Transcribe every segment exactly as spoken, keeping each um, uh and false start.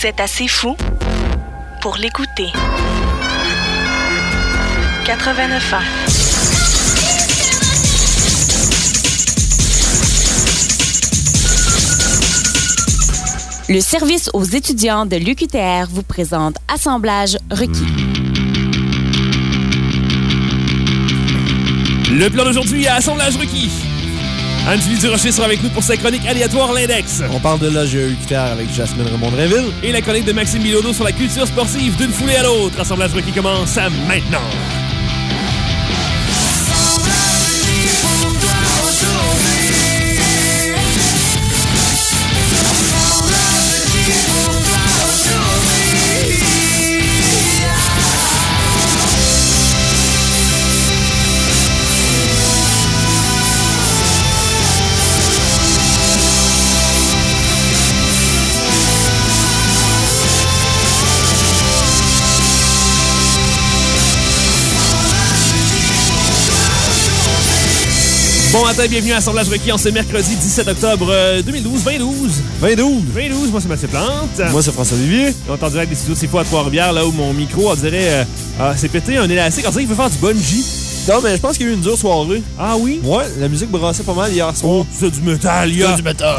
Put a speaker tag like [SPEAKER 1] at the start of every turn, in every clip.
[SPEAKER 1] Vous êtes assez fou pour l'écouter. quatre-vingt-neuf ans.
[SPEAKER 2] Le service aux étudiants de l'U Q T R vous présente Assemblage requis.
[SPEAKER 3] Le plan d'aujourd'hui à Assemblage requis. Anne-Julie Durocher sera avec nous pour sa chronique aléatoire L'Index.
[SPEAKER 4] On parle de l'A G E U Q T R avec Jasmine Raymond-Dreville.
[SPEAKER 3] Et la chronique de Maxime Bilodeau sur la culture sportive d'une foulée à l'autre. Assemblage requis commence à maintenant. Bon matin, bienvenue à Assemblage requis en ce mercredi dix-sept octobre deux mille douze. vingt douze.
[SPEAKER 4] vingt douze.
[SPEAKER 3] vingt douze, moi c'est Mathieu Plante.
[SPEAKER 4] Moi c'est François Olivier.
[SPEAKER 3] On est en direct des studios C'est Fou à Trois-Rivières, là où mon micro, on dirait, euh, ah, c'est pété un élastique. On dirait qu'il veut faire du bungee.
[SPEAKER 4] Non, mais je pense qu'il y a eu une dure soirée.
[SPEAKER 3] Ah oui?
[SPEAKER 4] Ouais, la musique brassait pas mal hier soir.
[SPEAKER 3] Oh, c'est du métal,
[SPEAKER 4] C'est du métal.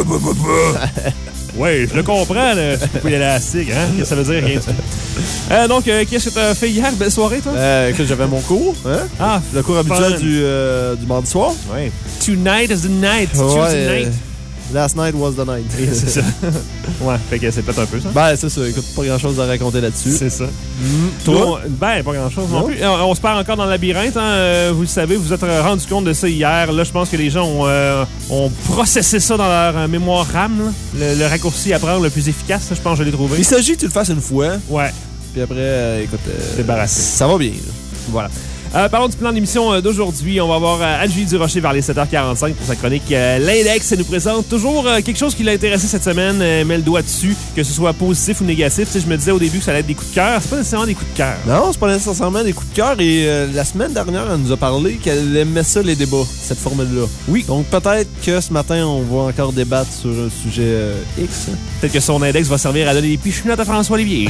[SPEAKER 3] Oui, je le comprends, le coup d'élastique, hein? Qu'est-ce que ça veut dire, rien du tout. Euh, donc, euh, qu'est-ce que t'as fait hier? Belle soirée, toi?
[SPEAKER 4] Euh, écoute, j'avais mon cours, hein?
[SPEAKER 3] Ah,
[SPEAKER 4] le cours habituel du, euh, du mardi soir.
[SPEAKER 3] Oui. Tonight is the night.
[SPEAKER 4] Ouais,
[SPEAKER 3] Tuesday night.
[SPEAKER 4] Euh, last night was the night.
[SPEAKER 3] Et c'est ça. Ouais, fait que c'est peut-être un peu ça.
[SPEAKER 4] Ben, c'est ça. Écoute, pas grand-chose à raconter là-dessus.
[SPEAKER 3] C'est ça.
[SPEAKER 4] Mmh.
[SPEAKER 3] Toi?
[SPEAKER 4] Toi?
[SPEAKER 3] Ben, pas grand-chose non,
[SPEAKER 4] non
[SPEAKER 3] plus. On, on se perd encore dans le labyrinthe, hein? Euh, vous le savez, vous vous êtes rendu compte de ça hier. Là, je pense que les gens ont, euh, ont processé ça dans leur euh, mémoire RAM, là. Le, le raccourci à prendre le plus efficace, je pense que je l'ai trouvé.
[SPEAKER 4] Il s'agit que tu le fasses une fois.
[SPEAKER 3] Ouais.
[SPEAKER 4] Puis après, euh, écoute... Euh,
[SPEAKER 3] Débarrassé.
[SPEAKER 4] Ça va bien, là.
[SPEAKER 3] Voilà. Euh, parlons du plan d'émission euh, d'aujourd'hui. On va avoir euh, Anne-Julie Durocher vers les sept heures quarante-cinq pour sa chronique euh, L'Index. Elle nous présente toujours euh, quelque chose qui l'a intéressé cette semaine. Euh, met le doigt dessus, que ce soit positif ou négatif. Tu sais, je me disais au début que ça allait être des coups de cœur. C'est pas nécessairement des coups de cœur.
[SPEAKER 4] Non, c'est pas nécessairement des coups de cœur. Et euh, la semaine dernière, elle nous a parlé qu'elle aimait ça, les débats, cette formule-là.
[SPEAKER 3] Oui.
[SPEAKER 4] Donc peut-être que ce matin, on va encore débattre sur un sujet euh, X.
[SPEAKER 3] Peut-être que son index va servir à donner des pichenottes à François Olivier.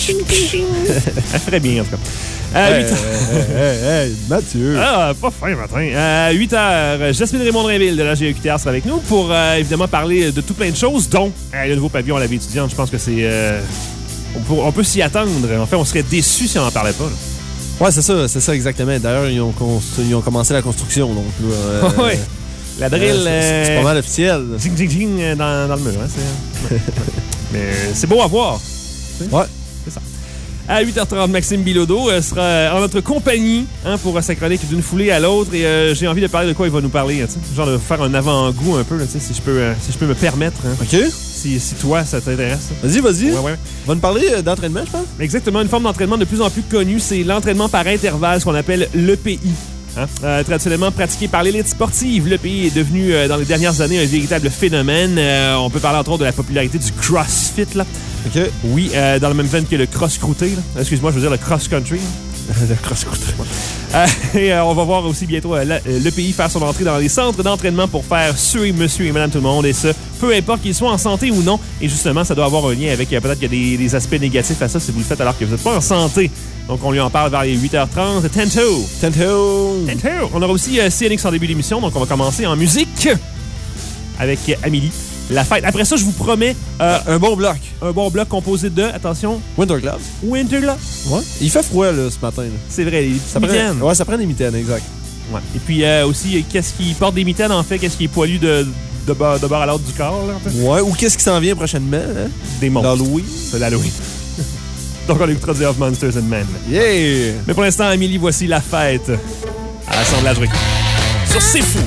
[SPEAKER 3] Elle ferait bien, en tout cas. À
[SPEAKER 4] Hey,
[SPEAKER 3] huit heures.
[SPEAKER 4] hey, hey, hey, Mathieu.
[SPEAKER 3] Ah, pas fin matin. À huit heures, Jasmine Raymond-Dreville de l'A G E U Q T R sera avec nous pour euh, évidemment parler de tout plein de choses, dont euh, le nouveau pavillon à la vie étudiante. Je pense que c'est... Euh, on peut, on peut s'y attendre. En fait, on serait déçus si on n'en parlait pas. Là.
[SPEAKER 4] Ouais, c'est ça, c'est ça exactement. D'ailleurs, ils ont, constru- ils ont commencé la construction. Donc, là, euh,
[SPEAKER 3] oui. La drill...
[SPEAKER 4] euh, c'est,
[SPEAKER 3] euh,
[SPEAKER 4] c'est pas mal officiel.
[SPEAKER 3] Ding, ding, ding euh, dans, dans le mur. Hein, c'est... Mais c'est beau à voir.
[SPEAKER 4] Ouais.
[SPEAKER 3] C'est ça. À huit heures trente, Maxime Bilodeau euh, sera en notre compagnie hein, pour euh, sa chronique d'une foulée à l'autre. Et euh, j'ai envie de parler de quoi il va nous parler. Hein, genre de faire un avant-goût un peu, là, si, je peux, euh, si je peux me permettre. Hein,
[SPEAKER 4] OK.
[SPEAKER 3] si, si toi, ça t'intéresse.
[SPEAKER 4] Vas-y, vas-y.
[SPEAKER 3] Ouais, ouais.
[SPEAKER 4] On va nous parler euh, d'entraînement, je pense.
[SPEAKER 3] Exactement. Une forme d'entraînement de plus en plus connue, c'est l'entraînement par intervalle, ce qu'on appelle l'E P I. Hein? Euh, traditionnellement pratiqué par l'élite sportive, l'E P I est devenu euh, dans les dernières années un véritable phénomène. Euh, on peut parler entre autres de la popularité du CrossFit. Là.
[SPEAKER 4] OK.
[SPEAKER 3] Oui, euh, dans le même veine que le cross-country. là. Excuse-moi, je veux dire le cross-country.
[SPEAKER 4] Le cross-country.
[SPEAKER 3] Euh, et euh, on va voir aussi bientôt euh, la- euh, l'E P I faire son entrée dans les centres d'entraînement pour faire suer monsieur et madame tout le monde. Et ça, peu importe qu'ils soient en santé ou non. Et justement, ça doit avoir un lien avec euh, peut-être qu'il y a des, des aspects négatifs à ça si vous le faites alors que vous n'êtes pas en santé. Donc, on lui en parle vers les huit heures trente. Tantôt!
[SPEAKER 4] Tantôt.
[SPEAKER 3] Tantôt! On aura aussi euh, C N X en début d'émission. Donc, on va commencer en musique avec euh, Amélie. La fête. Après ça, je vous promets euh,
[SPEAKER 4] Un bon bloc.
[SPEAKER 3] un bon bloc composé de, attention,
[SPEAKER 4] Winter Club.
[SPEAKER 3] Wintergloss.
[SPEAKER 4] Ouais. Il fait froid, là, ce matin. Là.
[SPEAKER 3] C'est vrai, les
[SPEAKER 4] Ça prend,
[SPEAKER 3] mitaines.
[SPEAKER 4] ouais, ça prend des mitaines, exact.
[SPEAKER 3] Ouais. Et puis euh, aussi, euh, qu'est-ce qui porte des mitaines, en fait? Qu'est-ce qui est poilu de, de, bord, de bord à l'autre du corps, là, en fait?
[SPEAKER 4] Ouais. Ou qu'est-ce qui s'en vient prochainement, hein?
[SPEAKER 3] Des monstres.
[SPEAKER 4] L'Halloween.
[SPEAKER 3] C'est l'Halloween. Donc, on écoutera The of Monsters and Men.
[SPEAKER 4] Yeah!
[SPEAKER 3] Mais pour l'instant, Amélie, voici la fête à l'assemblage requis. Sur C'est Fou!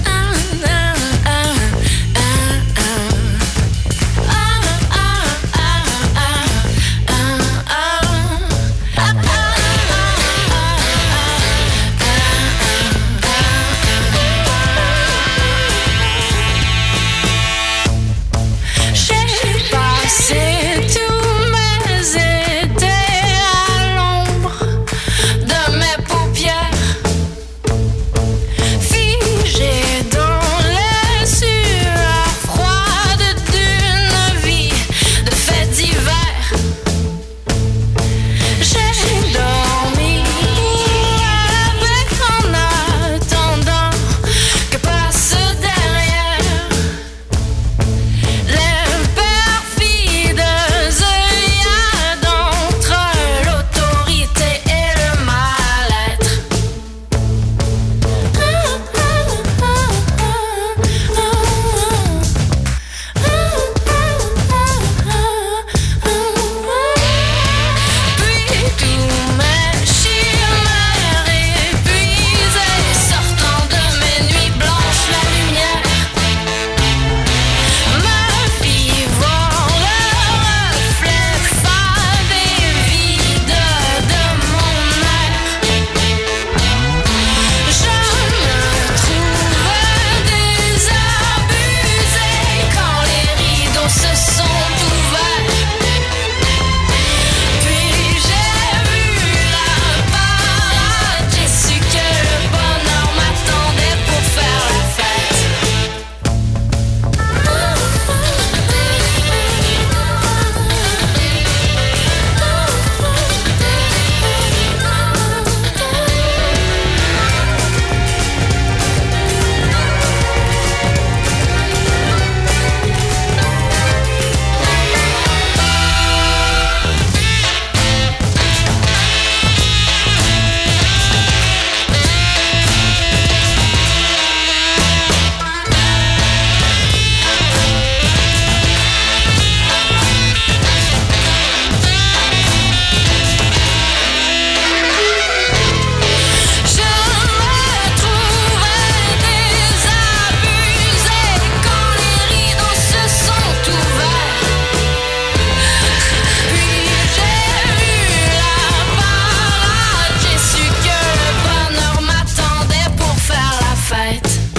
[SPEAKER 5] J'ai passé tous mes étés à l'ombre de mes paupières, figées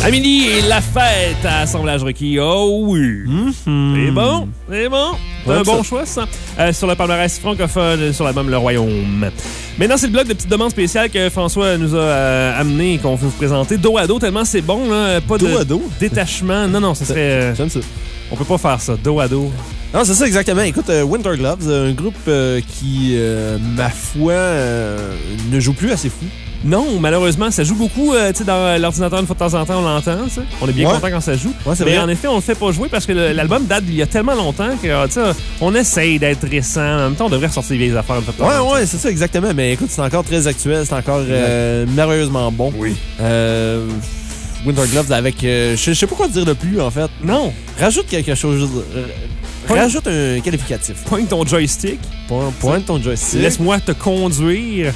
[SPEAKER 3] Amélie et la fête à Assemblage requis. Oh oui. Mm-hmm. C'est bon, c'est bon. C'est un bon ça. choix, ça. Euh, sur le palmarès francophone, sur l'album Le Royaume. Maintenant, c'est le bloc de petites demandes spéciales que François nous a euh, amené et qu'on veut vous présenter. Dos à dos, tellement c'est bon, là. Pas
[SPEAKER 4] dos
[SPEAKER 3] de
[SPEAKER 4] à dos?
[SPEAKER 3] détachement. Non, non, ça serait... Euh,
[SPEAKER 4] J'aime ça.
[SPEAKER 3] On peut pas faire ça, dos à dos.
[SPEAKER 4] Non, c'est ça exactement. Écoute, euh, Winter Gloves, un groupe euh, qui, euh, ma foi, euh, ne joue plus assez fou.
[SPEAKER 3] Non, malheureusement, ça joue beaucoup. Euh, tu sais, dans l'ordinateur, une fois de temps en temps, on l'entend. T'sais. On est bien
[SPEAKER 4] ouais.
[SPEAKER 3] content quand ça joue.
[SPEAKER 4] Ouais,
[SPEAKER 3] mais
[SPEAKER 4] vrai.
[SPEAKER 3] en effet, on le fait pas jouer parce que le, l'album date d'il y a tellement longtemps que, tu sais, on essaye d'être récent. En même temps, on devrait ressortir des vieilles affaires. Une fois de temps
[SPEAKER 4] ouais,
[SPEAKER 3] en temps.
[SPEAKER 4] ouais, c'est ça exactement. Mais écoute, c'est encore très actuel. C'est encore euh, merveilleusement bon.
[SPEAKER 3] Oui.
[SPEAKER 4] Euh, Winter Gloves avec... Euh, je sais pas quoi dire de plus, en fait.
[SPEAKER 3] Non.
[SPEAKER 4] Rajoute quelque chose... Euh, rajoute un qualificatif.
[SPEAKER 3] Pointe ton joystick.
[SPEAKER 4] Pointe, pointe ton joystick.
[SPEAKER 3] Laisse-moi te conduire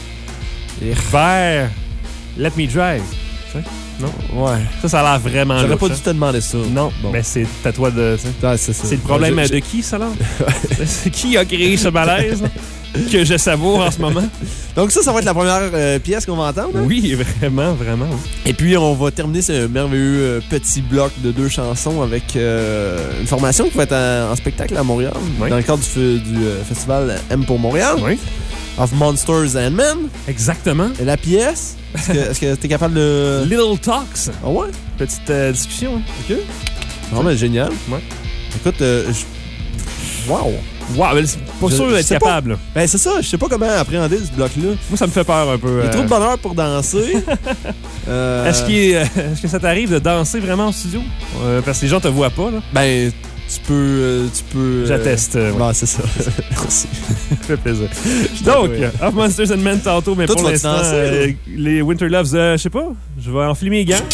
[SPEAKER 3] vers Let Me Drive. Non?
[SPEAKER 4] Ouais.
[SPEAKER 3] Ça, ça a l'air vraiment
[SPEAKER 4] J'aurais
[SPEAKER 3] louche,
[SPEAKER 4] pas
[SPEAKER 3] hein?
[SPEAKER 4] dû te demander ça.
[SPEAKER 3] Non,
[SPEAKER 4] bon.
[SPEAKER 3] mais c'est à toi de...
[SPEAKER 4] Ouais, c'est ça.
[SPEAKER 3] C'est le problème
[SPEAKER 4] ouais, je,
[SPEAKER 3] de qui, ça, là? Qui a créé ce malaise, là? Que je savoure en ce moment?
[SPEAKER 4] Donc ça, ça va être la première euh, pièce qu'on va entendre. Hein?
[SPEAKER 3] Oui, vraiment, vraiment. Oui.
[SPEAKER 4] Et puis, on va terminer ce merveilleux euh, petit bloc de deux chansons avec euh, une formation qui va être en, en spectacle à Montréal, oui. dans le cadre du, du euh, festival M pour Montréal.
[SPEAKER 3] Oui.
[SPEAKER 4] Of Monsters and Men.
[SPEAKER 3] Exactement.
[SPEAKER 4] Et la pièce, est-ce que tu es capable de...
[SPEAKER 3] Little Talks.
[SPEAKER 4] Ah ouais?
[SPEAKER 3] Petite euh, discussion. Hein.
[SPEAKER 4] OK. Non, mais génial.
[SPEAKER 3] Ouais.
[SPEAKER 4] Écoute, euh, je... Wow!
[SPEAKER 3] Wow, mais c'est pas
[SPEAKER 4] je,
[SPEAKER 3] sûr d'être capable.
[SPEAKER 4] Pas. Ben, c'est ça, je sais pas comment appréhender ce bloc-là.
[SPEAKER 3] Moi, ça me fait peur un peu.
[SPEAKER 4] Il y a
[SPEAKER 3] euh...
[SPEAKER 4] trop de bonheur pour danser.
[SPEAKER 3] euh... Est-ce, qu'il est, est-ce que ça t'arrive de danser vraiment en studio? Euh, parce que les gens te voient pas, là.
[SPEAKER 4] Ben, tu peux... Euh, tu peux
[SPEAKER 3] J'atteste. Euh,
[SPEAKER 4] ouais, ouais c'est ça. Merci.
[SPEAKER 3] Ça fait plaisir. Donc, Of Monsters and Men tantôt, mais
[SPEAKER 4] toi,
[SPEAKER 3] pour l'instant, danser, euh, les Winter Loves, euh, je sais pas, je vais enfiler mes gants.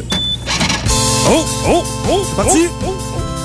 [SPEAKER 3] Oh, oh, oh,
[SPEAKER 4] c'est parti!
[SPEAKER 3] Oh, oh, oh.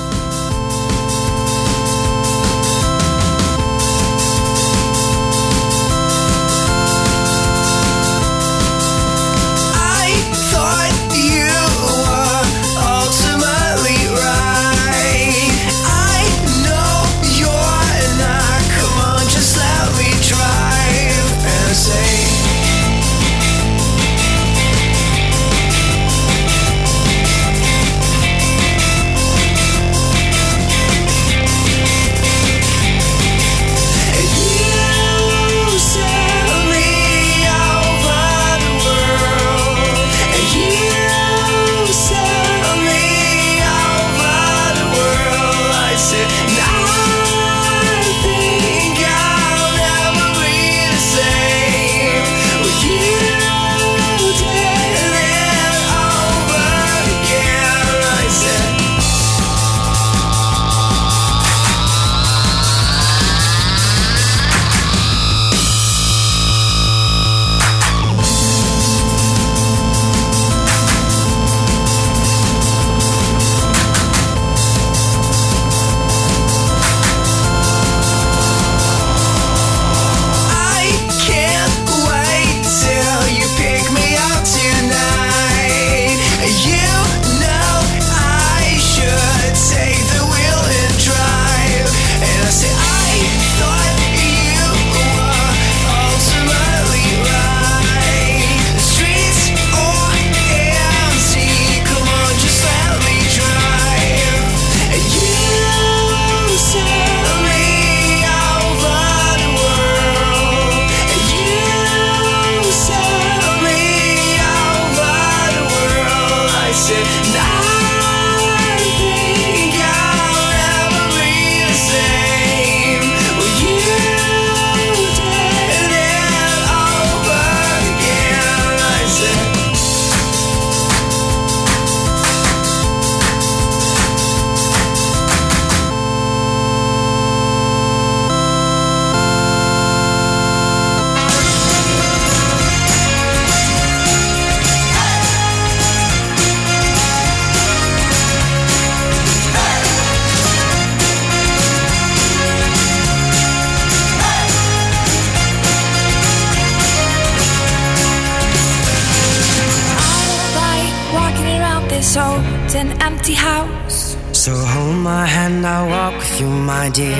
[SPEAKER 6] An empty house. So hold my hand, I'll walk with you, my dear.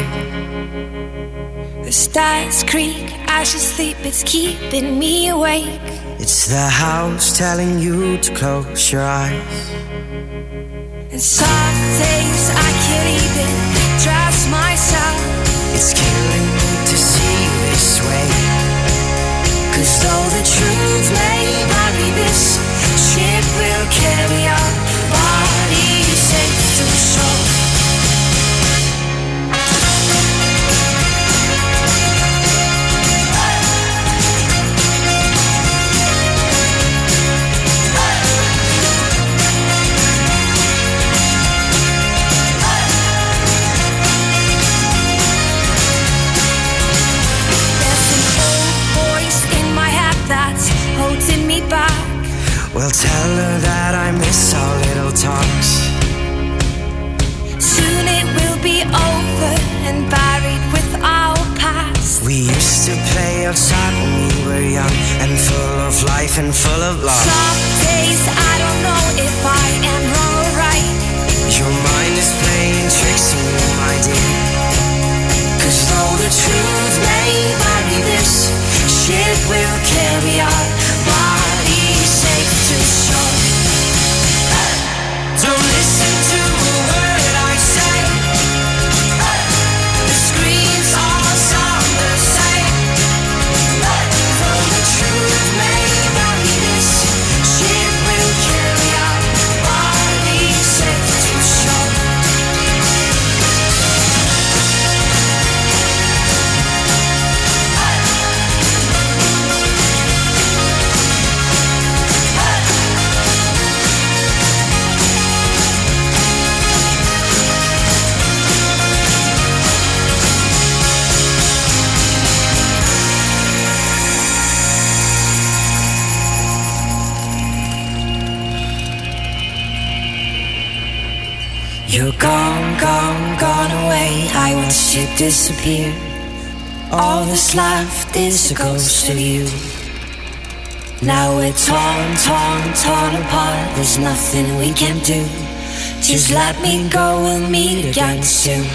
[SPEAKER 6] The stars creak as you sleep, it's keeping me awake. It's the house telling you to close your eyes. And some days I can't even trust myself. It's killing me to see this way. Cause though the truth may vary, this ship will carry our bodies safe to shore.
[SPEAKER 7] Well, tell her that I miss our little talks.
[SPEAKER 6] Soon it will be over and buried with our past.
[SPEAKER 7] We used to play outside when we were young and full of life and full of love.
[SPEAKER 6] Some days I don't know if I am wrong or right.
[SPEAKER 7] Your mind is playing tricks on you, my dear. Cause though the truth may vary, this ship will carry our bodies safe to shore. Don't listen to a word I say. The screams all sound the same. Though the truth may vary, this ship will carry our bodies safe to shore. You're gone, gone, gone away. I watched you disappear. All that's left is a ghost of you. Now we're torn, torn, torn apart. There's nothing we can do. Just let me go, we'll meet again soon.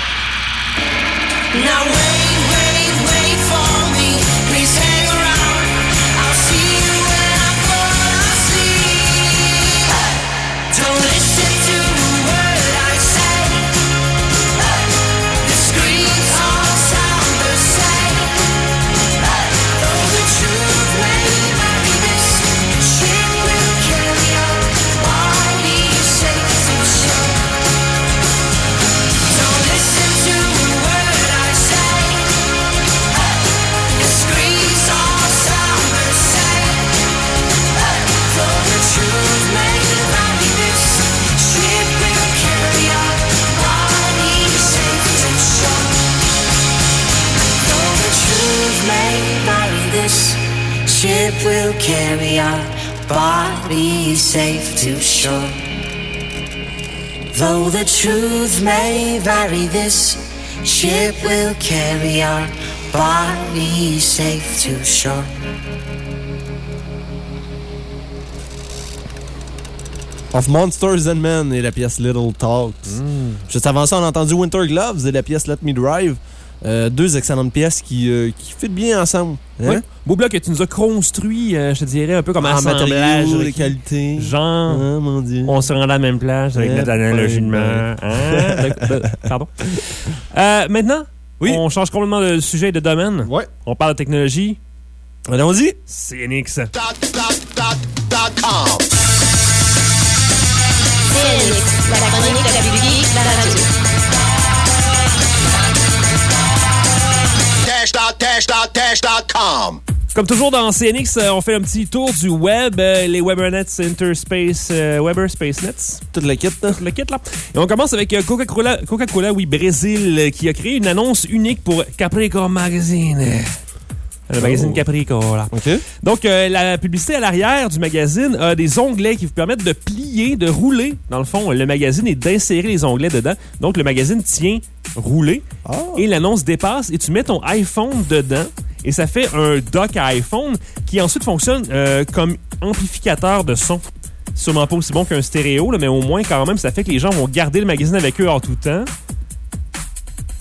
[SPEAKER 7] Now wait, wait, wait for me. Please hang around. I'll see you when I fall asleep. Don't listen to a word I say. The screams all sound the same. Though the truth may vary, this ship will carry our bodies safe to shore. Don't listen to a word I say. The screams all sound the same. Though the truth may vary, this ship will carry our bodies safe to shore. Though the truth may vary, this ship will carry our bodies safe to shore. Though the truth may vary, this ship will carry our bodies safe to shore.
[SPEAKER 4] Of Monsters and Men et la pièce Little Talks. Mm. Juste avant ça, on a entendu Winter Gloves et la pièce Let Me Drive. Euh, deux excellentes pièces qui, euh, qui fit bien ensemble. Hein?
[SPEAKER 3] Oui. Beau bloc que tu nous as construit, euh, je te dirais, un peu comme
[SPEAKER 4] en matériaux,
[SPEAKER 3] les
[SPEAKER 4] les qualités.
[SPEAKER 3] Genre,
[SPEAKER 4] ah, mon Dieu.
[SPEAKER 3] On se rend à la même plage avec
[SPEAKER 4] ouais,
[SPEAKER 3] notre analogie de main. Hein? de, de, pardon. Euh, maintenant, oui. On change complètement de sujet et de domaine.
[SPEAKER 4] Ouais.
[SPEAKER 3] On parle de technologie.
[SPEAKER 4] Allons-y.
[SPEAKER 3] C N X.
[SPEAKER 8] C N X, la chronique la plus geek de la radio.
[SPEAKER 3] Comme toujours dans C N X, on fait un petit tour du web, les Webernets, Interspace, euh, Weber, SpaceNets.
[SPEAKER 4] Tout le kit, là.
[SPEAKER 3] Tout le kit, là. Et on commence avec Coca-Cola, Coca-Cola, oui, Brésil, qui a créé une annonce unique pour Capricorn Magazine. Le magazine oh. Capricorn.
[SPEAKER 4] Okay.
[SPEAKER 3] Donc, euh, la publicité à l'arrière du magazine a des onglets qui vous permettent de plier, de rouler, dans le fond, le magazine et d'insérer les onglets dedans. Donc, le magazine tient roulé oh. et l'annonce dépasse et tu mets ton iPhone dedans et ça fait un dock à iPhone qui ensuite fonctionne euh, comme amplificateur de son. Sûrement pas aussi bon qu'un stéréo, là, mais au moins, quand même, ça fait que les gens vont garder le magazine avec eux en tout temps.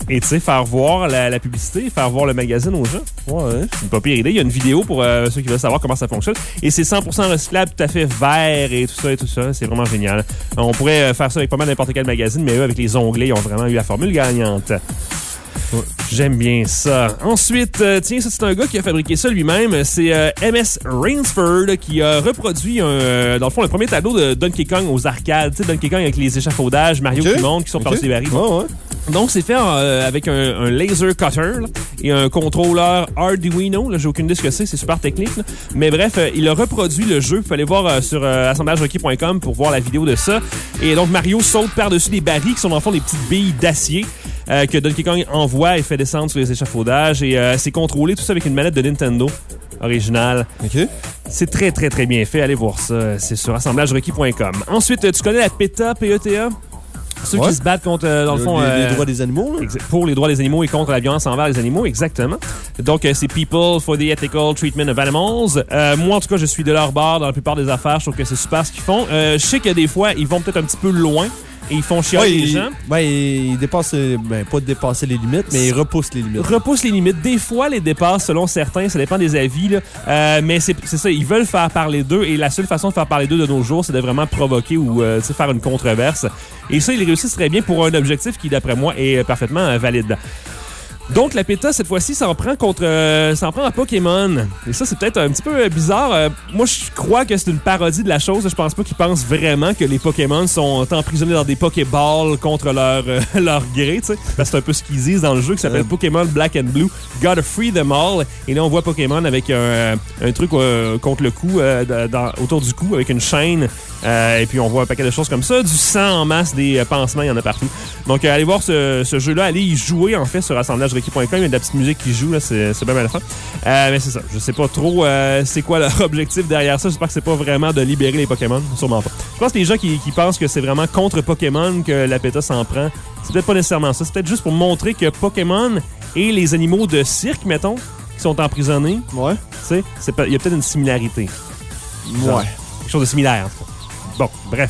[SPEAKER 3] et tu sais, faire voir la, la publicité, faire voir le magazine aux gens.
[SPEAKER 4] Ouais.
[SPEAKER 3] C'est une pas pire idée. Il y a une vidéo pour euh, ceux qui veulent savoir comment ça fonctionne. Et c'est cent pour cent recyclable, tout à fait vert et tout ça et tout ça. C'est vraiment génial. On pourrait faire ça avec pas mal n'importe quel magazine, mais eux, avec les onglets, ils ont vraiment eu la formule gagnante. Ouais. J'aime bien ça. Ensuite, euh, tiens, ça, c'est un gars qui a fabriqué ça lui-même. C'est euh, M S Rainsford qui a reproduit, un, euh, dans le fond, le premier tableau de Donkey Kong aux arcades. Tu sais, Donkey Kong avec les échafaudages, Mario
[SPEAKER 4] okay.
[SPEAKER 3] qui monte, qui sont
[SPEAKER 4] okay.
[SPEAKER 3] par-dessus les barils.
[SPEAKER 4] Ouais, ouais.
[SPEAKER 3] Donc, c'est fait euh, avec un, un laser cutter là, et un contrôleur Arduino. Là, j'ai aucune idée ce que c'est, c'est super technique. Là. Mais bref, euh, il a reproduit le jeu. Il fallait voir euh, sur euh, assemblage requis point com pour voir la vidéo de ça. Et donc, Mario saute par-dessus des barils qui sont dans le fond des petites billes d'acier euh, que Donkey Kong envoie et fait descendre sur les échafaudages. Et euh, c'est contrôlé tout ça avec une manette de Nintendo originale.
[SPEAKER 4] OK.
[SPEAKER 3] C'est très, très, très bien fait. Allez voir ça. C'est sur assemblage requis point com. Ensuite, tu connais la PETA, P E T A? Ceux ouais. qui se battent contre, euh, dans le fond...
[SPEAKER 4] Les,
[SPEAKER 3] euh,
[SPEAKER 4] les droits des animaux, là.
[SPEAKER 3] Pour les droits des animaux et contre la violence envers les animaux, exactement. Donc, euh, c'est People for the Ethical Treatment of Animals. Euh, moi, en tout cas, je suis de leur bord dans la plupart des affaires. Je trouve que c'est super ce qu'ils font. Euh, je sais que des fois, ils vont peut-être un petit peu loin et ils font chier
[SPEAKER 4] ouais,
[SPEAKER 3] les
[SPEAKER 4] ils,
[SPEAKER 3] gens.
[SPEAKER 4] Ben, ils dépassent... Ben, pas dépasser les limites, mais ils repoussent les limites.
[SPEAKER 3] Repoussent les limites. Des fois, les dépassent selon certains. Ça dépend des avis, là. Euh, mais c'est, c'est ça. Ils veulent faire parler d'eux et la seule façon de faire parler d'eux de nos jours, c'est de vraiment provoquer ou euh, faire une controverse. Et ça, ils réussissent très bien pour un objectif qui, d'après moi, est parfaitement euh, valide. Donc, la PETA, cette fois-ci, s'en prend contre... Euh, s'en prend à Pokémon. Et ça, c'est peut-être un petit peu bizarre. Euh, moi, je crois que c'est une parodie de la chose. Je pense pas qu'ils pensent vraiment que les Pokémon sont emprisonnés dans des Pokéballs contre leur, euh, leur gré, tu sais. Parce que c'est un peu ce qu'ils disent dans le jeu qui s'appelle euh... Pokémon Black and Blue. Gotta free them all. Et là, on voit Pokémon avec un, un truc euh, contre le cou, euh, dans, autour du cou, avec une chaîne. Euh, et puis, on voit un paquet de choses comme ça. Du sang en masse, des euh, pansements, il y en a partout. Donc, euh, allez voir ce, ce jeu-là. Allez y jouer, en fait, sur assemblage requis point com. Il y a de la petite musique qui joue, là, c'est, c'est bien mal fait. Euh, mais c'est ça. Je sais pas trop euh, c'est quoi leur objectif derrière ça. J'espère que c'est pas vraiment de libérer les Pokémon. Sûrement pas. Je pense que les gens qui, qui pensent que c'est vraiment contre Pokémon que la PETA s'en prend, c'est peut-être pas nécessairement ça. C'est peut-être juste pour montrer que Pokémon et les animaux de cirque, mettons, qui sont emprisonnés,
[SPEAKER 4] ouais.
[SPEAKER 3] tu sais, il y a peut-être une similarité. Genre,
[SPEAKER 4] ouais.
[SPEAKER 3] Quelque chose de similaire, en tout cas. Bon, bref.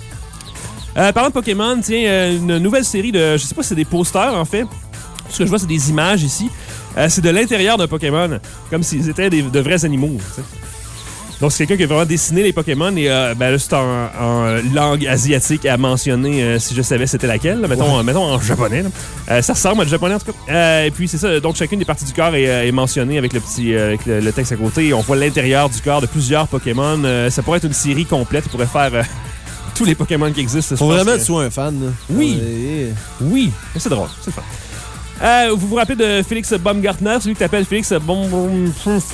[SPEAKER 3] Euh, parlant de Pokémon, tiens, euh, une nouvelle série de... Je sais pas si c'est des posters, en fait. Ce que je vois, c'est des images ici. Euh, c'est de l'intérieur d'un Pokémon, comme s'ils étaient des, de vrais animaux. T'sais. Donc, c'est quelqu'un qui a vraiment dessiné les Pokémon et euh, ben là, c'est en, en langue asiatique à mentionner euh, si je savais c'était laquelle. Là, mettons, ouais. mettons en japonais. Euh, ça ressemble à du japonais, en tout cas. Euh, et puis, c'est ça. Donc, chacune des parties du corps est, est mentionnée avec le petit euh, avec le, le texte à côté. Et on voit l'intérieur du corps de plusieurs Pokémon. Euh, ça pourrait être une série complète. On pourrait faire... Euh, tous les Pokémon qui existent.
[SPEAKER 4] Faut vraiment que
[SPEAKER 3] que
[SPEAKER 4] tu sois un fan. Là.
[SPEAKER 3] Oui.
[SPEAKER 4] Ouais.
[SPEAKER 3] Oui. C'est drôle. C'est le fun. Euh, vous vous rappelez de Félix Baumgartner, celui qui t'appelle Félix Baumgartner?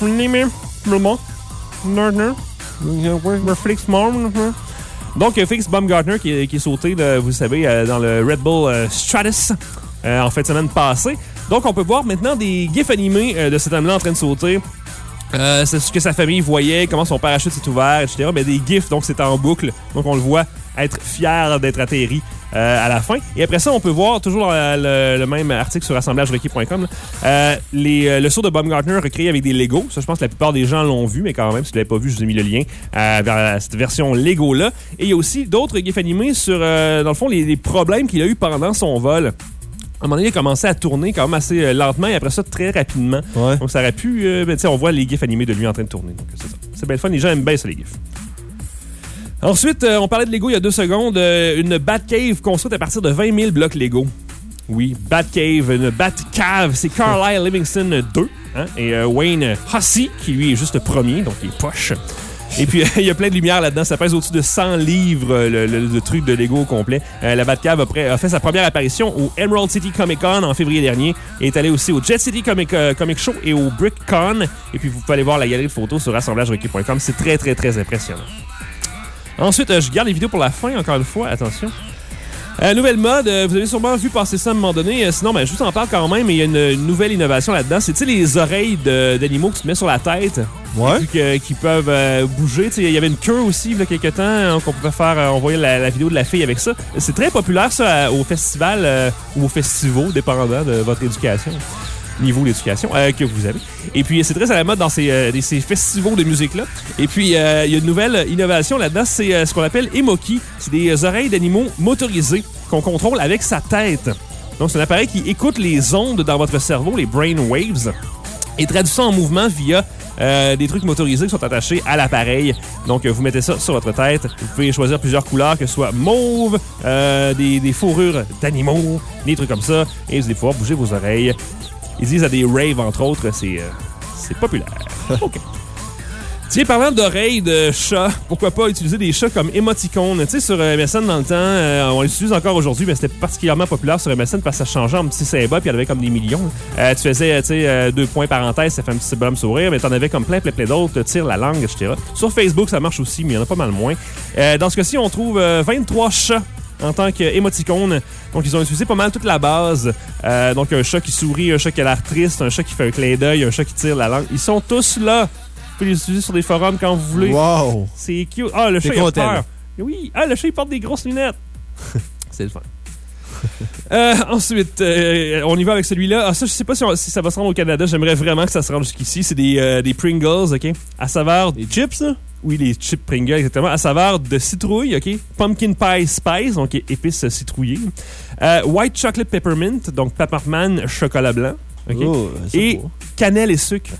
[SPEAKER 3] Félix Donc, Félix Baumgartner qui est, qui est sauté, là, vous le savez, dans le Red Bull Stratus euh, en fin de semaine passée. Donc, on peut voir maintenant des gifs animés euh, de cet homme-là en train de sauter. Euh, c'est ce que sa famille voyait, comment son parachute s'est ouvert, et cetera. Mais des gifs, donc c'est en boucle. Donc, on le voit être fier d'être atterri euh, à la fin. Et après ça, on peut voir, toujours dans le, le même article sur assemblage requis point com, euh, les, le saut de Baumgartner recréé avec des Lego. Ça, je pense que la plupart des gens l'ont vu, mais quand même, si tu ne l'avez pas vu, je vous ai mis le lien euh, vers cette version Lego-là. Et il y a aussi d'autres gifs animés sur, euh, dans le fond, les, les problèmes qu'il a eu pendant son vol. À un moment donné, il a commencé à tourner quand même assez euh, lentement et après ça, très rapidement.
[SPEAKER 4] Ouais.
[SPEAKER 3] Donc, ça aurait pu... Euh, ben, tu sais, on voit les gifs animés de lui en train de tourner. Donc, c'est ça. C'est bien le fun. Les gens aiment bien ça, les gifs. Ensuite, euh, on parlait de Lego il y a deux secondes. Euh, une Batcave construite à partir de vingt mille blocs Lego. Oui, Batcave, une Batcave. C'est Carlisle Livingston deux. Hein, et euh, Wayne Hussey, qui lui est juste premier, donc il est poche. Et puis, il y a plein de lumière là-dedans. Ça pèse au-dessus de cent livres, le, le, le truc de Lego au complet. Euh, la Batcave a, pré- a fait sa première apparition au Emerald City Comic Con en février dernier et est allée aussi au Jet City Comic, euh, Comic Show et au BrickCon. Et puis, vous pouvez aller voir la galerie de photos sur assemblage requis point com. C'est très, très, très impressionnant. Ensuite, euh, je garde les vidéos pour la fin, encore une fois. Attention. Euh, nouvelle mode, euh, vous avez sûrement vu passer ça à un moment donné. Euh, sinon, ben, je vous en parle quand même, mais il y a une, une nouvelle innovation là-dedans. C'est, tu sais, les oreilles de, d'animaux que tu mets sur la tête.
[SPEAKER 4] Ouais.
[SPEAKER 3] Puis que, qui peuvent euh, bouger. Tu sais, il y avait une queue aussi, il y a quelques temps, hein, qu'on pouvait faire. Euh, on voyait la, la vidéo de la fille avec ça. C'est très populaire, ça, à, au festival euh, ou au festival, dépendant de votre éducation. Niveau d'éducation euh, que vous avez. Et puis, c'est très à la mode dans ces, euh, ces festivals de musique-là. Et puis, euh, il y a une nouvelle innovation là-dedans, c'est euh, ce qu'on appelle Emoki. C'est des oreilles d'animaux motorisées qu'on contrôle avec sa tête. Donc, c'est un appareil qui écoute les ondes dans votre cerveau, les brain waves, et traduit ça en mouvement via euh, des trucs motorisés qui sont attachés à l'appareil. Donc, vous mettez ça sur votre tête. Vous pouvez choisir plusieurs couleurs, que ce soit mauve, euh, des, des fourrures d'animaux, des trucs comme ça, et vous allez pouvoir bouger vos oreilles. Ils disent à des raves, entre autres, c'est, euh, c'est populaire. OK. Tiens, parlant d'oreilles de chat, pourquoi pas utiliser des chats comme émoticônes? Tu sais, sur M S N dans le temps, euh, on les utilise encore aujourd'hui, mais c'était particulièrement populaire sur M S N parce que ça changeait en petits symboles, puis il y en avait comme des millions. Euh, tu faisais, tu sais, euh, deux points parenthèse, ça fait un petit bonhomme sourire, mais t'en avais comme plein, plein, plein d'autres, tire la langue, et cetera. Sur Facebook, ça marche aussi, mais il y en a pas mal moins. Euh, dans ce cas-ci, on trouve euh, vingt-trois chats en tant qu'émoticône. Donc, ils ont utilisé pas mal toute la base. Euh, donc, un chat qui sourit, un chat qui a l'air triste, un chat qui fait un clin d'œil, un chat qui tire la langue. Ils sont tous là. Vous pouvez les utiliser sur des forums quand vous voulez.
[SPEAKER 4] Wow!
[SPEAKER 3] C'est cute. Ah, le
[SPEAKER 4] T'es
[SPEAKER 3] chat, il a
[SPEAKER 4] content,
[SPEAKER 3] peur.
[SPEAKER 4] là.
[SPEAKER 3] Oui. Ah, le chat, il porte des grosses lunettes. C'est le fun. euh, ensuite, euh, on y va avec celui-là. Ah, ça, je sais pas si, on, si ça va se rendre au Canada. J'aimerais vraiment que ça se rende jusqu'ici. C'est des, euh, des Pringles, OK? À saveur...
[SPEAKER 4] Les chips, ça?
[SPEAKER 3] Oui, les chips Pringles, exactement. À saveur de citrouille, OK? Pumpkin Pie Spice, donc épices citrouillées. Euh, White Chocolate Peppermint, donc Pepperman chocolat blanc. OK?
[SPEAKER 4] Oh, c'est
[SPEAKER 3] et
[SPEAKER 4] beau.
[SPEAKER 3] cannelle et sucre.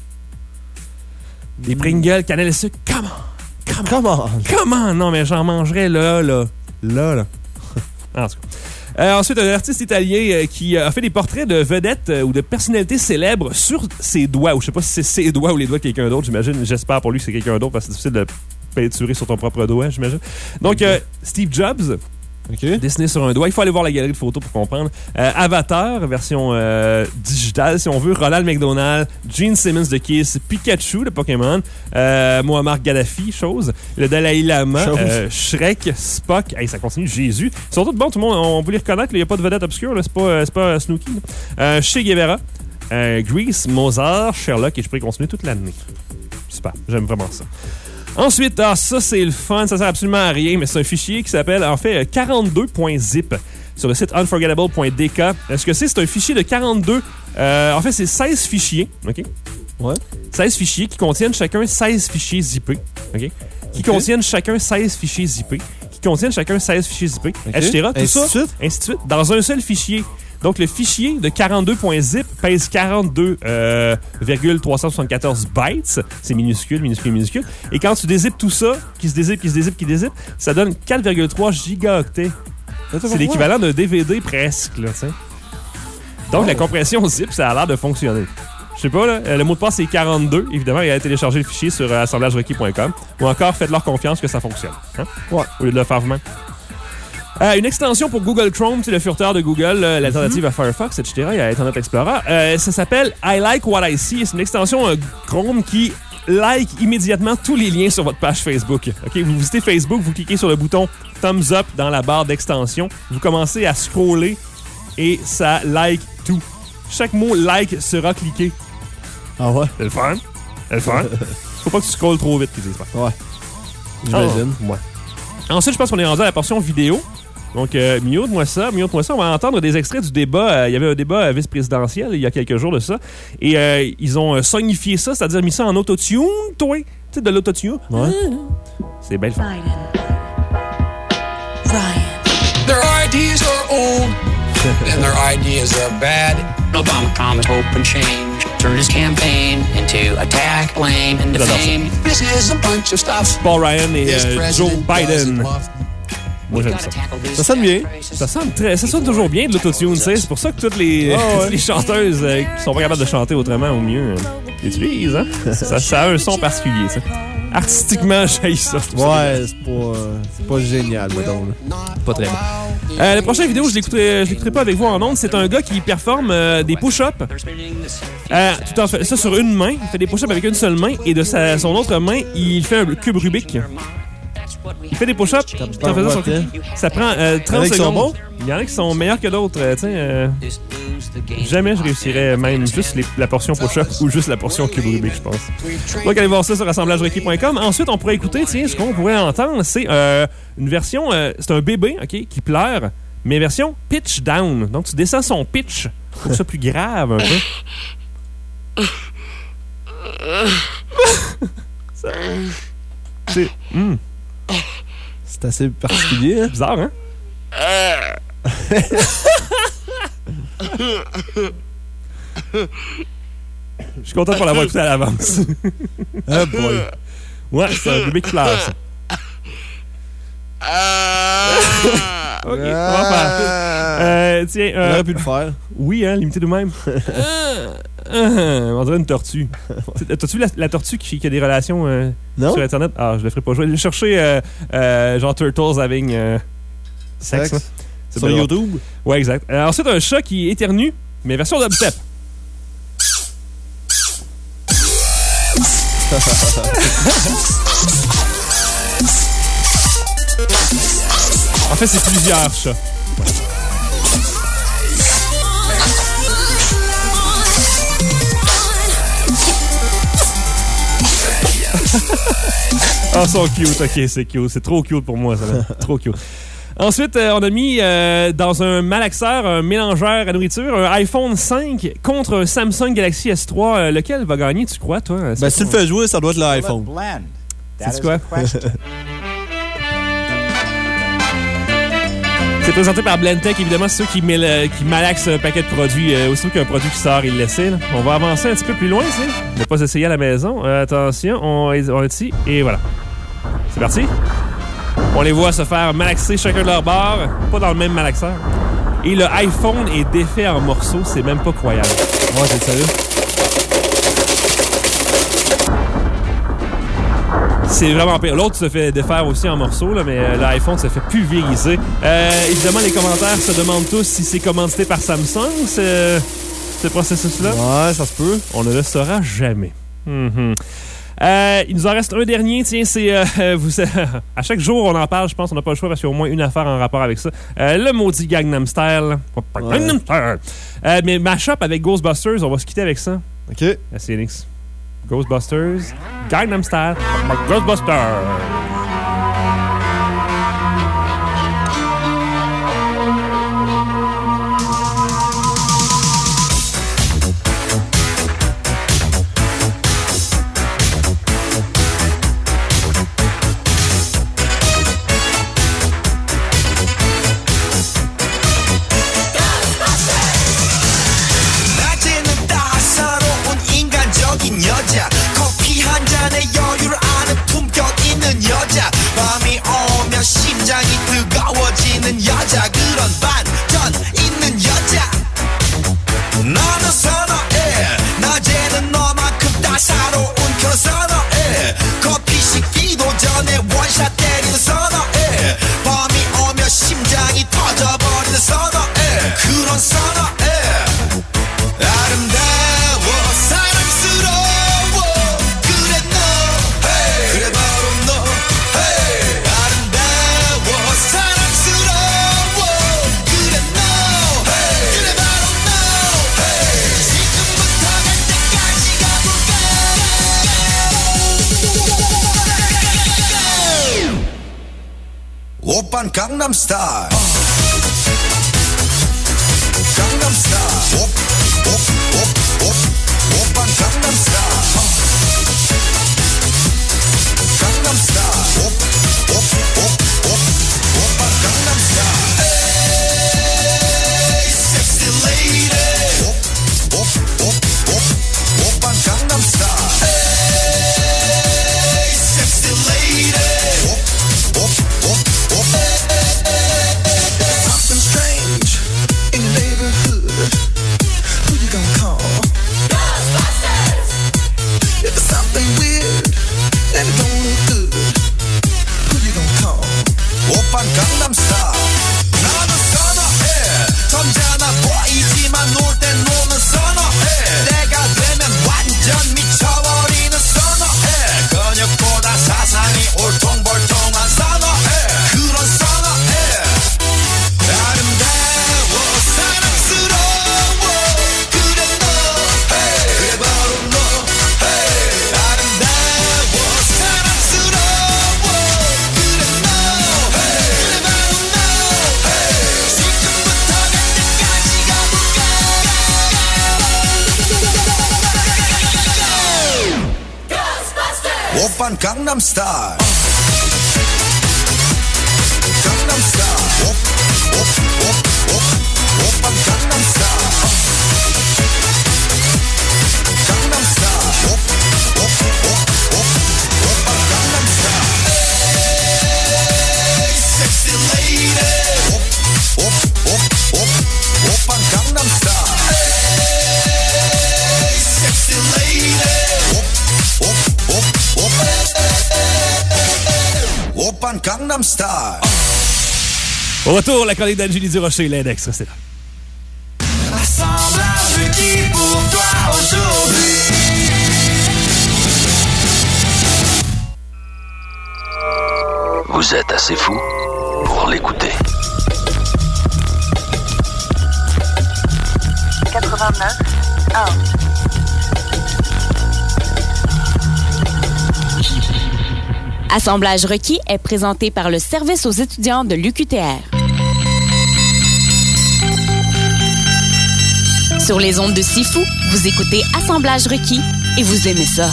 [SPEAKER 3] Des Pringles, cannelle et sucre. Come on! Come on!
[SPEAKER 4] Comment?
[SPEAKER 3] Comment? Non, mais j'en mangerais là, là. Là, là. En tout cas. Euh, ensuite, un artiste italien euh, qui a fait des portraits de vedettes euh, ou de personnalités célèbres sur ses doigts. Ou je sais pas si c'est ses doigts ou les doigts de quelqu'un d'autre, j'imagine. J'espère pour lui que c'est quelqu'un d'autre parce que c'est difficile de peinturer sur ton propre doigt, j'imagine. Donc, euh, Steve Jobs,
[SPEAKER 4] OK.
[SPEAKER 3] dessiné sur un doigt. Il faut aller voir la galerie de photos pour comprendre. Euh, Avatar, version euh, digitale, si on veut. Ronald McDonald, Gene Simmons de Kiss, Pikachu de Pokémon, euh, Muammar Gaddafi, chose, le Dalai Lama, euh, Shrek, Spock, hey, ça continue, Jésus. Ils sont tous bons, tout le monde, on peut les reconnaître. Il n'y a pas de vedette obscure, là, c'est pas, c'est pas Snooki. Euh, Che Guevara, euh, Grease, Mozart, Sherlock, et je pourrais continuer toute l'année. Super, j'aime vraiment ça. Ensuite, ah, ça c'est le fun, ça sert absolument à rien, mais c'est un fichier qui s'appelle en fait quarante-deux point zip sur le site unforgettable point d k. Ce que c'est, c'est un fichier de quarante-deux. Euh, en fait, c'est seize fichiers, OK?
[SPEAKER 4] Ouais.
[SPEAKER 3] seize fichiers qui contiennent chacun seize fichiers zippés, OK? Qui
[SPEAKER 4] OK.
[SPEAKER 3] contiennent chacun seize fichiers zippés, qui contiennent chacun seize fichiers zippés,
[SPEAKER 4] OK.
[SPEAKER 3] et cetera. Tout
[SPEAKER 4] Ainsi
[SPEAKER 3] ça,
[SPEAKER 4] de suite?
[SPEAKER 3] ainsi de suite, dans un seul fichier. Donc, le fichier de quarante-deux point zip pèse quarante-deux virgule trois cent soixante-quatorze bytes. C'est minuscule, minuscule, minuscule. Et quand tu dézippes tout ça, qui se dézippe, qui se dézippe, qui dézippe, ça donne quatre virgule trois gigaoctets. C'est l'équivalent d'un D V D presque, là, tu sais. Donc,
[SPEAKER 4] Oh.
[SPEAKER 3] la compression zip, ça a l'air de fonctionner. Je sais pas, là, euh, le mot de passe, c'est quarante-deux. Évidemment, il a téléchargé le fichier sur euh, assemblage requis point com. Ou encore, faites-leur confiance que ça fonctionne. Hein?
[SPEAKER 4] Ouais.
[SPEAKER 3] Au lieu de le faire vous-même. Euh, une extension pour Google Chrome, c'est le furteur de Google, euh, l'alternative à Firefox, et cetera. Il y a Internet Explorer. Euh, ça s'appelle I Like What I See. C'est une extension euh, Chrome qui like immédiatement tous les liens sur votre page Facebook. Ok, vous visitez Facebook, vous cliquez sur le bouton Thumbs Up dans la barre d'extension. Vous commencez à scroller et ça like tout. Chaque mot like sera cliqué.
[SPEAKER 4] Ah ouais?
[SPEAKER 3] C'est le fun. C'est le fun. Faut pas que tu scrolles trop vite, qu'ils disent.
[SPEAKER 4] Ouais. J'imagine.
[SPEAKER 3] Oh, ouais. Ensuite, je pense qu'on est rendu à la portion vidéo. Donc, euh, mute-moi ça, mute-moi ça. On va entendre des extraits du débat. Euh, il y avait un débat euh, vice-présidentiel il y a quelques jours de ça. Et euh, ils ont euh, sonifié ça, c'est-à-dire mis ça en autotune, toi. Tu sais, de l'autotune.
[SPEAKER 4] Ouais.
[SPEAKER 3] C'est belle fun.
[SPEAKER 1] Biden. Ryan.
[SPEAKER 9] Their ideas are old, and their ideas are bad. Obama promised hope and change, turned his campaign into attack, blame, and defame. This is a bunch of stuff.
[SPEAKER 3] Paul Ryan et
[SPEAKER 9] This
[SPEAKER 3] euh, Joe
[SPEAKER 9] president doesn't
[SPEAKER 3] Biden.
[SPEAKER 9] love.
[SPEAKER 3] Moi, j'aime ça.
[SPEAKER 4] Ça sonne bien.
[SPEAKER 3] Ça sonne, très, ça sonne toujours bien de l'autotune, tu sais. C'est pour ça que toutes les,
[SPEAKER 4] Oh, ouais.
[SPEAKER 3] toutes les chanteuses euh, qui sont pas capables de chanter autrement ou mieux euh, l'utilisent. Hein? ça, ça a un son particulier, ça. Artistiquement, j'haïs ça. Je trouve ça
[SPEAKER 4] Ouais, c'est pas, euh, c'est pas génial, mettons. là.
[SPEAKER 3] pas très bon. Euh, la prochaine vidéo, je l'écouterai, je l'écouterai pas avec vous en ondes. C'est un gars qui performe euh, des push-ups. Euh, tout en fait ça sur une main. Il fait des push-ups avec une seule main et de sa, son autre main, il fait un cube Rubik. Il fait des push-ups. tout en faisant son cube. Ça prend euh, trente
[SPEAKER 4] Il y en a qui sont
[SPEAKER 3] secondes.
[SPEAKER 4] bons?
[SPEAKER 3] Il y en a qui sont meilleurs que d'autres. euh, tu sais, euh, jamais je réussirais même juste les- la portion push-up ou juste la portion cube Rubik, je pense. Donc, allez voir ça sur assemblage requis point com. Ensuite, on pourrait écouter, tiens, ce qu'on pourrait entendre, c'est euh, une version, euh, c'est un bébé, OK, qui pleure, mais version pitch down. Donc, tu descends son pitch pour que ça soit plus grave un peu. Ça- c'est hmm,
[SPEAKER 4] C'est assez particulier, hein?
[SPEAKER 3] bizarre, hein? Je suis content pour l'avoir écouté à l'avance.
[SPEAKER 4] Oh boy.
[SPEAKER 3] Ouais, c'est un bébé qui pleure, ça. OK, on va faire. Euh, tiens, euh,
[SPEAKER 4] On aurait pu le faire.
[SPEAKER 3] Oui, hein, limité de même. euh, euh, on dirait une tortue. T'as-tu vu la, la tortue qui, qui a des relations euh,
[SPEAKER 4] Non?
[SPEAKER 3] sur Internet? Ah, je le ferai pas. Je vais aller chercher euh, euh, genre Turtles having euh, sex.
[SPEAKER 4] Sexe.
[SPEAKER 3] Hein. C'est
[SPEAKER 4] Sur
[SPEAKER 3] bien
[SPEAKER 4] YouTube?
[SPEAKER 3] drôle. Ouais, exact. Euh, ensuite, un chat qui éternue, mais version dubstep. En fait, c'est plusieurs chats. Ah, oh, ils sont cute. OK, c'est cute. C'est trop cute pour moi, ça. Là. Trop cute. Ensuite, euh, on a mis euh, dans un malaxeur, un mélangeur à nourriture, un iPhone cinq contre un Samsung Galaxy S trois. Euh, lequel va gagner, tu crois, toi?
[SPEAKER 4] Ben, si tu le fais jouer, ça doit être l'iPhone.
[SPEAKER 3] C'est quoi? C'est présenté par Blendtec, évidemment, c'est ceux qui, mêlent, qui malaxent un paquet de produits. Euh, aussitôt qu'un produit qui sort, ils le laissent. Là. On va avancer un petit peu plus loin, tu sais. On va pas s'essayer à la maison. Euh, attention, on est, on est ici, et voilà. C'est parti. On les voit se faire malaxer chacun de leur bord, pas dans le même malaxeur. Et le iPhone est défait en morceaux, c'est même pas croyable.
[SPEAKER 4] Ouais, c'est sérieux.
[SPEAKER 3] C'est vraiment pire. L'autre se fait défaire aussi en morceaux, là, mais euh, l'iPhone se fait pulvériser. Euh, évidemment, les commentaires se demandent tous si c'est commandité par Samsung, ce, ce processus-là.
[SPEAKER 4] Ouais, ça se peut.
[SPEAKER 3] On ne le saura jamais. Mm-hmm. Euh, il nous en reste un dernier, tiens, c'est... Euh, vous, à chaque jour, on en parle, je pense, on n'a pas le choix parce qu'il y a au moins une affaire en rapport avec ça. Euh, le maudit Gangnam Style. Ouais. Gangnam Style. Euh, mais Mashup avec Ghostbusters, on va se quitter avec ça.
[SPEAKER 4] OK.
[SPEAKER 3] Merci, Nix. Ghostbusters, Gangnam Style, Ghostbusters.
[SPEAKER 7] 여자 그런 반전 있는 여자 너는 선어해 낮에는 너만큼 따사로운 그런 선어해 커피 식기도 전에 원샷 때리는 선어해 밤이 오면 심장이 터져버리는 선어해 그런 선어해 아름다워 사랑스러워 그래 너 hey. 그래 바로 너 hey. 아름다워 사랑스러워 그래 너 hey. 그래 바로 너 hey. 지금부터 갈 때까지 가볼까 오빤 강남스타일 강남스타일 오, 오, 오, 오, 오빤 강남스타일 강남스타일 오, 오, 오, 오, 오빤 강남스타일 에이 섹시 레이디 오, 오, 오, 오, 오빤 강남스타일 에이 섹시 레이디 오, 오, 오, 오 Something strange in your neighborhood. Who you gonna call? Ghostbusters! If there's something weird and it don't look good, who you gonna call? 오빤 강남스타일 나는 선어해 점잖아 보이지만 놀 땐 노는 선어해 내가 되면 완전 미쳐버리는 선어해 근육보다 사상이 올통벌통한 선어해 그런 선어해 아름다워 사랑스러워 그래 너 hey. 그래 바로 너 hey. 아름다워 사랑스러워 그래 너 hey. 그래 바로 너 hey. 지금부터 갈 때까지 가볼까 Ghostbusters 오빤 강남스타일 강남스타일 오, 오, 오, 오, 오빤 강남스타일
[SPEAKER 10] Gangnam Style.
[SPEAKER 3] Au retour, la chronique d'Angélie Durocher, l'index, restez là.
[SPEAKER 7] Assemblage qui pour toi aujourd'hui.
[SPEAKER 11] Vous êtes assez fou pour l'écouter.
[SPEAKER 1] quatre-vingt-neuf un.
[SPEAKER 2] Assemblage requis est présenté par le service aux étudiants de l'U Q T R. Sur les ondes de Sifu, vous écoutez Assemblage requis et vous aimez ça.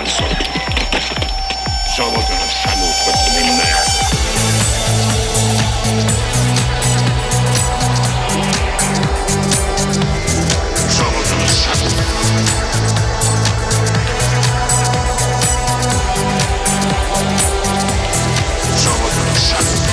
[SPEAKER 10] Johansson. Żołądek samów podwójny. Żołądek samów. Żołądek samów.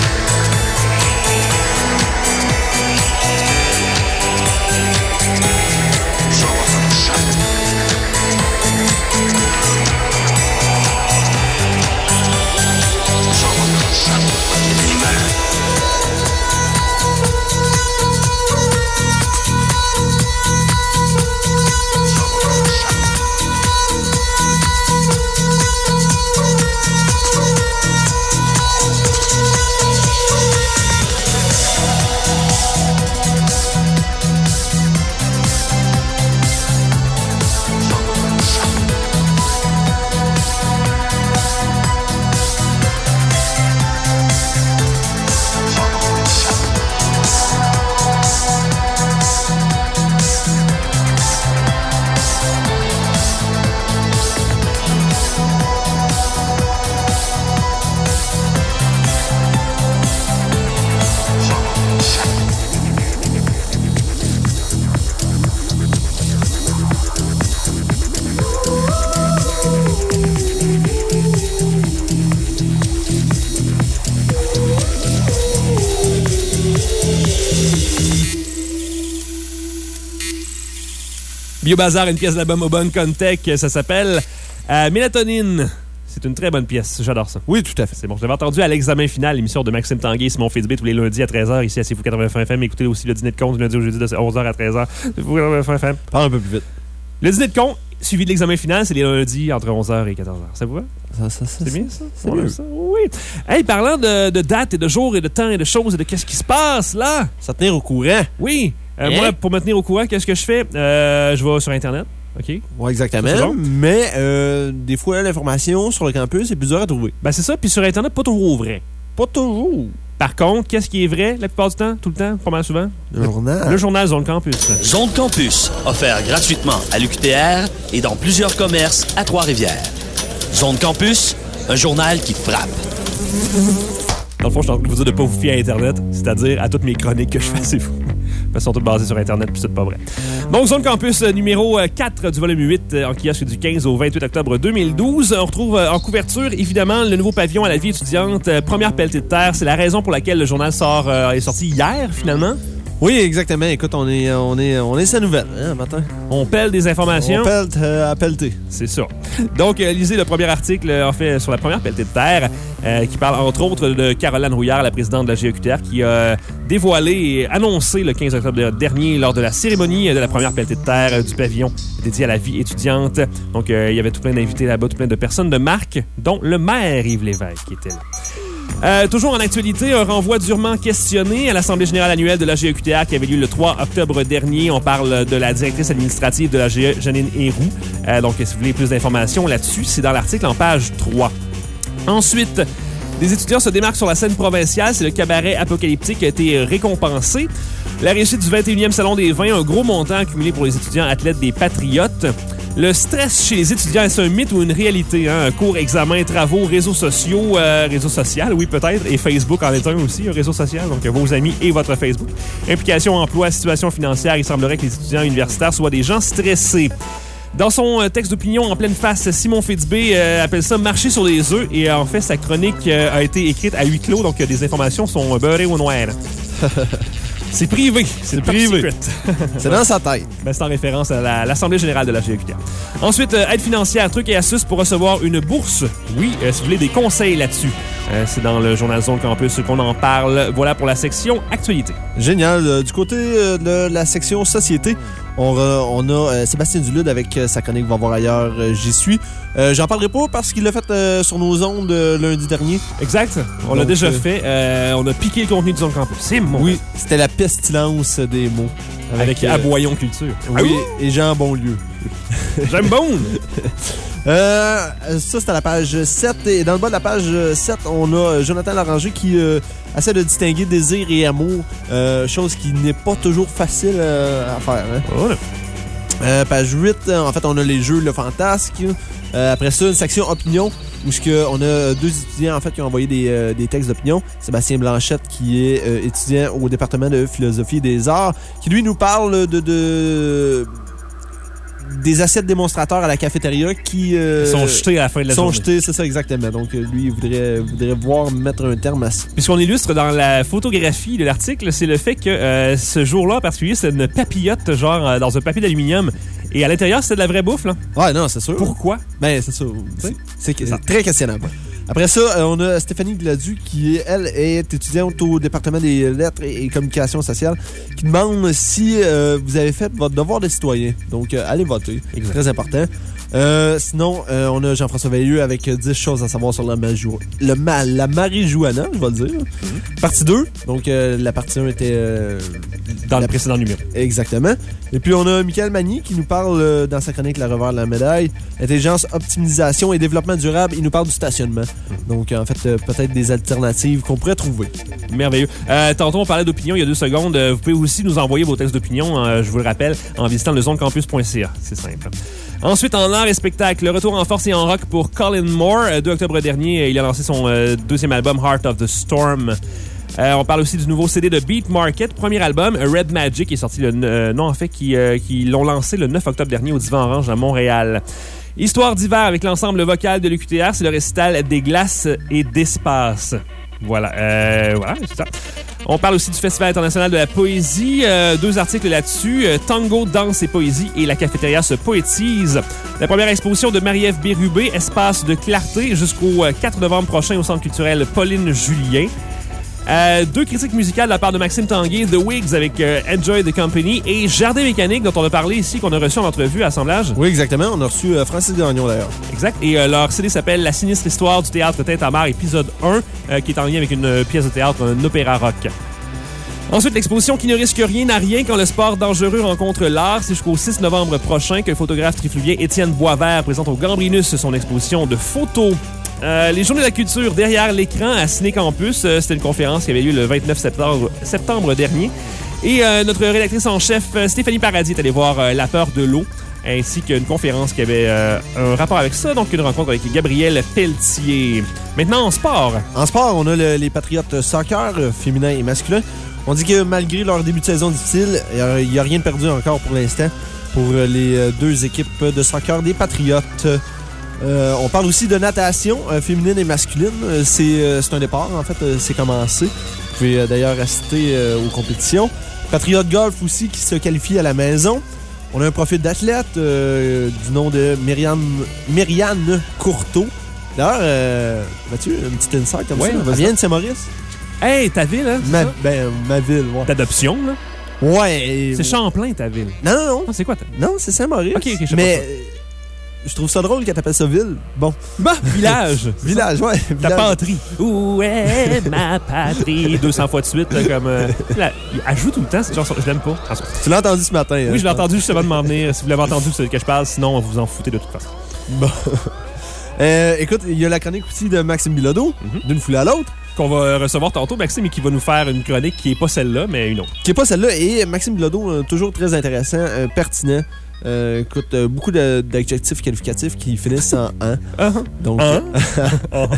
[SPEAKER 3] BioBazar, une pièce de l'album Obon Contech, ça s'appelle euh, Mélatonine. C'est une très bonne pièce, j'adore ça.
[SPEAKER 4] Oui, tout à fait.
[SPEAKER 3] C'est bon, je l'avais entendu à l'examen final, l'émission de Maxime Tanguay, Simon Fitzbé tous les lundis à treize heures, ici à C F O quatre-vingt-neuf F M. Écoutez aussi le dîner de con du lundi au jeudi de onze heures à treize heures. C F O quatre-vingt-neuf F M.
[SPEAKER 4] Parle un peu plus vite.
[SPEAKER 3] Le dîner de con, suivi de l'examen final, c'est les lundis entre onze heures et quatorze heures. Ça vous va?
[SPEAKER 4] Ça, ça, ça,
[SPEAKER 3] c'est bien, ça?
[SPEAKER 4] C'est mieux.
[SPEAKER 3] Ça? Oui. Hey, parlant de, de date et de jour et de temps et de choses et de qu'est-ce qui se passe, là?
[SPEAKER 4] Ça tenir au courant.
[SPEAKER 3] Oui. Euh,
[SPEAKER 4] Hein?
[SPEAKER 3] Moi, pour me tenir au courant, qu'est-ce que je fais? Euh, je vais sur Internet. OK.
[SPEAKER 4] Oui, exactement.
[SPEAKER 3] Ça,
[SPEAKER 4] mais euh, des fois, l'information sur le campus est plus dure à trouver.
[SPEAKER 3] Ben, c'est ça. Puis sur Internet, pas toujours vrai.
[SPEAKER 4] Pas toujours.
[SPEAKER 3] Par contre, qu'est-ce qui est vrai la plupart du temps? Tout le temps? Pas mal souvent?
[SPEAKER 4] Le journal.
[SPEAKER 3] Le journal Zone Campus.
[SPEAKER 12] Zone Campus, offert gratuitement à l'U Q T R et dans plusieurs commerces à Trois-Rivières. Zone Campus, un journal qui frappe.
[SPEAKER 3] Dans le fond, je suis en train de vous dire de ne pas vous fier à Internet, c'est-à-dire à toutes mes chroniques que je fais, c'est fou. Elles sont toutes basées sur Internet, puis c'est pas vrai. Donc, Zone Campus euh, numéro quatre du volume huit, euh, en kiosque du quinze au vingt-huit octobre deux mille douze. On retrouve euh, en couverture, évidemment, le nouveau pavillon à la vie étudiante, euh, première pelletée de terre. C'est la raison pour laquelle le journal sort, euh, est sorti hier, finalement.
[SPEAKER 4] Oui, exactement. Écoute, on est, on est, on est sa nouvelle, hein, matin.
[SPEAKER 3] On pèle des informations.
[SPEAKER 4] On pèle euh, à pelleter.
[SPEAKER 3] C'est ça. Donc, euh, lisez le premier article, euh, en fait, sur la première pelletée de terre, euh, qui parle, entre autres, de Caroline Rouillard, la présidente de la G E Q T R, qui a dévoilé et annoncé le quinze octobre dernier, lors de la cérémonie de la première pelletée de terre euh, du pavillon dédié à la vie étudiante. Donc, euh, il y avait tout plein d'invités là-bas, tout plein de personnes de marque, dont le maire Yves Lévesque qui était là. Euh, toujours en actualité, un renvoi durement questionné à l'Assemblée générale annuelle de la G E Q T R qui avait lieu le trois octobre dernier. On parle de la directrice administrative de la G E, Janine Héroux. Euh, donc, si vous voulez plus d'informations là-dessus, c'est dans l'article en page trois. Ensuite, des étudiants se démarquent sur la scène provinciale. C'est le cabaret apocalyptique qui a été récompensé. La réussite du vingt et unième Salon des vins, un gros montant accumulé pour les étudiants athlètes des Patriotes. Le stress chez les étudiants, est-ce un mythe ou une réalité? Hein? Cours, examens, travaux, réseaux sociaux, euh, réseaux sociaux, oui peut-être, et Facebook en est un aussi, un réseau social, donc vos amis et votre Facebook. Implication, emploi, situation financière, il semblerait que les étudiants universitaires soient des gens stressés. Dans son texte d'opinion en pleine face, Simon Fitzbé euh, appelle ça « marcher sur des œufs » et euh, en fait, sa chronique euh, a été écrite à huis clos, donc euh, des informations sont beurrées au noir. C'est privé. C'est privé.
[SPEAKER 4] C'est dans sa tête.
[SPEAKER 3] Ben, c'est en référence à la, l'Assemblée générale de la G E Q T R. Ensuite, euh, aide financière, trucs et astuces pour recevoir une bourse. Oui, euh, si vous voulez des conseils là-dessus. Euh, c'est dans le journal Zone Campus qu'on en parle. Voilà pour la section actualité.
[SPEAKER 4] Génial. Euh, du côté euh, de la section société, on, re, on a euh, Sébastien Dulude avec euh, sa chronique Va voir ailleurs, euh, j'y suis. Euh, j'en parlerai pas parce qu'il l'a fait euh, sur nos ondes euh, lundi dernier.
[SPEAKER 3] Exact. On Donc, l'a déjà euh... fait. Euh, on a piqué le contenu du Zone Campus. C'est mon.
[SPEAKER 4] Oui, c'était la pestilence des mots.
[SPEAKER 3] Avec, avec euh, Aboyon Culture.
[SPEAKER 4] Oui, ah, et Jean Bonlieu.
[SPEAKER 3] J'aime bon!
[SPEAKER 4] euh, ça, c'est à la page sept. Et dans le bas de la page sept, on a Jonathan Laranger qui euh, essaie de distinguer désir et amour. Euh, chose qui n'est pas toujours facile euh, à faire. Hein?
[SPEAKER 3] Oh,
[SPEAKER 4] euh, page huit, en fait, on a les jeux Le Fantasque. Euh, après ça, une section opinion où ce que on a deux étudiants en fait qui ont envoyé des, euh, des textes d'opinion. Sébastien Blanchette qui est euh, étudiant au département de philosophie et des arts, qui lui nous parle de, de des assiettes démonstrateurs à la cafétéria qui euh,
[SPEAKER 3] sont jetés à la fin de la
[SPEAKER 4] sont
[SPEAKER 3] journée.
[SPEAKER 4] jetés, c'est ça exactement. Donc euh, lui il voudrait, voudrait voir mettre un terme à ça.
[SPEAKER 3] Puis ce qu'on illustre dans la photographie de l'article, c'est le fait que euh, ce jour-là en particulier, c'est une papillote genre euh, dans un papier d'aluminium. Et à l'intérieur, c'était de la vraie bouffe, là.
[SPEAKER 4] Ouais, non, c'est sûr.
[SPEAKER 3] Pourquoi?
[SPEAKER 4] Ben, c'est sûr. C'est, c'est, c'est très questionnable. Après ça, euh, on a Stéphanie Gladu qui, elle, est étudiante au département des lettres et, et communications sociales, qui demande si euh, vous avez fait votre devoir de citoyen. Donc, euh, allez voter. C'est très important. Euh, sinon, euh, on a Jean-François Veilleux avec dix choses à savoir sur la, majou- le ma- la marijuana, je vais le dire. Mm-hmm. Partie deux. Donc, euh, la partie un était... Euh,
[SPEAKER 3] dans le précédent numéro.
[SPEAKER 4] Exactement. Et puis, on a Michael Magny qui nous parle euh, dans sa chronique La revers de la médaille. Intelligence, optimisation et développement durable. Il nous parle du stationnement. Mm-hmm. Donc, en fait, euh, peut-être des alternatives qu'on pourrait trouver.
[SPEAKER 3] Merveilleux. Euh, tantôt, on parlait d'opinion il y a deux secondes. Euh, vous pouvez aussi nous envoyer vos textes d'opinion, euh, je vous le rappelle, en visitant le zone campus point c a. C'est simple. Ensuite, en art et spectacle, le retour en force et en rock pour Colin Moore. Le deux octobre dernier, il a lancé son euh, deuxième album, Heart of the Storm. Euh, on parle aussi du nouveau C D de Beat Market, premier album, Red Magic, qui est sorti le... Euh, non, en fait, qui, euh, qui l'ont lancé le neuf octobre dernier au Divan Orange à Montréal. Histoire d'hiver avec l'ensemble vocal de l'U Q T R, c'est le récital des glaces et d'espace. Voilà, euh, voilà, c'est ça. On parle aussi du Festival international de la poésie. Euh, deux articles là-dessus. Euh, Tango, danse et poésie et la cafétéria se poétise. La première exposition de Marie-Ève Bérubé, Espace de clarté, jusqu'au quatre novembre prochain au Centre culturel Pauline Julien. Euh, deux critiques musicales de la part de Maxime Tanguay, The Wigs avec euh, Enjoy the Company et Jardin mécanique dont on a parlé ici, qu'on a reçu en entrevue à Assemblage.
[SPEAKER 4] Oui, exactement. On a reçu euh, Francis Gagnon d'ailleurs.
[SPEAKER 3] Exact. Et euh, leur C D s'appelle La sinistre histoire du théâtre Tête à Mar, épisode un, euh, qui est en lien avec une euh, pièce de théâtre, un opéra rock. Ensuite, l'exposition Qui ne risque rien n'a rien quand le sport dangereux rencontre l'art. C'est jusqu'au six novembre prochain que le photographe trifluvien Étienne Boisvert présente au Gambrinus son exposition de photos. Euh, les Journées de la culture derrière l'écran à Ciné Campus. Euh, c'était une conférence qui avait lieu le vingt-neuf septembre, septembre dernier. Et euh, notre rédactrice en chef, Stéphanie Paradis, est allée voir euh, La peur de l'eau, ainsi qu'une conférence qui avait euh, un rapport avec ça, donc une rencontre avec Gabriel Pelletier. Maintenant, en sport.
[SPEAKER 4] En sport, on a le, les Patriotes soccer, euh, féminin et masculin. On dit que malgré leur début de saison difficile, il n'y a, a rien de perdu encore pour l'instant pour euh, les euh, deux équipes de soccer des Patriotes. Euh, on parle aussi de natation euh, féminine et masculine. Euh, c'est, euh, c'est un départ, en fait, euh, c'est commencé. Vous pouvez euh, d'ailleurs assister euh, aux compétitions. Patriot Golf aussi qui se qualifie à la maison. On a un profil d'athlète euh, du nom de Myriam, Myriane Courteau. D'ailleurs, euh, Mathieu, une petite insight comme
[SPEAKER 3] ouais,
[SPEAKER 4] ça. Elle vient de Saint-Maurice.
[SPEAKER 3] Hey, ta ville, hein?
[SPEAKER 4] Ma, ben, ma ville, ouais.
[SPEAKER 3] D'adoption, là?
[SPEAKER 4] Ouais.
[SPEAKER 3] C'est Champlain, ta ville.
[SPEAKER 4] Non, non, non.
[SPEAKER 3] Ah, c'est quoi, ta...
[SPEAKER 4] Non, c'est Saint-Maurice.
[SPEAKER 3] OK, OK, je sais
[SPEAKER 4] Mais...
[SPEAKER 3] pas ça.
[SPEAKER 4] Je trouve ça drôle qu'elle t'appelle ça ville. Bon.
[SPEAKER 3] Bah, village.
[SPEAKER 4] Village, ouais.
[SPEAKER 3] Ta
[SPEAKER 4] village.
[SPEAKER 3] patrie. Où est ma patrie? deux cents fois de suite, là, comme... Euh, la, elle joue tout le temps, cette chanson. Je l'aime pas. Ah,
[SPEAKER 4] tu l'as entendu ce matin.
[SPEAKER 3] Oui,
[SPEAKER 4] hein,
[SPEAKER 3] je l'ai entendu juste avant de m'en venir. Si vous l'avez entendu, c'est de que je parle. Sinon, vous vous en foutez de toute façon.
[SPEAKER 4] Bon. euh, écoute, il y a la chronique aussi de Maxime Bilodeau, mm-hmm. d'une foulée à l'autre.
[SPEAKER 3] Qu'on va recevoir tantôt, Maxime, et qui va nous faire une chronique qui n'est pas celle-là, mais une autre.
[SPEAKER 4] Qui n'est pas celle-là. Et Maxime Bilodeau, euh, toujours très intéressant, euh, pertinent. Euh, écoute, euh, beaucoup de, d'adjectifs qualificatifs qui finissent en « un ».
[SPEAKER 3] Uh-huh.
[SPEAKER 4] Donc,
[SPEAKER 3] uh-huh.
[SPEAKER 4] euh,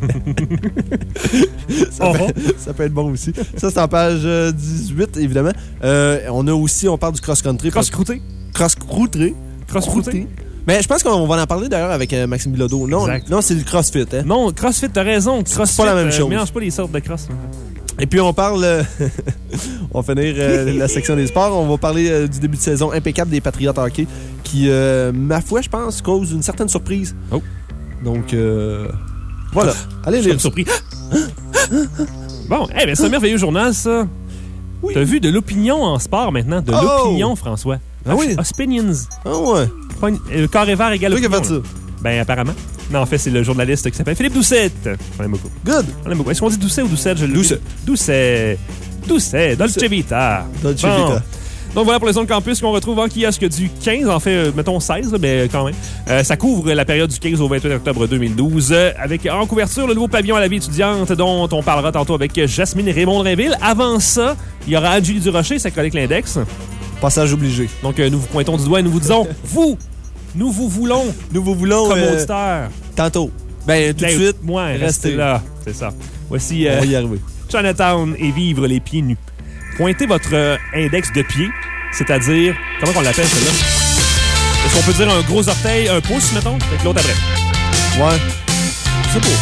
[SPEAKER 4] ça, uh-huh. peut, ça peut être bon aussi. Ça, c'est en page dix-huit, évidemment. Euh, on a aussi, on parle du cross-country.
[SPEAKER 3] Cross-crouté.
[SPEAKER 4] Cross-crouté.
[SPEAKER 3] Cross-crouté.
[SPEAKER 4] Mais je pense qu'on va en parler d'ailleurs avec euh, Maxime Bilodeau. Non, non, c'est du CrossFit. Hein?
[SPEAKER 3] Non, CrossFit, t'as raison. CrossFit,
[SPEAKER 4] c'est pas la même chose.
[SPEAKER 3] Euh, mélange pas les sortes de cross.
[SPEAKER 4] Et puis on parle, euh, on va finir euh, la section des sports, on va parler euh, du début de saison impeccable des Patriotes hockey qui, euh, ma foi, je pense, cause une certaine surprise.
[SPEAKER 3] Oh.
[SPEAKER 4] Donc, euh, voilà. Allez,
[SPEAKER 3] les surpris. Bon, eh hey, ben, c'est un merveilleux journal, ça. Oui. T'as vu de l'opinion en sport maintenant, de oh. l'opinion, François.
[SPEAKER 4] Ah oui?
[SPEAKER 3] Opinions.
[SPEAKER 4] Ah ouais.
[SPEAKER 3] Le carré vert égale
[SPEAKER 4] opinion. Qui a fait ça?
[SPEAKER 3] Ben, apparemment. Non, en fait, c'est le journaliste qui s'appelle Philippe Doucette. On l'aime beaucoup.
[SPEAKER 4] Good.
[SPEAKER 3] On l'aime beaucoup. Est-ce qu'on dit Doucet ou Doucette? Je
[SPEAKER 4] Doucet.
[SPEAKER 3] Doucet. Doucet. Dolce Vita.
[SPEAKER 4] Dolce
[SPEAKER 3] bon.
[SPEAKER 4] Vita.
[SPEAKER 3] Donc voilà pour le Zone Campus qu'on retrouve en kiosque du quinze, en fait, euh, mettons seize, là, mais quand même. Euh, ça couvre la période du quinze au vingt-huit octobre deux mille douze, euh, avec en couverture le nouveau pavillon à la vie étudiante dont on parlera tantôt avec Jasmine et Raymond Drainville. Avant ça, il y aura Angélie Durocher, sa chronique L'Index.
[SPEAKER 4] Passage obligé.
[SPEAKER 3] Donc euh, nous vous pointons du doigt et nous vous disons, vous, nous vous voulons.
[SPEAKER 4] Nous vous voulons.
[SPEAKER 3] Comme
[SPEAKER 4] euh,
[SPEAKER 3] auditeur.
[SPEAKER 4] Tantôt. Ben, tout de
[SPEAKER 3] Ben,
[SPEAKER 4] suite.
[SPEAKER 3] Moi, restez
[SPEAKER 4] restez
[SPEAKER 3] là. C'est ça. Voici
[SPEAKER 4] On
[SPEAKER 3] euh,
[SPEAKER 4] va y arriver.
[SPEAKER 3] Chinatown et vivre les pieds nus. Pointez votre euh, index de pied, c'est-à-dire, comment on l'appelle celle-là? Est-ce qu'on peut dire un gros orteil, un pouce, mettons? Avec l'autre après.
[SPEAKER 4] Ouais. C'est beau.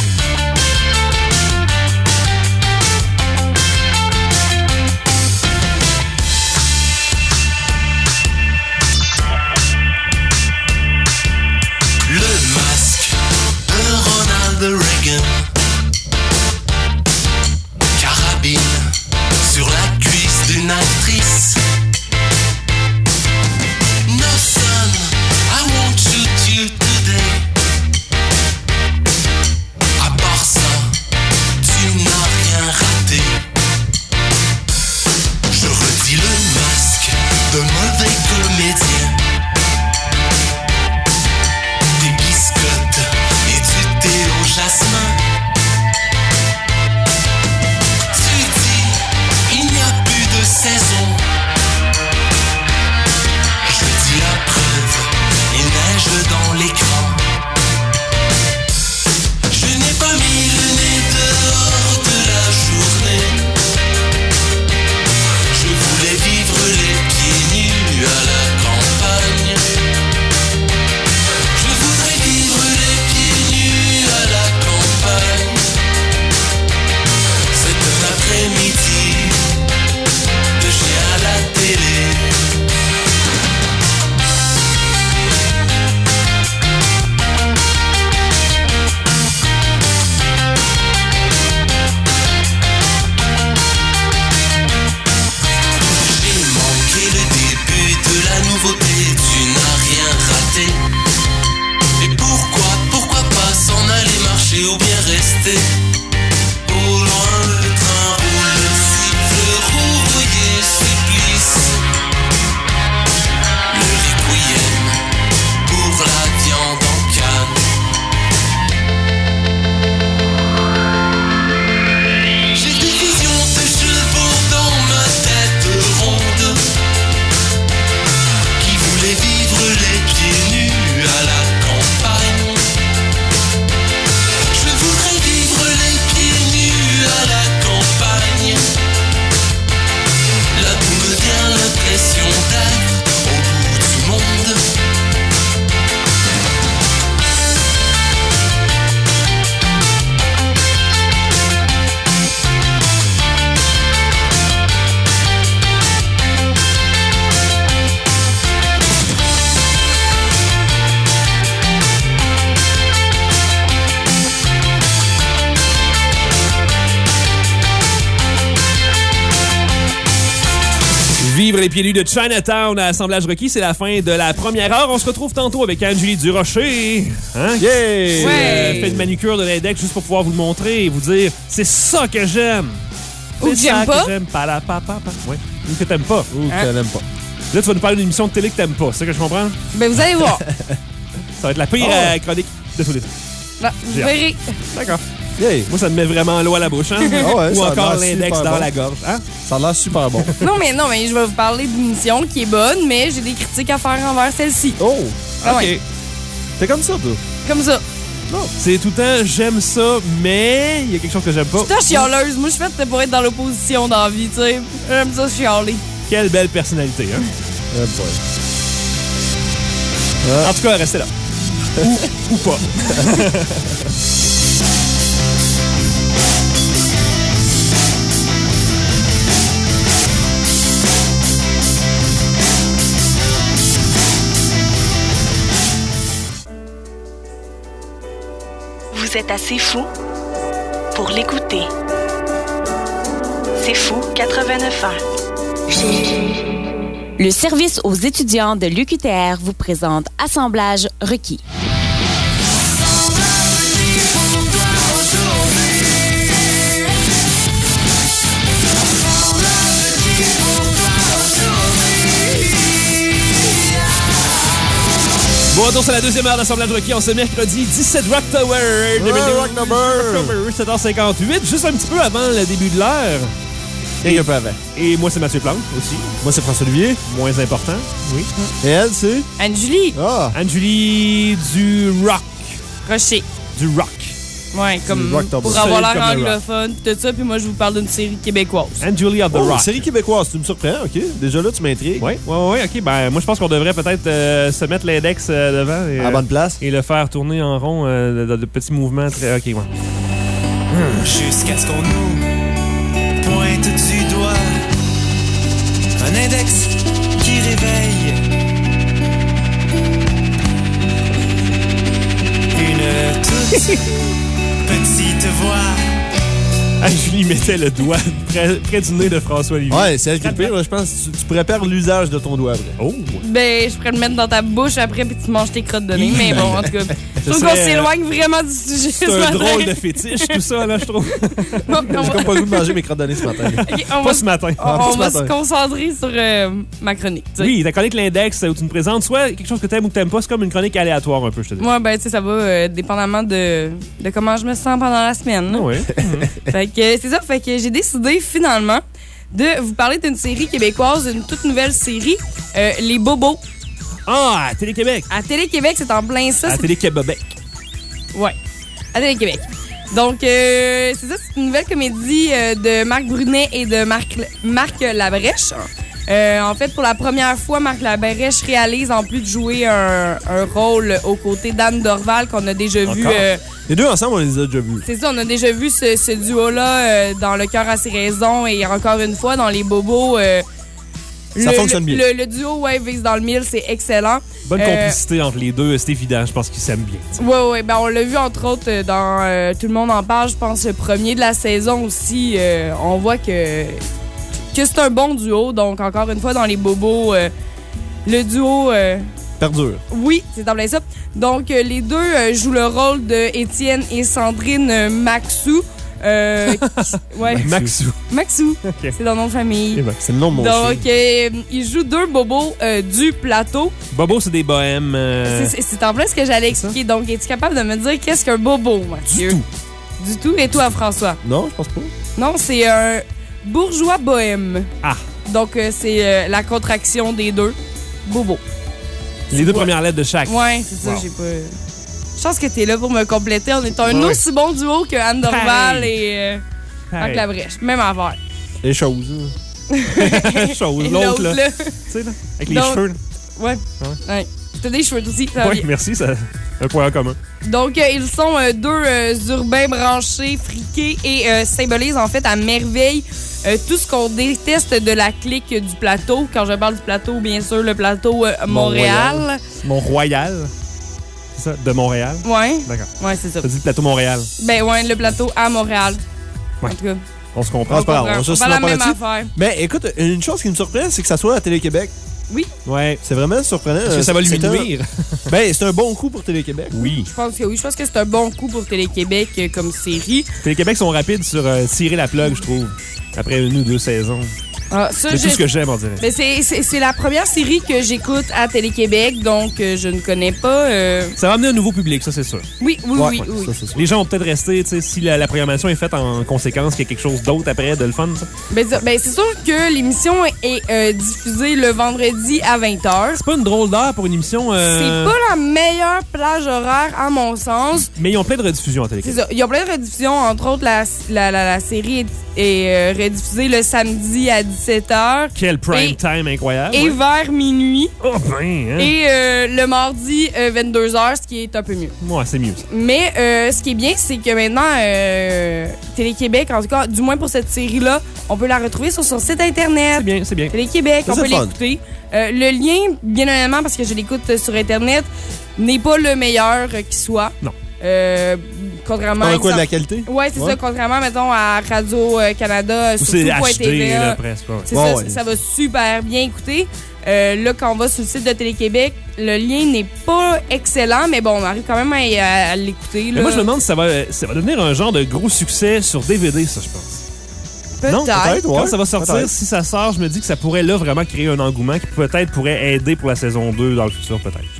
[SPEAKER 13] Le masque de Ronald Reagan. Carabine sur la cuisse d'une actrice. No son, I won't shoot you today. À part ça, tu n'as rien raté. Je redis le masque d'un mauvais comédien. Des biscottes et du thé au jasmin. Tu dis, il n'y a plus de saison. Je dis la preuve, il neige dans l'écran. Je n'ai pas mis le nez dehors de la journée. Je voulais vivre les pieds nus à la campagne. Je voudrais vivre les pieds nus à la campagne. C'est un après-midi de chien à la télé. J'ai manqué le début de la nouveauté, tu n'as rien raté. Et pourquoi, pourquoi pas s'en aller marcher ou bien rester? Au loin le train roule, le siffle rouillé supplice. Le requiem pour la viande en canne. J'ai des visions de chevaux dans ma tête ronde qui voulaient vivre les pieds nus à la campagne. Je voudrais vivre les pieds nus à la campagne. Là d'où me vient l'impression d'être au bout du monde.
[SPEAKER 3] Vivre les pieds nus de Chinatown à Assemblage requis, c'est la fin de la première heure. On se retrouve tantôt avec Angélie Durocher. Hein?
[SPEAKER 4] Yeah!
[SPEAKER 3] Ouais. Fait une manucure de l'index juste pour pouvoir vous le montrer et vous dire c'est ça que j'aime.
[SPEAKER 2] Ou que
[SPEAKER 3] C'est
[SPEAKER 2] j'aime
[SPEAKER 3] ça
[SPEAKER 2] pas.
[SPEAKER 3] Que j'aime. Pa, la, pa, pa, pa. Ouais. Ou que t'aimes pas.
[SPEAKER 4] Ou
[SPEAKER 2] Hein?
[SPEAKER 4] que t'aimes pas.
[SPEAKER 3] Là, tu vas nous parler d'une émission de télé que t'aimes pas. C'est ça que je comprends?
[SPEAKER 2] Ben, vous allez voir.
[SPEAKER 3] Ça va être la pire
[SPEAKER 4] Oh.
[SPEAKER 3] euh, chronique de tous les temps.
[SPEAKER 2] Ben, vous
[SPEAKER 3] J'ai hâte.
[SPEAKER 2] verrez.
[SPEAKER 3] D'accord.
[SPEAKER 4] Yeah.
[SPEAKER 3] Moi, ça me met vraiment l'eau à la bouche. Hein?
[SPEAKER 4] Ah ouais,
[SPEAKER 3] Ou
[SPEAKER 4] ça a
[SPEAKER 3] encore
[SPEAKER 4] l'air
[SPEAKER 3] l'index
[SPEAKER 4] super
[SPEAKER 3] dans
[SPEAKER 4] bon.
[SPEAKER 3] la gorge. Hein?
[SPEAKER 4] Ça a l'air super bon.
[SPEAKER 2] Non, mais non, mais je vais vous parler d'une émission qui est bonne, mais j'ai des critiques à faire envers celle-ci.
[SPEAKER 4] Oh!
[SPEAKER 2] Ah
[SPEAKER 3] OK.
[SPEAKER 2] ouais.
[SPEAKER 4] T'es comme ça, toi?
[SPEAKER 2] Comme ça.
[SPEAKER 3] C'est tout le temps, j'aime ça, mais il y a quelque chose que j'aime pas.
[SPEAKER 2] Je suis chialeuse. Moi, je suis faite pour être dans l'opposition dans la vie, tu sais. J'aime ça chialer.
[SPEAKER 3] Quelle belle personnalité, hein?
[SPEAKER 4] Eh boy.
[SPEAKER 3] En tout cas, restez là. ou, ou pas.
[SPEAKER 1] Vous êtes assez fou pour l'écouter. C'est fou quatre-vingt-neuf ans.
[SPEAKER 2] Le service aux étudiants de l'U Q T R vous présente Assemblage requis.
[SPEAKER 3] Bon, retour sur la deuxième heure d'Assemblage requis en ce mercredi dix-sept Rocktober.
[SPEAKER 4] Ouais, Rocktober.
[SPEAKER 3] sept heures cinquante-huit, juste un petit peu avant le début de l'heure.
[SPEAKER 4] Et un peu avant.
[SPEAKER 3] Et moi, c'est Mathieu Plante aussi.
[SPEAKER 4] Moi, c'est François Olivier.
[SPEAKER 3] Moins important, oui.
[SPEAKER 4] Et elle, c'est?
[SPEAKER 2] Anne-Julie.
[SPEAKER 4] Ah!
[SPEAKER 3] Anne-Julie du rock.
[SPEAKER 2] Rocher.
[SPEAKER 3] Du rock.
[SPEAKER 2] Ouais, comme
[SPEAKER 4] rock top.
[SPEAKER 2] pour avoir
[SPEAKER 3] Solide
[SPEAKER 2] l'air
[SPEAKER 3] comme le
[SPEAKER 2] anglophone, pis tout ça, puis moi, je vous parle d'une série québécoise.
[SPEAKER 3] Anne-Julie of the
[SPEAKER 4] Oh,
[SPEAKER 3] Rock.
[SPEAKER 4] série québécoise, tu me surprends, OK? Déjà là, tu m'intrigues.
[SPEAKER 3] Oui, oui, oui, OK. Ben, moi, je pense qu'on devrait peut-être euh, se mettre l'index euh, devant. Et,
[SPEAKER 4] À la bonne place.
[SPEAKER 3] Et le faire tourner en rond euh, de, de petits mouvements très... OK, ouais.
[SPEAKER 14] Jusqu'à ce qu'on nous pointe du doigt un index qui réveille une toute petite voix.
[SPEAKER 3] Anne-Julie mettait le doigt près, près du nez de François Olivier.
[SPEAKER 4] Ouais, c'est elle qui est le pire. Je pense que tu, tu pourrais perdre l'usage de ton doigt. Après.
[SPEAKER 3] Oh!
[SPEAKER 2] Ben, je pourrais le mettre dans ta bouche après, puis tu manges tes crottes de nez. Mais bon, en tout cas, je trouve qu'on
[SPEAKER 3] serait-
[SPEAKER 2] s'éloigne vraiment du sujet.
[SPEAKER 3] C'est
[SPEAKER 2] ce
[SPEAKER 3] un
[SPEAKER 2] matin.
[SPEAKER 3] drôle de fétiche, tout ça, là, je trouve.
[SPEAKER 2] Bon, on
[SPEAKER 4] J'ai
[SPEAKER 2] va-
[SPEAKER 4] comme pas le goût de manger mes crottes de nez ce matin.
[SPEAKER 2] Ok, on
[SPEAKER 3] Pas
[SPEAKER 2] va,
[SPEAKER 3] ce matin.
[SPEAKER 2] on,
[SPEAKER 4] Ah, pas
[SPEAKER 2] on
[SPEAKER 4] ce
[SPEAKER 2] va
[SPEAKER 4] matin.
[SPEAKER 2] se concentrer sur euh, ma chronique. tu sais.
[SPEAKER 3] Oui, ta chronique l'index où tu nous présentes soit quelque chose que t'aimes ou que t'aimes pas, c'est comme une chronique aléatoire un peu, je te dis.
[SPEAKER 2] Moi, ben, tu sais, ça va euh, dépendamment de, de comment je me sens pendant la semaine. là.
[SPEAKER 3] Oui.
[SPEAKER 2] Fait que euh, c'est ça, fait que j'ai décidé finalement de vous parler d'une série québécoise, une toute nouvelle série, euh, Les Bobos.
[SPEAKER 3] Ah, à Télé-Québec.
[SPEAKER 2] À Télé-Québec, c'est en plein ça.
[SPEAKER 3] À
[SPEAKER 2] c'est-
[SPEAKER 3] Télé-Québec.
[SPEAKER 2] Ouais, à Télé-Québec. Donc, euh, c'est ça, c'est une nouvelle comédie euh, de Marc Brunet et de Marc, Marc Labrèche. Euh, en fait, pour la première fois, Marc Labrèche réalise, en plus de jouer un, un rôle aux côtés d'Anne Dorval, qu'on a déjà vu.
[SPEAKER 4] Encore?
[SPEAKER 2] euh,
[SPEAKER 4] Les deux ensemble, on les a déjà vus.
[SPEAKER 2] c'est ça, on a déjà vu ce, ce duo-là euh, dans Le cœur à ses raisons et encore une fois, dans Les Bobos. euh,
[SPEAKER 4] Ça
[SPEAKER 2] le,
[SPEAKER 4] fonctionne
[SPEAKER 2] le,
[SPEAKER 4] bien.
[SPEAKER 2] Le, le duo ouais, Vise dans le mille, c'est excellent.
[SPEAKER 3] Bonne
[SPEAKER 2] Euh,
[SPEAKER 3] complicité entre les deux, c'est évident. Je pense qu'ils s'aiment bien. t'sais.
[SPEAKER 2] Ouais, ouais, ben on l'a vu entre autres euh, dans euh, Tout le monde en parle, je pense, le premier de la saison aussi. euh, on voit que, que c'est un bon duo. Donc, encore une fois, dans Les Bobos, euh, le duo. euh,
[SPEAKER 4] Perdure.
[SPEAKER 2] oui, c'est en plein ça. Donc, euh, les deux euh, jouent le rôle de Étienne et Sandrine euh, Maxou. Euh, qui- ouais.
[SPEAKER 3] Maxou.
[SPEAKER 2] Maxou.
[SPEAKER 3] Ok.
[SPEAKER 2] C'est leur nom de famille.
[SPEAKER 3] Eh ben,
[SPEAKER 4] C'est le nom de mon
[SPEAKER 2] Donc,
[SPEAKER 4] chien.
[SPEAKER 2] euh, ils jouent deux bobos euh, du plateau.
[SPEAKER 3] Bobo, c'est des bohèmes. euh,
[SPEAKER 2] C'est- C'est c'est en plein ce que j'allais expliquer. Donc, es-tu capable de me dire qu'est-ce qu'un bobo, Mathieu?
[SPEAKER 3] Du tout.
[SPEAKER 2] Du tout. Et toi, François?
[SPEAKER 4] Non, je pense pas.
[SPEAKER 2] Non, c'est un bourgeois bohème.
[SPEAKER 3] Ah.
[SPEAKER 2] Donc, euh, c'est euh, la contraction des deux. Bobo.
[SPEAKER 3] Les deux premières lettres de chaque.
[SPEAKER 2] Ouais, c'est ça,
[SPEAKER 3] Wow.
[SPEAKER 2] j'ai pas. Je pense que t'es là pour me compléter. On est un
[SPEAKER 3] Ouais.
[SPEAKER 2] aussi bon duo que Anne Dorval
[SPEAKER 3] Pareil.
[SPEAKER 2] et euh, Marc
[SPEAKER 3] Hey.
[SPEAKER 2] Labrèche. Même affaire.
[SPEAKER 4] Les choses.
[SPEAKER 3] Chose.
[SPEAKER 2] Et
[SPEAKER 3] L'autre, là.
[SPEAKER 2] là.
[SPEAKER 3] Tu sais, là. Avec les
[SPEAKER 2] Donc-
[SPEAKER 3] cheveux, là.
[SPEAKER 2] Ouais. Ouais. T'as des cheveux aussi. ça va
[SPEAKER 3] Ouais,
[SPEAKER 2] bien.
[SPEAKER 3] merci, ça. Un point en commun.
[SPEAKER 2] Donc, euh, ils sont euh, deux euh, urbains branchés, friqués et euh, symbolisent en fait à merveille euh, tout ce qu'on déteste de la clique du plateau. Quand je parle du plateau, bien sûr, le plateau euh, Montréal.
[SPEAKER 3] Mont-Royal. C'est ça? De Montréal?
[SPEAKER 2] Ouais.
[SPEAKER 3] D'accord.
[SPEAKER 2] Ouais, c'est ça.
[SPEAKER 3] T'as dit le plateau Montréal.
[SPEAKER 2] Ben ouais, le plateau à Montréal.
[SPEAKER 3] Ouais.
[SPEAKER 2] En tout cas,
[SPEAKER 3] On se comprend.
[SPEAKER 4] Ah, c'est pas grave,
[SPEAKER 2] comprend.
[SPEAKER 4] on
[SPEAKER 2] On
[SPEAKER 4] se
[SPEAKER 2] parle la
[SPEAKER 4] pas
[SPEAKER 2] même
[SPEAKER 4] là-dessus.
[SPEAKER 2] affaire.
[SPEAKER 4] Mais écoute, une chose qui me surprend, c'est que ça soit à Télé-Québec.
[SPEAKER 2] Oui,
[SPEAKER 3] Ouais.
[SPEAKER 4] C'est vraiment surprenant.
[SPEAKER 3] Est-ce que ça va lui
[SPEAKER 4] C'est un-
[SPEAKER 3] nuire?
[SPEAKER 4] Ben, c'est un bon coup pour Télé-Québec.
[SPEAKER 3] Oui.
[SPEAKER 2] je pense que oui. Je pense que c'est un bon coup pour Télé-Québec euh, comme série.
[SPEAKER 3] Télé-Québec sont rapides sur euh, tirer la plug, je trouve. Après une ou deux saisons.
[SPEAKER 2] Ah, ça,
[SPEAKER 3] C'est
[SPEAKER 2] je-
[SPEAKER 3] tout ce que j'aime, on dirait.
[SPEAKER 2] Ben, c'est- c'est c'est la première série que j'écoute à Télé-Québec, donc euh, je ne connais pas. euh,
[SPEAKER 3] Ça va amener un nouveau public, ça, c'est sûr.
[SPEAKER 2] Oui, oui,
[SPEAKER 4] Ouais,
[SPEAKER 2] oui.
[SPEAKER 4] ouais,
[SPEAKER 2] oui.
[SPEAKER 4] ça, c'est sûr.
[SPEAKER 3] Les gens vont peut-être rester, tu sais, si la, la programmation est faite en conséquence, qu'il y a quelque chose d'autre après, de le fun, ça.
[SPEAKER 2] Ben, ça- ben, c'est sûr que l'émission est euh, diffusée le vendredi à vingt heures.
[SPEAKER 3] C'est pas une drôle d'heure pour une émission. euh,
[SPEAKER 2] C'est pas la meilleure plage horaire, à mon sens.
[SPEAKER 3] Mais ils ont plein de rediffusions à
[SPEAKER 2] C'est
[SPEAKER 3] Télé-Québec.
[SPEAKER 2] ça. Il y a plein de rediffusions. Entre autres, la, la, la, la série est, est, euh, rediffusée le samedi à dix-sept heures.
[SPEAKER 3] Quel prime
[SPEAKER 2] Et-
[SPEAKER 3] time incroyable.
[SPEAKER 2] Et
[SPEAKER 3] ouais.
[SPEAKER 2] vers minuit.
[SPEAKER 3] Oh ben, hein.
[SPEAKER 2] Et euh, le mardi, euh, vingt-deux heures, ce qui est un peu mieux.
[SPEAKER 3] Ouais, c'est mieux, ça.
[SPEAKER 2] Mais euh, ce qui est bien, c'est que maintenant, euh, Télé-Québec, en tout cas, du moins pour cette série-là, on peut la retrouver sur son site Internet.
[SPEAKER 3] C'est bien, c'est bien.
[SPEAKER 2] Télé-Québec,
[SPEAKER 4] Ça,
[SPEAKER 2] on
[SPEAKER 4] c'est
[SPEAKER 2] peut
[SPEAKER 4] le fun.
[SPEAKER 2] l'écouter. Euh, le lien, bien honnêtement, parce que je l'écoute sur Internet, n'est pas le meilleur euh, qui soit.
[SPEAKER 3] Non.
[SPEAKER 2] Euh, contrairement
[SPEAKER 4] Dans quoi de la
[SPEAKER 2] exemple-
[SPEAKER 4] qualité?
[SPEAKER 2] Ouais, c'est
[SPEAKER 4] Ouais.
[SPEAKER 2] ça. Contrairement, mettons, à Radio-Canada,
[SPEAKER 3] Ou
[SPEAKER 2] sur
[SPEAKER 3] c'est
[SPEAKER 2] tout point
[SPEAKER 3] acheté,
[SPEAKER 2] T V.
[SPEAKER 3] là, presque. ouais.
[SPEAKER 2] C'est
[SPEAKER 4] Ouais,
[SPEAKER 2] ça,
[SPEAKER 4] ouais.
[SPEAKER 2] ça va super bien écouter. Euh, là, quand on va sur le site de Télé-Québec, le lien n'est pas excellent, mais bon, on arrive quand même à, à- à l'écouter.
[SPEAKER 3] Mais
[SPEAKER 2] là.
[SPEAKER 3] moi, je me demande si ça va, ça va devenir un genre de gros succès sur D V D, ça, je pense. Non,
[SPEAKER 2] Peut-être.
[SPEAKER 4] ouais.
[SPEAKER 3] Quand ça va sortir,
[SPEAKER 4] peut-être.
[SPEAKER 3] si ça sort, je me dis que ça pourrait là vraiment créer un engouement qui peut-être pourrait aider pour la saison deux dans le futur, peut-être. Je sais pas.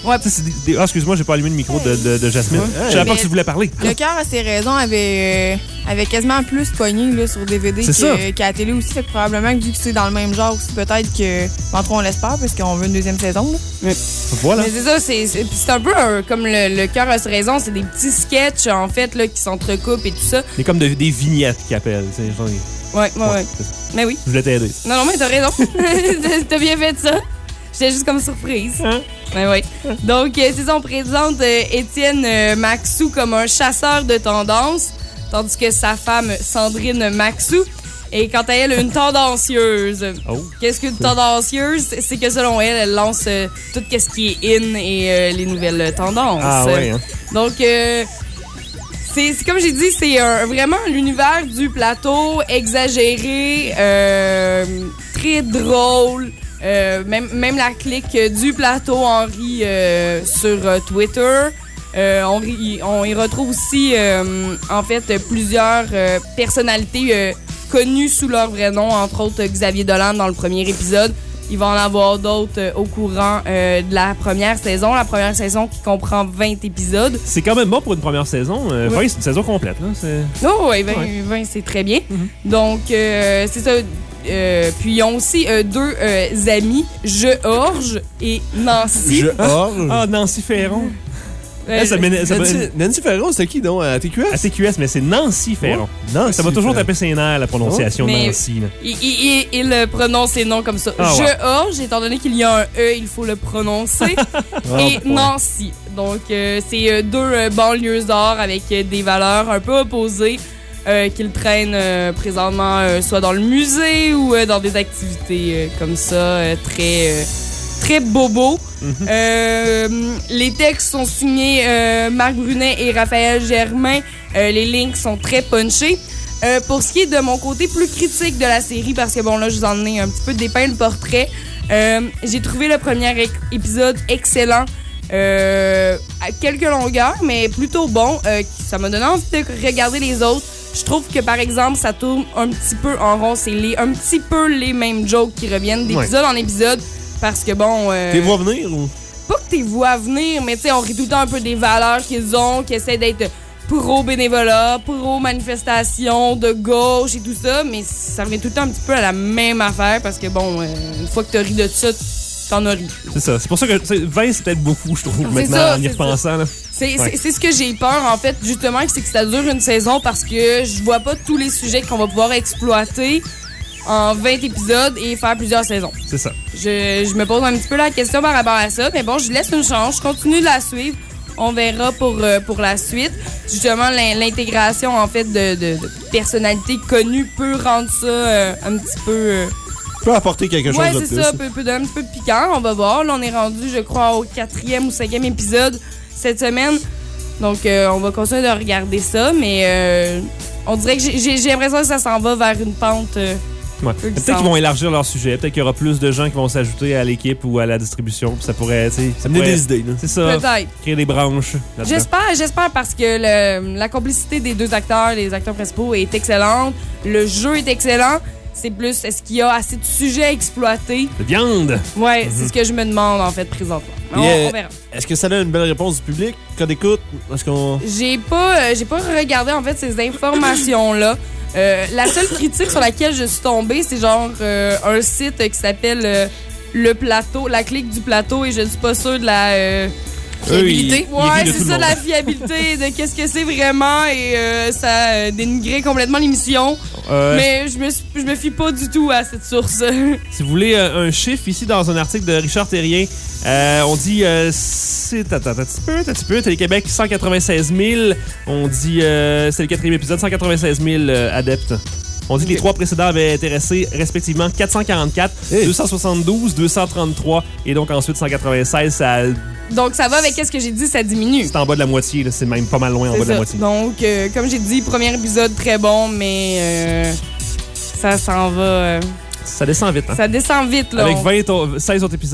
[SPEAKER 2] Ouais.
[SPEAKER 3] Tu sais, c'est des- des- Ah, excuse-moi, j'ai pas allumé le micro de, de, de Jasmine.
[SPEAKER 2] Ouais.
[SPEAKER 3] Je savais
[SPEAKER 2] Mais
[SPEAKER 3] pas que tu voulais parler.
[SPEAKER 2] Le cœur à ses raisons avait, euh, avait quasiment plus pogné là, sur D V D
[SPEAKER 3] C'est ça.
[SPEAKER 2] que- qu'à la télé aussi. Fait que probablement que vu que c'est dans le même genre aussi, peut-être que. En tout cas, on l'espère parce qu'on veut une deuxième saison. Là. Mais,
[SPEAKER 3] Voilà.
[SPEAKER 2] mais c'est ça, c'est, c'est, puis c'est un peu un- comme le, le cœur à ses raisons. C'est des petits sketchs en fait là, qui s'entrecoupent et tout ça.
[SPEAKER 3] C'est comme de- des vignettes qu'ils appellent. tu sais, genre,
[SPEAKER 2] Ouais, ouais, ouais.
[SPEAKER 3] c'est ça.
[SPEAKER 2] Mais oui.
[SPEAKER 3] Je voulais t'aider.
[SPEAKER 2] Non, non, mais t'as raison. T'as bien fait ça. J'étais juste comme surprise.
[SPEAKER 3] Hein?
[SPEAKER 2] Ben oui. Donc, euh, c'est ça, on présente euh, Étienne euh, Maxou comme un chasseur de tendances, tandis que sa femme, Sandrine Maxou, est quant à elle une tendancieuse.
[SPEAKER 3] Oh.
[SPEAKER 2] Qu'est-ce qu'une tendancieuse? C'est que selon elle, elle lance euh, tout ce qui est in et euh, les nouvelles tendances.
[SPEAKER 3] Ah ouais, hein?
[SPEAKER 2] Donc, euh, c'est c'est comme j'ai dit, c'est un- vraiment l'univers du plateau exagéré, euh, très drôle. Euh, même, même la clique du plateau en rit euh, sur euh, Twitter. Euh, on, rit- on y retrouve aussi, euh, en fait, plusieurs euh, personnalités euh, connues sous leur vrai nom, entre autres Xavier Dolan dans le premier épisode. Il va en avoir d'autres euh, au courant euh, de la première saison. La première saison qui comprend vingt épisodes.
[SPEAKER 3] C'est quand même bon pour une première saison. Euh,
[SPEAKER 2] Oui.
[SPEAKER 3] vingt, c'est une saison complète. Là. C'est...
[SPEAKER 2] Oh, oui, vingt,
[SPEAKER 3] Ouais.
[SPEAKER 2] vingt, c'est très bien. Donc, euh, c'est ça. Euh, puis, ils ont aussi euh, deux euh, amis, Georges et Nancy.
[SPEAKER 4] Georges?
[SPEAKER 3] Ah, Nancy Ferron.
[SPEAKER 2] Euh,
[SPEAKER 3] Eh, ça m'énerve- ça
[SPEAKER 4] Nancy,
[SPEAKER 3] m'énerve-
[SPEAKER 4] Nancy Ferron, c'était qui, donc, à T Q S?
[SPEAKER 3] À T Q S, mais c'est Nancy Ferron.
[SPEAKER 4] Nancy
[SPEAKER 3] Ça va toujours
[SPEAKER 4] Ferron.
[SPEAKER 3] taper ses nerfs, la prononciation
[SPEAKER 2] Mais-
[SPEAKER 3] Nancy. Là.
[SPEAKER 2] Il, il, il, il prononce ses noms comme ça.
[SPEAKER 3] Ah, ouais.
[SPEAKER 2] Georges, étant donné qu'il y a un E, il faut le prononcer.
[SPEAKER 3] Ah,
[SPEAKER 2] et
[SPEAKER 3] ouais.
[SPEAKER 2] Nancy. Donc, euh, c'est euh, deux euh, banlieusards avec euh, des valeurs un peu opposées euh, qu'ils traînent euh, présentement euh, soit dans le musée ou euh, dans des activités euh, comme ça, euh, très, euh, très bobo.
[SPEAKER 3] Mm-hmm.
[SPEAKER 2] Euh, les textes sont signés euh, Marc Brunet et Raphaël Germain. Euh, les links sont très punchés. Euh, pour ce qui est de mon côté plus critique de la série, parce que bon là, je vous en ai un petit peu dépeint le portrait, euh, j'ai trouvé le premier é- épisode excellent. Euh, à quelques longueurs, mais plutôt bon. Euh, ça m'a donné envie de regarder les autres. Je trouve que, par exemple, ça tourne un petit peu en rond. C'est les, un petit peu les mêmes jokes qui reviennent d'épisode
[SPEAKER 4] Ouais.
[SPEAKER 2] en épisode. Parce que, bon... Euh,
[SPEAKER 4] T'es vois venir ou?
[SPEAKER 2] Pas que t'es vois venir, mais tu sais, on rit tout le temps un peu des valeurs qu'ils ont, qui essaient d'être pro-bénévolat, pro-manifestation, de gauche et tout ça, mais ça revient tout le temps un petit peu à la même affaire parce que, bon, euh, une fois que t'as ri de ça, t'en as ri.
[SPEAKER 3] C'est ça. C'est pour ça que tu sais, vingt, c'est peut-être beaucoup, je trouve,
[SPEAKER 2] C'est
[SPEAKER 3] maintenant,
[SPEAKER 2] ça,
[SPEAKER 3] en y
[SPEAKER 2] c'est
[SPEAKER 3] repensant. Là.
[SPEAKER 2] C'est
[SPEAKER 3] Ouais.
[SPEAKER 2] c'est- c'est ce que j'ai peur, en fait, justement, c'est que ça dure une saison parce que je vois pas tous les sujets qu'on va pouvoir exploiter en vingt épisodes et faire plusieurs saisons.
[SPEAKER 3] C'est ça.
[SPEAKER 2] Je, je me pose un petit peu la question par rapport à ça, mais bon, je laisse une chance, je continue de la suivre. On verra pour, euh, pour la suite. Justement, l'in- l'intégration, en fait, de, de, de personnalités connues peut rendre ça euh, un petit peu... euh,
[SPEAKER 4] Peut apporter quelque chose
[SPEAKER 2] ouais,
[SPEAKER 4] de
[SPEAKER 2] c'est
[SPEAKER 4] plus.
[SPEAKER 2] ça, peut, peut donner un petit peu de piquant. On va voir. Là, on est rendu, je crois, au quatrième ou cinquième épisode cette semaine. Donc, euh, on va continuer de regarder ça, mais euh, on dirait que j'ai- j'ai j'ai l'impression que ça s'en va vers une pente... euh,
[SPEAKER 3] Ouais.
[SPEAKER 2] peu
[SPEAKER 3] Peut-être
[SPEAKER 2] glissante.
[SPEAKER 3] qu'ils vont élargir leur sujet. Peut-être qu'il y aura plus de gens qui vont s'ajouter à l'équipe ou à la distribution. Puis ça pourrait, tu sais, ça
[SPEAKER 4] Amener
[SPEAKER 3] pourrait-
[SPEAKER 4] des idées, là.
[SPEAKER 3] C'est ça.
[SPEAKER 2] Peut-être.
[SPEAKER 3] Créer des branches. là-dedans.
[SPEAKER 2] J'espère, j'espère parce que le- la complicité des deux acteurs, les acteurs principaux, est excellente. Le jeu est excellent. C'est plus, est-ce qu'il y a assez de sujets à exploiter?
[SPEAKER 3] De viande.
[SPEAKER 2] Ouais,
[SPEAKER 3] Mhm.
[SPEAKER 2] c'est ce que je me demande, en fait, présentement. Mais on,
[SPEAKER 4] Et, euh,
[SPEAKER 2] on verra.
[SPEAKER 4] Est-ce que ça a une belle réponse du public? Code d'écoute? Est-ce qu'on.
[SPEAKER 2] J'ai pas, euh, j'ai pas regardé, en fait, ces informations-là. Euh, la seule critique sur laquelle je suis tombée, c'est genre euh, un site qui s'appelle euh, Le Plateau, la clique du plateau, et je ne suis pas sûre de la euh, fiabilité.
[SPEAKER 3] Eux, ils- ils rient
[SPEAKER 2] ouais,
[SPEAKER 3] de
[SPEAKER 2] c'est
[SPEAKER 3] tout le
[SPEAKER 2] ça,
[SPEAKER 3] monde.
[SPEAKER 2] la fiabilité de qu'est-ce que c'est vraiment, et euh, ça euh, dénigrait complètement l'émission.
[SPEAKER 3] Euh,
[SPEAKER 2] Mais je me, suis- je me fie pas du tout à cette source.
[SPEAKER 3] Si vous voulez euh, un chiffre, ici, dans un article de Richard Terrien, euh, on dit... Euh, c'est... Attends, attends, un petit peu, un petit peu. Télé-Québec, cent quatre-vingt-seize mille. On dit... Euh, c'est le quatrième épisode, cent quatre-vingt-seize mille euh, adeptes. On dit que les trois précédents avaient intéressé respectivement quatre cent quarante-quatre, deux cent soixante-douze, deux cent trente-trois et donc ensuite cent quatre-vingt-seize, ça,
[SPEAKER 2] Donc ça va avec ce que j'ai dit, ça diminue.
[SPEAKER 3] c'est en bas de la moitié. là. C'est même pas mal loin en
[SPEAKER 2] C'est
[SPEAKER 3] bas de la
[SPEAKER 2] ça.
[SPEAKER 3] moitié.
[SPEAKER 2] Donc, euh, comme j'ai dit, premier épisode très bon, mais euh, ça s'en va. euh,
[SPEAKER 3] Ça descend vite. Hein?
[SPEAKER 2] Ça descend vite, là.
[SPEAKER 3] Avec
[SPEAKER 2] On-
[SPEAKER 3] vingt, au- seize autres épisodes.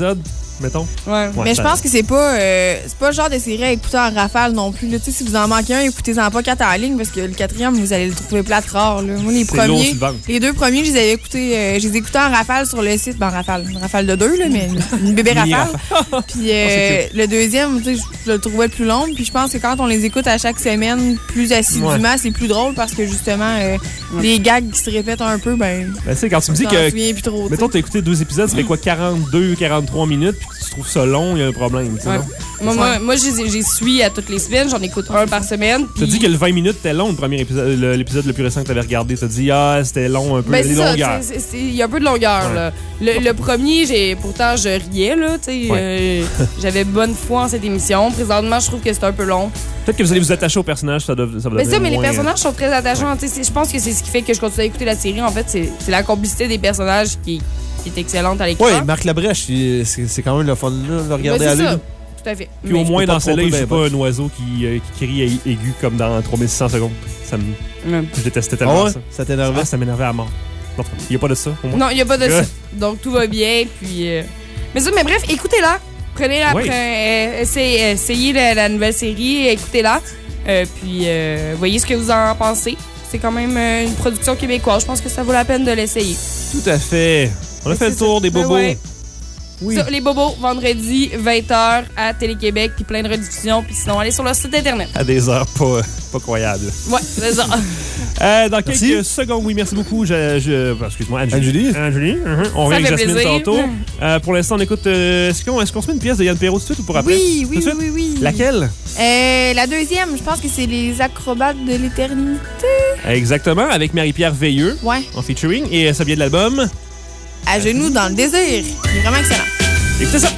[SPEAKER 3] mettons.
[SPEAKER 2] Ouais.
[SPEAKER 3] Ouais,
[SPEAKER 15] mais je
[SPEAKER 3] ça-
[SPEAKER 15] pense que c'est pas euh, c'est pas le genre de série à écouter en rafale non plus. là. Tu sais, si vous en manquez un, écoutez-en pas quatre en ligne parce que le quatrième, vous allez le trouver plate rare. Là. Moi, les
[SPEAKER 3] C'est lourd
[SPEAKER 15] premiers,
[SPEAKER 3] sur le ventre.
[SPEAKER 15] les deux premiers, je les avais écoutés, euh, je les ai écoutés en rafale sur le site. Ben, en rafale. Une rafale de deux, là, mais une, une bébé
[SPEAKER 3] Mini
[SPEAKER 15] rafale. Puis euh,
[SPEAKER 3] Oh, c'est
[SPEAKER 15] le deuxième, tu sais, je, je le trouvais plus long. Puis je pense que quand on les écoute à chaque semaine, plus assidûment,
[SPEAKER 3] Ouais.
[SPEAKER 15] c'est plus drôle parce que justement, euh, les gags qui se répètent un peu, ben.
[SPEAKER 3] Ben, tu sais, quand tu me dis
[SPEAKER 15] t'en
[SPEAKER 3] que.
[SPEAKER 15] souviens plus trop, tu
[SPEAKER 3] Mettons,
[SPEAKER 15] sais.
[SPEAKER 3] t'as écouté deux épisodes, ça fait quoi, quarante-deux, quarante-trois minutes, puis tu trouves ça long, il y a un problème, tu sais,
[SPEAKER 2] Ouais.
[SPEAKER 3] non?
[SPEAKER 2] Moi, moi, moi j'ai j'ai suis à toutes les semaines. J'en écoute un par semaine.
[SPEAKER 3] T'as
[SPEAKER 2] puis-
[SPEAKER 3] dit que le vingt minutes était long, le premier épisode, le- l'épisode le plus récent que t'avais regardé. T'as dit, ah, c'était long un peu,
[SPEAKER 2] Ben,
[SPEAKER 3] les
[SPEAKER 2] c'est ça,
[SPEAKER 3] longueurs.
[SPEAKER 2] tu sais, c'est- c'est- il y a un peu de longueur.
[SPEAKER 3] Ouais.
[SPEAKER 2] Là. Le, le premier, j'ai pourtant, je riais. Là, tu sais,
[SPEAKER 3] Ouais.
[SPEAKER 2] euh, j'avais bonne foi en cette émission. Présentement, je trouve que c'est un peu long.
[SPEAKER 3] Peut-être que vous allez vous attacher au personnage, ça doit, ça va
[SPEAKER 2] Mais ça,
[SPEAKER 3] devenir
[SPEAKER 2] mais les
[SPEAKER 3] moins-
[SPEAKER 2] personnages sont très attachants. tu sais, c'est- Je pense que c'est ce qui fait que je continue à écouter la série. En fait, c'est c'est la complicité des personnages qui, qui est excellente à l'écran.
[SPEAKER 4] Oui, Marc Labrèche, il- c'est c'est quand même le fun là, de le regarder
[SPEAKER 2] Ben,
[SPEAKER 4] à
[SPEAKER 2] c'est
[SPEAKER 4] lui.
[SPEAKER 2] ça.
[SPEAKER 4] là.
[SPEAKER 2] Tout à fait.
[SPEAKER 3] Puis
[SPEAKER 2] Mais-
[SPEAKER 3] au moins,
[SPEAKER 4] peux pas
[SPEAKER 3] dans celle-là, il
[SPEAKER 4] tromper
[SPEAKER 3] joue
[SPEAKER 4] ben,
[SPEAKER 3] pas un oiseau qui, euh, qui crie ai- aigu comme dans trois mille six cents secondes. Ça me...
[SPEAKER 2] Ouais.
[SPEAKER 3] Je détestais tellement
[SPEAKER 4] Ah ouais?
[SPEAKER 3] ça.
[SPEAKER 4] Ça t'énervait?
[SPEAKER 3] Ah, ça m'énervait à mort. Non, il n'y a pas de ça, au moins.
[SPEAKER 2] Non, il n'y a pas de
[SPEAKER 3] Ouais.
[SPEAKER 2] ça. Donc, tout va bien. Puis, euh, mais, ça, mais bref, écoutez-la. Prenez-la.
[SPEAKER 3] Oui.
[SPEAKER 2] pre- euh, essayez, essayez la, la nouvelle série. Écoutez-la. Euh, puis, euh, voyez ce que vous en pensez. C'est quand même euh, une production québécoise. Je pense que ça vaut la peine de l'essayer.
[SPEAKER 3] Tout à fait. On a fait le tour des
[SPEAKER 2] Ben
[SPEAKER 3] bobos.
[SPEAKER 2] ouais.
[SPEAKER 3] Oui.
[SPEAKER 2] Ça, les bobos, vendredi, vingt heures à Télé-Québec. Puis plein de rediffusions. Puis sinon, allez sur leur site Internet.
[SPEAKER 3] À des heures pas, pas croyables.
[SPEAKER 2] Ouais, c'est ça.
[SPEAKER 3] Euh, dans quelques
[SPEAKER 4] Merci.
[SPEAKER 3] secondes, oui, merci beaucoup. Je, je- enfin, excuse-moi, Anne-Julie.
[SPEAKER 4] Anne-Julie.
[SPEAKER 3] Anne-Julie, mhm. On
[SPEAKER 2] Ça
[SPEAKER 3] revient avec
[SPEAKER 2] fait
[SPEAKER 3] Jasmine
[SPEAKER 2] plaisir.
[SPEAKER 3] tantôt. Euh, pour l'instant, on écoute. euh, est-ce qu'on est-ce qu'on se met une pièce de Yann Perrault tout de suite ou pour après?
[SPEAKER 15] Oui, oui,
[SPEAKER 3] Tout de
[SPEAKER 15] oui,
[SPEAKER 3] suite?
[SPEAKER 15] oui, oui.
[SPEAKER 3] Laquelle?
[SPEAKER 15] Euh, la deuxième, je pense que c'est les acrobates de l'éternité.
[SPEAKER 3] Exactement, avec Marie-Pierre Veilleux
[SPEAKER 15] Ouais.
[SPEAKER 3] en featuring. Et euh, ça vient de l'album.
[SPEAKER 15] À genoux dans le désir. Il est vraiment excellent.
[SPEAKER 3] Écoutez ça.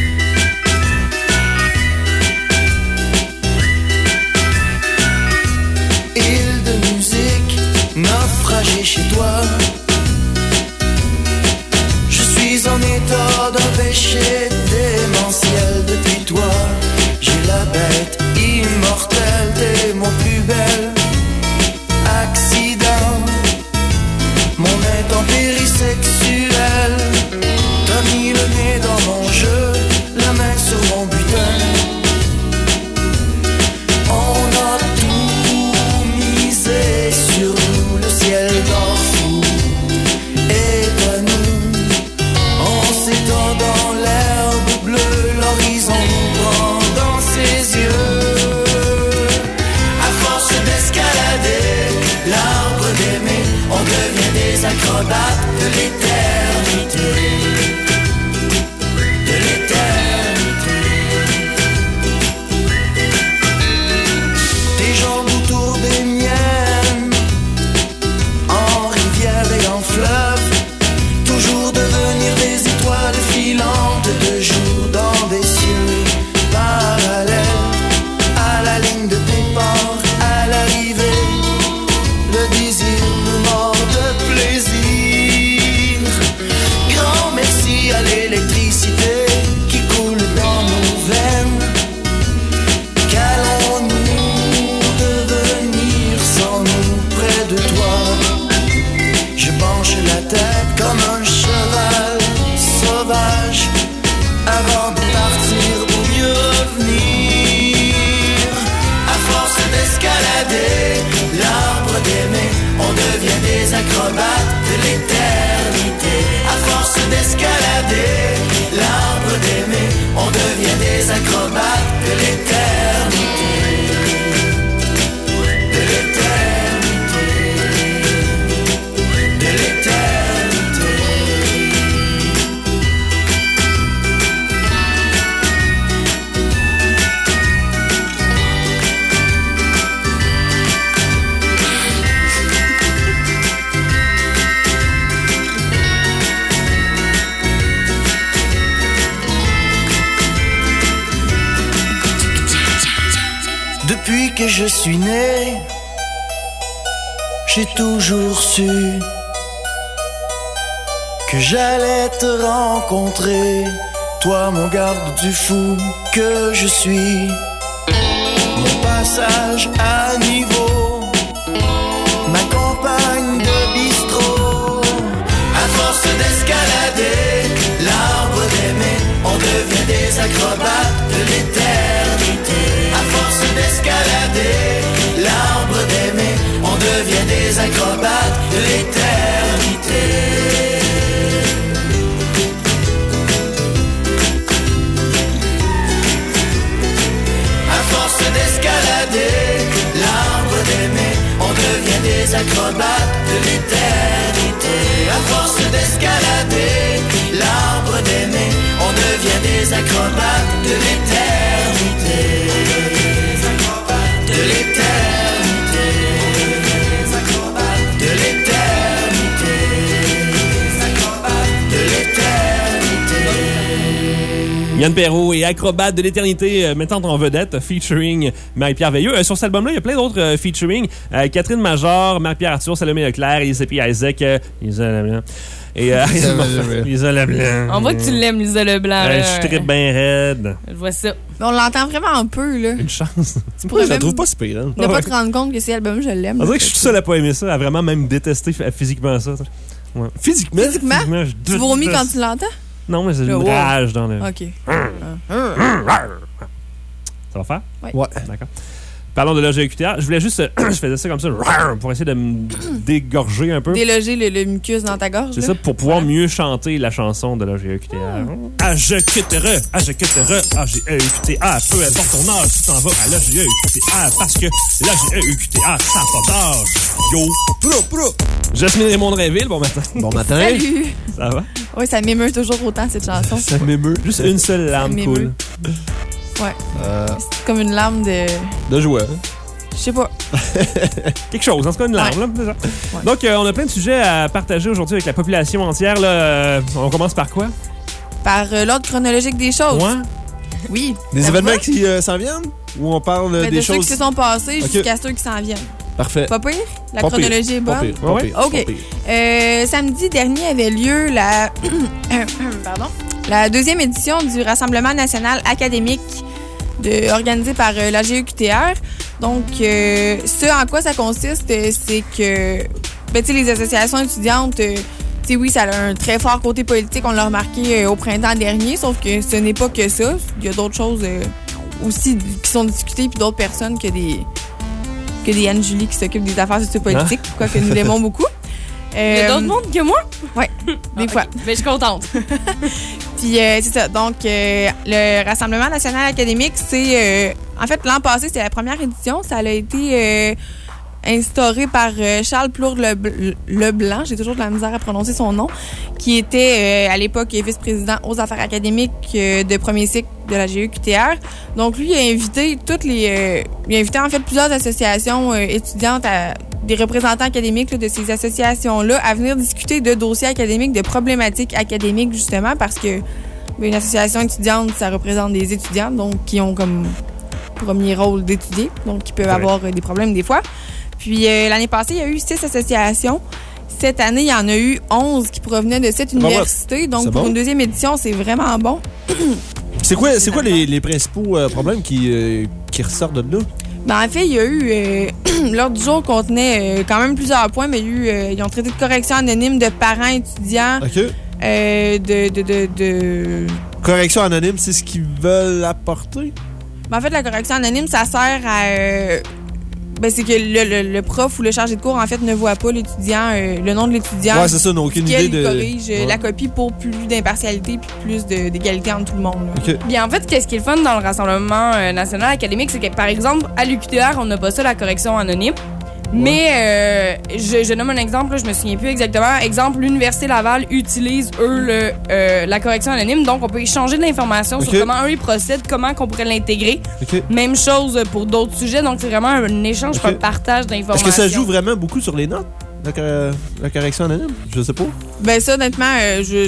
[SPEAKER 13] Île de musique, naufragé chez toi. Je suis en état d'un péché démentiel depuis toi. J'ai la bête immortelle, t'es mon plus bel accident. Mon intempérie sexuelle, t'as mis le nez dans mon jeu, la main sur mon butin. On a tout misé sur nous, le ciel d'or fou est à nous. En s'étend dans l'herbe bleue, l'horizon nous prend dans ses yeux. À force d'escalader l'arbre d'aimer, on devient des acrobates de l'éternité. De l'éternité. Tes jambes autour des miennes, en rivière et en fleuve, toujours devenir des étoiles filantes de jour dans des cieux parallèles. À la ligne de départ, à l'arrivée, le désir nous mord de plaisir. Grand merci à l'électricité qui coule dans nos veines. Qu'allons-nous devenir sans nous près de toi? Je penche la tête comme un cheval sauvage avant de partir pour mieux revenir. À force d'escalader l'arbre d'aimer, on devient des acrobates de l'éternité. À force d'escalader l'arbre d'aimer, on devient des acrobates de l'éternité. De l'éternité. De l'éternité. Depuis que je suis né, j'ai toujours su que j'allais te rencontrer, toi mon garde du fou que je suis. Mon passage à niveau, ma compagne de bistrot. À force d'escalader l'arbre d'aimer, on devient
[SPEAKER 6] acrobates de l'éternité. Les acrobates de l'éternité. Les acrobates de l'éternité. Les acrobates de l'éternité.
[SPEAKER 3] Yann Perrault et Acrobate de l'éternité euh, mettant en vedette, featuring Marie-Pierre Veilleux. Euh, sur cet album-là, il y a plein d'autres euh, featuring. Euh, Catherine Major, Marie-Pierre Arthur, Salomé Leclerc, Lisa P. Isaac, euh, Lisa Leblanc. Et euh, Lisa Leblanc.
[SPEAKER 2] On voit que tu l'aimes, Lisa Leblanc.
[SPEAKER 3] Euh,
[SPEAKER 2] là.
[SPEAKER 3] je trippe bien raide.
[SPEAKER 2] Je vois ça.
[SPEAKER 15] Mais on l'entend vraiment un peu, là.
[SPEAKER 3] Une chance.
[SPEAKER 15] Tu pourrais
[SPEAKER 4] Je la
[SPEAKER 15] même
[SPEAKER 4] trouve pas si pire. Hein?
[SPEAKER 15] ne pas te rendre compte que cet album, je l'aime.
[SPEAKER 3] On dirait que je suis seul à pas aimer ça, à vraiment même détester f- physiquement ça. Ouais. Physiquement?
[SPEAKER 15] Physiquement?
[SPEAKER 3] Physiquement, je
[SPEAKER 15] Tu vomis quand tu l'entends?
[SPEAKER 3] Non, mais c'est une
[SPEAKER 15] Le wow.
[SPEAKER 3] rage dans le...
[SPEAKER 15] OK.
[SPEAKER 3] Ça va faire?
[SPEAKER 15] Ouais.
[SPEAKER 4] Ouais.
[SPEAKER 3] D'accord. Parlons de l'O G E Q T A. Je voulais juste... euh, je faisais ça comme ça, pour essayer de me dégorger un peu.
[SPEAKER 15] Déloger le, le mucus dans ta gorge.
[SPEAKER 3] C'est
[SPEAKER 15] là.
[SPEAKER 3] ça, pour pouvoir mieux chanter la chanson de l'O G E Q T A. A G E Q T A, A G E Q T A, A G E Q T A, peu importe ton âge, tu t'en vas à l'O G E Q T A, parce que l'O G E Q T A, ça n'a pas d'âge. Yo! Pro, pro! Jasmine Raymond de Rainville, bon matin.
[SPEAKER 4] Bon matin.
[SPEAKER 15] Salut!
[SPEAKER 3] Ça va?
[SPEAKER 15] Oui, ça m'émeut toujours autant, cette chanson.
[SPEAKER 4] Ça m'émeut.
[SPEAKER 3] Juste une seule larme
[SPEAKER 15] m'émeut.
[SPEAKER 3] coule.
[SPEAKER 15] Ouais.
[SPEAKER 4] Euh,
[SPEAKER 15] C'est comme une larme de...
[SPEAKER 4] de joie.
[SPEAKER 15] Je sais pas.
[SPEAKER 3] Quelque chose, en tout cas une larme.
[SPEAKER 15] Ouais.
[SPEAKER 3] Là, c'est ça.
[SPEAKER 15] Ouais.
[SPEAKER 3] Donc, euh, on a plein de sujets à partager aujourd'hui avec la population entière. Là. Euh, on commence par quoi?
[SPEAKER 15] Par euh, l'ordre chronologique des choses.
[SPEAKER 3] Ouais.
[SPEAKER 15] Oui.
[SPEAKER 4] Des
[SPEAKER 15] Ça
[SPEAKER 4] événements
[SPEAKER 15] va?
[SPEAKER 4] qui euh, s'en viennent? Ou on parle
[SPEAKER 15] Ben,
[SPEAKER 4] des
[SPEAKER 15] de ceux
[SPEAKER 4] choses...
[SPEAKER 15] qui se sont passés
[SPEAKER 4] Ok.
[SPEAKER 15] jusqu'à ceux qui s'en viennent.
[SPEAKER 4] Parfait.
[SPEAKER 15] Pas pire? La
[SPEAKER 4] Pas
[SPEAKER 15] chronologie
[SPEAKER 4] pire.
[SPEAKER 15] est
[SPEAKER 4] Pas
[SPEAKER 15] bonne?
[SPEAKER 4] pire. Pas
[SPEAKER 3] Ouais,
[SPEAKER 4] pire.
[SPEAKER 15] OK.
[SPEAKER 4] Pas pire.
[SPEAKER 15] Euh, samedi dernier avait lieu la... Pardon? La deuxième édition du Rassemblement national académique de, organisé par euh, l'A G E Q T R. Donc, euh, ce en quoi ça consiste, euh, c'est que ben, tu sais, les associations étudiantes, euh, tu sais, oui, ça a un très fort côté politique, on l'a remarqué euh, au printemps dernier, sauf que ce n'est pas que ça. Il y a d'autres choses euh, aussi qui sont discutées, puis d'autres personnes que des que des Anne-Julie qui s'occupent des affaires sociopolitiques,
[SPEAKER 3] Hein?
[SPEAKER 15] quoique nous l'aimons beaucoup.
[SPEAKER 2] Il y a
[SPEAKER 15] Euh,
[SPEAKER 2] d'autres mondes que moi?
[SPEAKER 15] Oui, des
[SPEAKER 2] Ah,
[SPEAKER 15] fois.
[SPEAKER 2] ok. Ben, je suis contente.
[SPEAKER 15] Puis euh, c'est ça. Donc, euh, le Rassemblement national académique, c'est... euh, en fait, l'an passé, c'était la première édition. Ça a été euh, instauré par euh, Charles Plourde Le- Leblanc, j'ai toujours de la misère à prononcer son nom, qui était euh, à l'époque vice-président aux affaires académiques euh, de premier cycle de la G E Q T R. Donc, lui, il a invité toutes les... euh, il a invité, en fait, plusieurs associations euh, étudiantes à... des représentants académiques là, de ces associations-là à venir discuter de dossiers académiques, de problématiques académiques, justement, parce que ben, une association étudiante, ça représente des étudiants, donc qui ont comme premier rôle d'étudier, donc qui peuvent
[SPEAKER 3] Ouais.
[SPEAKER 15] avoir euh, des problèmes des fois. Puis euh, l'année passée, il y a eu six associations. Cette année, il y en a eu onze qui provenaient de cette
[SPEAKER 4] bon.
[SPEAKER 15] université. Donc,
[SPEAKER 4] C'est
[SPEAKER 15] pour
[SPEAKER 4] bon.
[SPEAKER 15] une deuxième édition, c'est vraiment bon.
[SPEAKER 4] C'est quoi, c'est quoi les, les principaux euh, problèmes qui, euh, qui ressortent de là?
[SPEAKER 15] Ben, en fait, il y a eu... euh, l'ordre du jour contenait euh, quand même plusieurs points, mais il y a eu, euh, ils ont traité de correction anonyme de parents étudiants,
[SPEAKER 4] OK.
[SPEAKER 15] euh, de... de, de, de...
[SPEAKER 4] Correction anonyme, c'est ce qu'ils veulent apporter?
[SPEAKER 15] Ben, en fait, la correction anonyme, ça sert à... euh, ben, c'est que le, le, le prof ou le chargé de cours, en fait, ne voit pas l'étudiant, euh, le nom de l'étudiant.
[SPEAKER 4] Ouais, c'est ça, n'a aucune
[SPEAKER 15] Puis
[SPEAKER 4] idée
[SPEAKER 15] il
[SPEAKER 4] de...
[SPEAKER 15] corrige euh,
[SPEAKER 4] Ouais.
[SPEAKER 15] la copie pour plus d'impartialité puis plus de- d'égalité entre tout le monde. là.
[SPEAKER 4] OK.
[SPEAKER 2] Bien, en fait, qu'est-ce qui est le fun dans le Rassemblement euh, national académique, c'est que, par exemple, à l'U Q T R, on n'a pas ça, la correction anonyme. Mais euh, je, je nomme un exemple, là, je me souviens plus exactement. Exemple, l'Université Laval utilise, eux, le, euh, la correction anonyme. Donc, on peut échanger de l'information
[SPEAKER 4] OK.
[SPEAKER 2] sur comment eux, ils procèdent, comment qu'on pourrait l'intégrer.
[SPEAKER 4] OK.
[SPEAKER 2] Même chose pour d'autres sujets. Donc, c'est vraiment un échange,
[SPEAKER 4] OK.
[SPEAKER 2] un partage d'informations.
[SPEAKER 4] Est-ce que ça joue vraiment beaucoup sur les notes, la, cor- la correction anonyme? Je sais pas.
[SPEAKER 15] Ben ça, honnêtement, euh, je...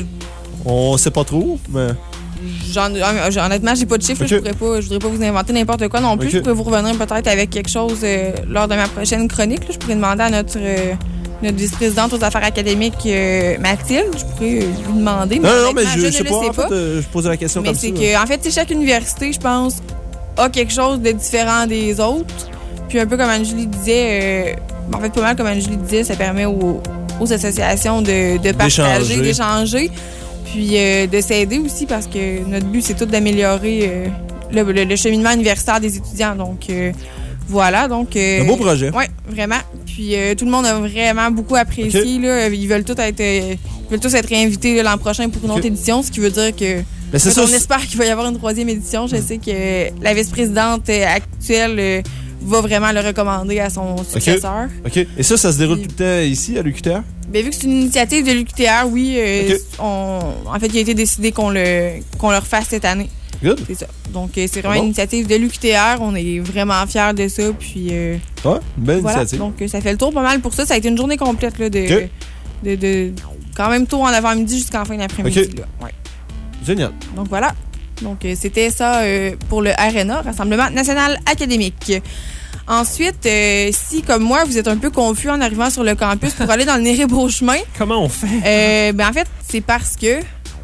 [SPEAKER 4] On sait pas trop, mais...
[SPEAKER 15] J'en, hon- honnêtement, j'ai pas de chiffres.
[SPEAKER 4] Ok.
[SPEAKER 15] là, Je pourrais pas, je voudrais pas vous inventer n'importe quoi non plus.
[SPEAKER 4] Ok.
[SPEAKER 15] Je pourrais vous revenir peut-être avec quelque chose euh, lors de ma prochaine chronique. là. Je pourrais demander à notre, euh, notre vice-présidente aux affaires académiques, euh, Mathilde. Je pourrais euh, lui demander.
[SPEAKER 4] Non, non, mais
[SPEAKER 15] honnêtement,
[SPEAKER 4] je,
[SPEAKER 15] je
[SPEAKER 4] je sais
[SPEAKER 15] ne
[SPEAKER 4] pas.
[SPEAKER 15] le sais
[SPEAKER 4] En fait, euh, je posais la question
[SPEAKER 15] Mais
[SPEAKER 4] comme ça.
[SPEAKER 15] c'est que, en fait, tu sais, chaque université, je pense, a quelque chose de différent des autres. Puis un peu comme Anne-Julie disait, euh, en fait, pas mal comme Anne-Julie disait, ça permet aux, aux associations de, de partager,
[SPEAKER 4] D'échanger.
[SPEAKER 15] d'échanger, puis euh, de s'aider aussi parce que notre but, c'est tout d'améliorer euh, le, le- le cheminement universitaire des étudiants. Donc, euh, voilà. Donc, euh,
[SPEAKER 4] Un beau projet.
[SPEAKER 15] Oui, vraiment. Puis euh, tout le monde a vraiment beaucoup apprécié. Là. Ils veulent tous être, euh, ils veulent tous être réinvités là, l'an prochain pour une
[SPEAKER 4] Ok.
[SPEAKER 15] autre édition, ce qui veut dire que
[SPEAKER 4] Ben, c'est
[SPEAKER 15] fait,
[SPEAKER 4] ça,
[SPEAKER 15] on
[SPEAKER 4] c'est-
[SPEAKER 15] espère qu'il va y avoir une troisième édition. Je sais que la vice-présidente euh, actuelle euh, va vraiment le recommander à son successeur.
[SPEAKER 4] OK. OK. Et ça, ça se déroule tout le temps ici, à l'U Q T R?
[SPEAKER 15] Bien, vu que c'est une initiative de l'U Q T R, oui, euh,
[SPEAKER 4] OK.
[SPEAKER 15] on, en fait, il a été décidé qu'on le, qu'on le refasse cette année.
[SPEAKER 4] Good.
[SPEAKER 15] C'est ça. Donc, euh, c'est vraiment
[SPEAKER 4] Bon.
[SPEAKER 15] une initiative de l'U Q T R. On est vraiment fiers de ça. Puis, euh,
[SPEAKER 4] Ouais, une belle
[SPEAKER 15] voilà.
[SPEAKER 4] initiative.
[SPEAKER 15] Donc, euh, ça fait le tour pas mal pour ça. Ça a été une journée complète là, de,
[SPEAKER 4] OK.
[SPEAKER 15] de, de, quand même tôt en avant-midi jusqu'en fin d'après-midi.
[SPEAKER 4] OK.
[SPEAKER 15] Là. Ouais.
[SPEAKER 4] Génial.
[SPEAKER 15] Donc, voilà. Donc, euh, c'était ça euh, pour le R N A, Rassemblement national académique. Ensuite, euh, si, comme moi, vous êtes un peu confus en arrivant sur le campus pour aller dans le Néré-Beauchemin...
[SPEAKER 3] Comment on fait?
[SPEAKER 15] Euh, ben, en fait, c'est parce que...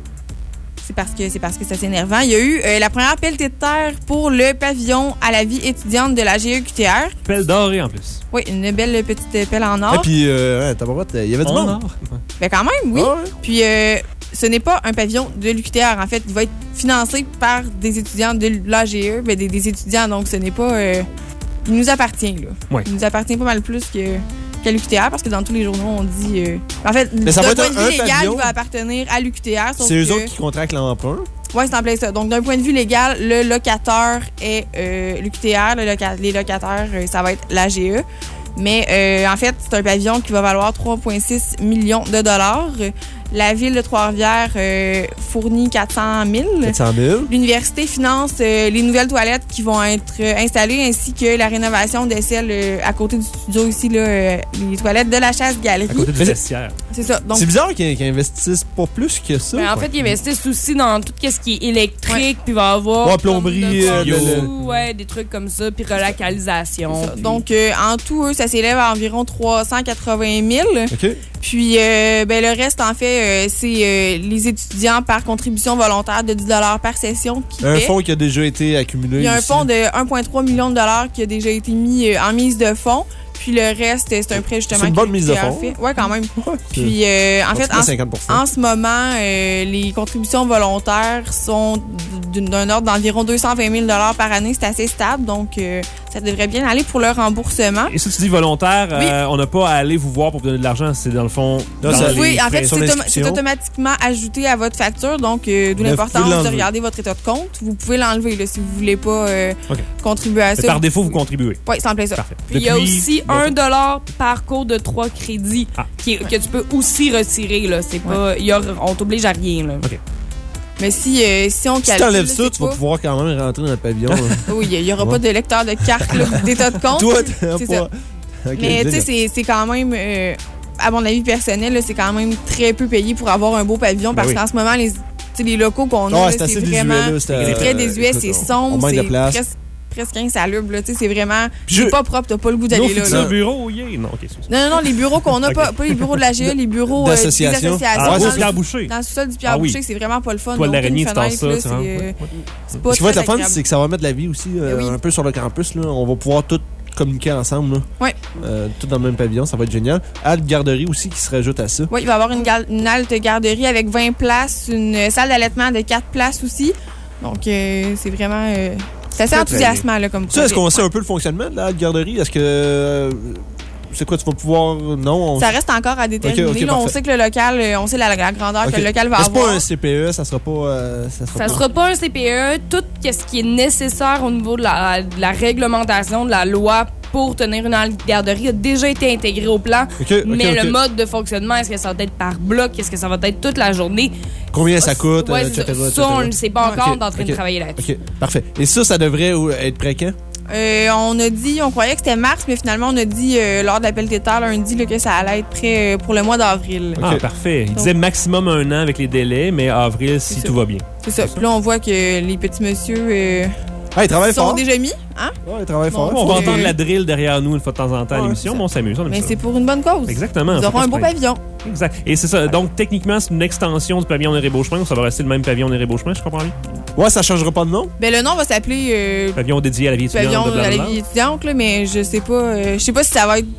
[SPEAKER 15] C'est parce que c'est parce que c'est assez énervant. Il y a eu euh, la première pelletée de terre pour le pavillon à la vie étudiante de la G E Q T R.
[SPEAKER 3] Pelle dorée en plus.
[SPEAKER 15] Oui, une belle petite pelle en or.
[SPEAKER 4] Et puis, euh, tabarouette, il y avait du
[SPEAKER 3] En
[SPEAKER 4] monde.
[SPEAKER 3] or.
[SPEAKER 15] Ben quand même, oui.
[SPEAKER 4] Ah ouais.
[SPEAKER 15] Puis euh, ce n'est pas un pavillon de l'U Q T R. En fait, il va être financé par des étudiants de l'A G E, ben, des, des étudiants. Donc, ce n'est pas... euh, il nous appartient, là.
[SPEAKER 3] Ouais.
[SPEAKER 15] Il nous appartient pas mal plus que... qu'à l'U Q T R, parce que dans tous les journaux, on dit... euh, en fait,
[SPEAKER 4] Mais ça
[SPEAKER 15] d'un
[SPEAKER 4] va être
[SPEAKER 15] point de
[SPEAKER 4] un-
[SPEAKER 15] vue
[SPEAKER 4] un
[SPEAKER 15] légal,
[SPEAKER 4] pavillon.
[SPEAKER 15] il va appartenir à l'U Q T R. sauf
[SPEAKER 4] C'est eux
[SPEAKER 15] que-
[SPEAKER 4] autres qui contractent l'emprunt.
[SPEAKER 15] Oui, c'est en plein ça. Donc, d'un point de vue légal, le locateur est euh, l'U Q T R. Le loca- les locataires, euh, ça va être l'A G E. Mais euh, en fait, c'est un pavillon qui va valoir trois virgule six millions de dollars. La ville de Trois-Rivières euh, fournit quatre cent mille.
[SPEAKER 4] quatre cent mille.
[SPEAKER 15] L'université finance euh, les nouvelles toilettes qui vont être euh, installées ainsi que la rénovation des celles euh, à côté du studio ici, là, euh, les toilettes de la chasse-galerie.
[SPEAKER 3] À côté du vestiaire.
[SPEAKER 15] C'est ça. Donc,
[SPEAKER 4] C'est bizarre qu'ils qu'ils investissent pas plus que ça.
[SPEAKER 2] Ben, en
[SPEAKER 4] quoi.
[SPEAKER 2] fait, ils investissent aussi dans tout ce qui est électrique, puis il va y avoir...
[SPEAKER 4] Ouais,
[SPEAKER 2] comme
[SPEAKER 4] plomberie,
[SPEAKER 2] de
[SPEAKER 4] euh,
[SPEAKER 2] tuyaux,
[SPEAKER 4] le-
[SPEAKER 2] le- ouais, des trucs comme ça, puis relocalisation.
[SPEAKER 15] c'est ça.
[SPEAKER 2] puis-
[SPEAKER 15] Donc euh, en tout, eux, ça s'élève à environ trois cent quatre-vingt mille.
[SPEAKER 4] OK.
[SPEAKER 15] Puis, euh, ben, le reste, en fait, euh, c'est euh, les étudiants par contribution volontaire de dix dollars par session qui
[SPEAKER 4] Un
[SPEAKER 15] paient.
[SPEAKER 4] fonds qui a déjà été accumulé.
[SPEAKER 15] Il y a un
[SPEAKER 4] ici.
[SPEAKER 15] fonds de un virgule trois million de dollars qui a déjà été mis euh, en mise de fonds. Puis le reste, c'est un prêt justement
[SPEAKER 4] C'est une
[SPEAKER 15] que
[SPEAKER 4] bonne
[SPEAKER 15] l'U
[SPEAKER 4] mise
[SPEAKER 15] Q
[SPEAKER 4] de
[SPEAKER 15] T R
[SPEAKER 4] fonds.
[SPEAKER 15] fait. Ouais, quand même.
[SPEAKER 4] Ouais,
[SPEAKER 15] Puis euh, en
[SPEAKER 4] c'est
[SPEAKER 15] fait,
[SPEAKER 4] pas
[SPEAKER 15] en,
[SPEAKER 4] cinquante pour cent.
[SPEAKER 15] en ce moment, euh, les contributions volontaires sont d'une- d'un ordre d'environ deux cent vingt mille dollars par année. C'est assez stable, donc euh, ça devrait bien aller pour le remboursement.
[SPEAKER 3] Et ça, tu dis volontaire, euh, on n'a pas à aller vous voir pour vous donner de l'argent, c'est dans le fond.
[SPEAKER 4] Là,
[SPEAKER 3] dans
[SPEAKER 4] ça-
[SPEAKER 3] les
[SPEAKER 15] Oui, en
[SPEAKER 3] frais.
[SPEAKER 15] fait,
[SPEAKER 4] sur
[SPEAKER 15] c'est autom-
[SPEAKER 4] l'inscription.
[SPEAKER 15] c'est automatiquement ajouté à votre facture, donc euh, d'où
[SPEAKER 4] Mais vous
[SPEAKER 15] l'importance
[SPEAKER 4] pouvez
[SPEAKER 15] de
[SPEAKER 4] l'enlever.
[SPEAKER 15] regarder votre état de compte. Vous pouvez l'enlever là, si vous voulez pas euh,
[SPEAKER 3] OK.
[SPEAKER 15] contribuer à
[SPEAKER 3] Mais
[SPEAKER 15] ça.
[SPEAKER 3] par défaut, vous contribuez.
[SPEAKER 15] Oui, c'est en plein ça.
[SPEAKER 3] Parfait.
[SPEAKER 2] Puis il y a
[SPEAKER 3] Depuis
[SPEAKER 2] aussi
[SPEAKER 3] longtemps.
[SPEAKER 2] un dollar par cours de trois crédits
[SPEAKER 3] Ah.
[SPEAKER 2] qui est- que tu peux aussi retirer. Là. C'est pas, il y a- on t'oblige à rien. Là.
[SPEAKER 3] OK.
[SPEAKER 15] Mais si, euh, si on
[SPEAKER 4] Si
[SPEAKER 15] calcule...
[SPEAKER 4] t'enlèves
[SPEAKER 15] là,
[SPEAKER 4] ça,
[SPEAKER 15] c'est
[SPEAKER 4] tu vas
[SPEAKER 15] pas-
[SPEAKER 4] pouvoir quand même rentrer dans le pavillon. hein.
[SPEAKER 15] Oui, il n'y aura
[SPEAKER 4] Ouais.
[SPEAKER 15] pas de lecteur de carte là, d'état de compte.
[SPEAKER 4] Toi, t'as
[SPEAKER 15] C'est
[SPEAKER 4] pas.
[SPEAKER 15] ça.
[SPEAKER 4] Ok,
[SPEAKER 15] Mais tu sais,
[SPEAKER 4] génial.
[SPEAKER 15] c'est- c'est quand même, euh, à mon avis personnel, là, c'est quand même très peu payé pour avoir un beau pavillon parce
[SPEAKER 3] Ben oui.
[SPEAKER 15] qu'en ce moment, les, tu sais, les locaux qu'on
[SPEAKER 4] Ah,
[SPEAKER 15] a, là,
[SPEAKER 4] c'est assez
[SPEAKER 15] c'est
[SPEAKER 4] désuet,
[SPEAKER 15] vraiment
[SPEAKER 4] là, c'était,
[SPEAKER 15] c'est très
[SPEAKER 4] euh,
[SPEAKER 15] désuet,
[SPEAKER 4] écoute,
[SPEAKER 15] c'est
[SPEAKER 4] on-
[SPEAKER 15] sombre,
[SPEAKER 4] on manque de
[SPEAKER 15] c'est
[SPEAKER 4] place.
[SPEAKER 15] presque, presque insalubre. là, tu sais, C'est vraiment
[SPEAKER 4] Je-
[SPEAKER 15] c'est pas propre, t'as pas le goût
[SPEAKER 3] Nos
[SPEAKER 15] d'aller là.
[SPEAKER 3] futurs
[SPEAKER 15] là.
[SPEAKER 3] bureaux, yeah. Non, OK, c'est ça.
[SPEAKER 15] Non, non, non, les bureaux qu'on a,
[SPEAKER 3] Ok.
[SPEAKER 15] pas, pas les bureaux de la G E, les bureaux euh, des
[SPEAKER 4] D'association.
[SPEAKER 15] associations.
[SPEAKER 3] Ah,
[SPEAKER 15] dans,
[SPEAKER 3] au
[SPEAKER 15] le-
[SPEAKER 3] Pierre Boucher.
[SPEAKER 15] dans le sous-sol du Pierre
[SPEAKER 3] Ah oui.
[SPEAKER 15] Boucher, c'est vraiment pas le fun.
[SPEAKER 3] Toile
[SPEAKER 15] Il y a aucune
[SPEAKER 3] d'araignée, tu tasses
[SPEAKER 15] fenêtre,
[SPEAKER 3] ça,
[SPEAKER 15] là,
[SPEAKER 3] tu
[SPEAKER 15] c'est,
[SPEAKER 3] rentres.
[SPEAKER 15] euh,
[SPEAKER 3] Ouais.
[SPEAKER 15] c'est pas
[SPEAKER 4] Ce qui va être
[SPEAKER 15] très
[SPEAKER 4] le fun,
[SPEAKER 15] agréable.
[SPEAKER 4] c'est que ça va mettre la vie aussi euh,
[SPEAKER 15] Oui.
[SPEAKER 4] un peu sur le campus. Là. On va pouvoir tout communiquer ensemble. Là.
[SPEAKER 15] Ouais.
[SPEAKER 4] Euh, tout dans le même pavillon, ça va être génial. Halte garderie aussi qui se rajoute à ça.
[SPEAKER 15] Oui, il va y avoir une, gal- une halte garderie avec vingt places, une salle d'allaitement de quatre places aussi. Donc, euh, c'est vraiment... euh, c'est assez
[SPEAKER 4] Très, très
[SPEAKER 15] enthousiasmant là, comme
[SPEAKER 4] Ça, est-ce
[SPEAKER 15] projet.
[SPEAKER 4] qu'on sait un peu le fonctionnement de la halte garderie? Est-ce que... euh, c'est quoi, tu vas pouvoir... Non, on...
[SPEAKER 15] Ça reste encore à déterminer.
[SPEAKER 4] Ok, ok,
[SPEAKER 15] là, on
[SPEAKER 4] parfait.
[SPEAKER 15] sait que le local, euh, on sait la, la grandeur
[SPEAKER 4] Ok.
[SPEAKER 15] que le local va
[SPEAKER 4] Mais c'est
[SPEAKER 15] avoir.
[SPEAKER 4] pas un C P E, ça sera pas... euh, ça sera
[SPEAKER 2] Ça
[SPEAKER 4] pas...
[SPEAKER 2] sera pas un C P E. Tout ce qui est nécessaire au niveau de la, de la réglementation, de la loi pour tenir une garderie a déjà été intégré au plan.
[SPEAKER 4] Ok, ok,
[SPEAKER 2] mais
[SPEAKER 4] ok.
[SPEAKER 2] le mode de fonctionnement, est-ce que ça va être par bloc? Est-ce que ça va être toute la journée?
[SPEAKER 4] Combien ça coûte,
[SPEAKER 2] Ouais,
[SPEAKER 4] euh,
[SPEAKER 2] c'est
[SPEAKER 4] et cetera,
[SPEAKER 2] ça. Ça, on
[SPEAKER 4] et
[SPEAKER 2] ne
[SPEAKER 4] cetera.
[SPEAKER 2] sait pas encore.
[SPEAKER 4] Ok,
[SPEAKER 2] on est en train
[SPEAKER 4] ok.
[SPEAKER 2] de travailler là-dessus.
[SPEAKER 4] OK, parfait. Et ça, ça devrait euh, être prêt quand?
[SPEAKER 15] Euh, on a dit, on croyait que c'était mars, mais finalement, on a dit euh, lors de l'appel d'état lundi là, que ça allait être prêt euh, pour le mois d'avril.
[SPEAKER 3] Ah, parfait. Il disait maximum un an avec les délais, mais avril si
[SPEAKER 15] C'est
[SPEAKER 3] tout
[SPEAKER 15] ça.
[SPEAKER 3] va bien.
[SPEAKER 15] C'est ça. Puis là, on voit que les petits messieurs euh,
[SPEAKER 4] Ah, ils travaillent
[SPEAKER 15] sont
[SPEAKER 4] fort.
[SPEAKER 15] déjà mis. Hein?
[SPEAKER 4] Ouais, ils travaillent fort.
[SPEAKER 3] On va
[SPEAKER 15] euh,
[SPEAKER 3] entendre la drill derrière nous une fois de temps en temps à
[SPEAKER 15] Ouais,
[SPEAKER 3] l'émission,
[SPEAKER 15] c'est
[SPEAKER 3] mais on s'amuse. on aime
[SPEAKER 15] Mais
[SPEAKER 3] ça.
[SPEAKER 15] c'est pour une bonne cause.
[SPEAKER 3] Exactement.
[SPEAKER 15] Ils
[SPEAKER 3] faut
[SPEAKER 15] auront
[SPEAKER 3] pas
[SPEAKER 15] un
[SPEAKER 3] se
[SPEAKER 15] beau
[SPEAKER 3] plaindre.
[SPEAKER 15] pavillon.
[SPEAKER 3] Exact. Et c'est ça. Donc, techniquement, c'est une extension du pavillon Néré-Beauchemin ou ça va rester le même pavillon Néré-Beauchemin, je comprends bien?
[SPEAKER 4] Ouais, ça changera pas de nom?
[SPEAKER 15] Ben, le nom va s'appeler euh,
[SPEAKER 3] Pavillon dédié à la vie étudiante
[SPEAKER 15] pavillon
[SPEAKER 3] de
[SPEAKER 15] à la
[SPEAKER 3] blablabla.
[SPEAKER 15] vie étudiante, là, mais je sais pas. euh, je sais pas si ça va être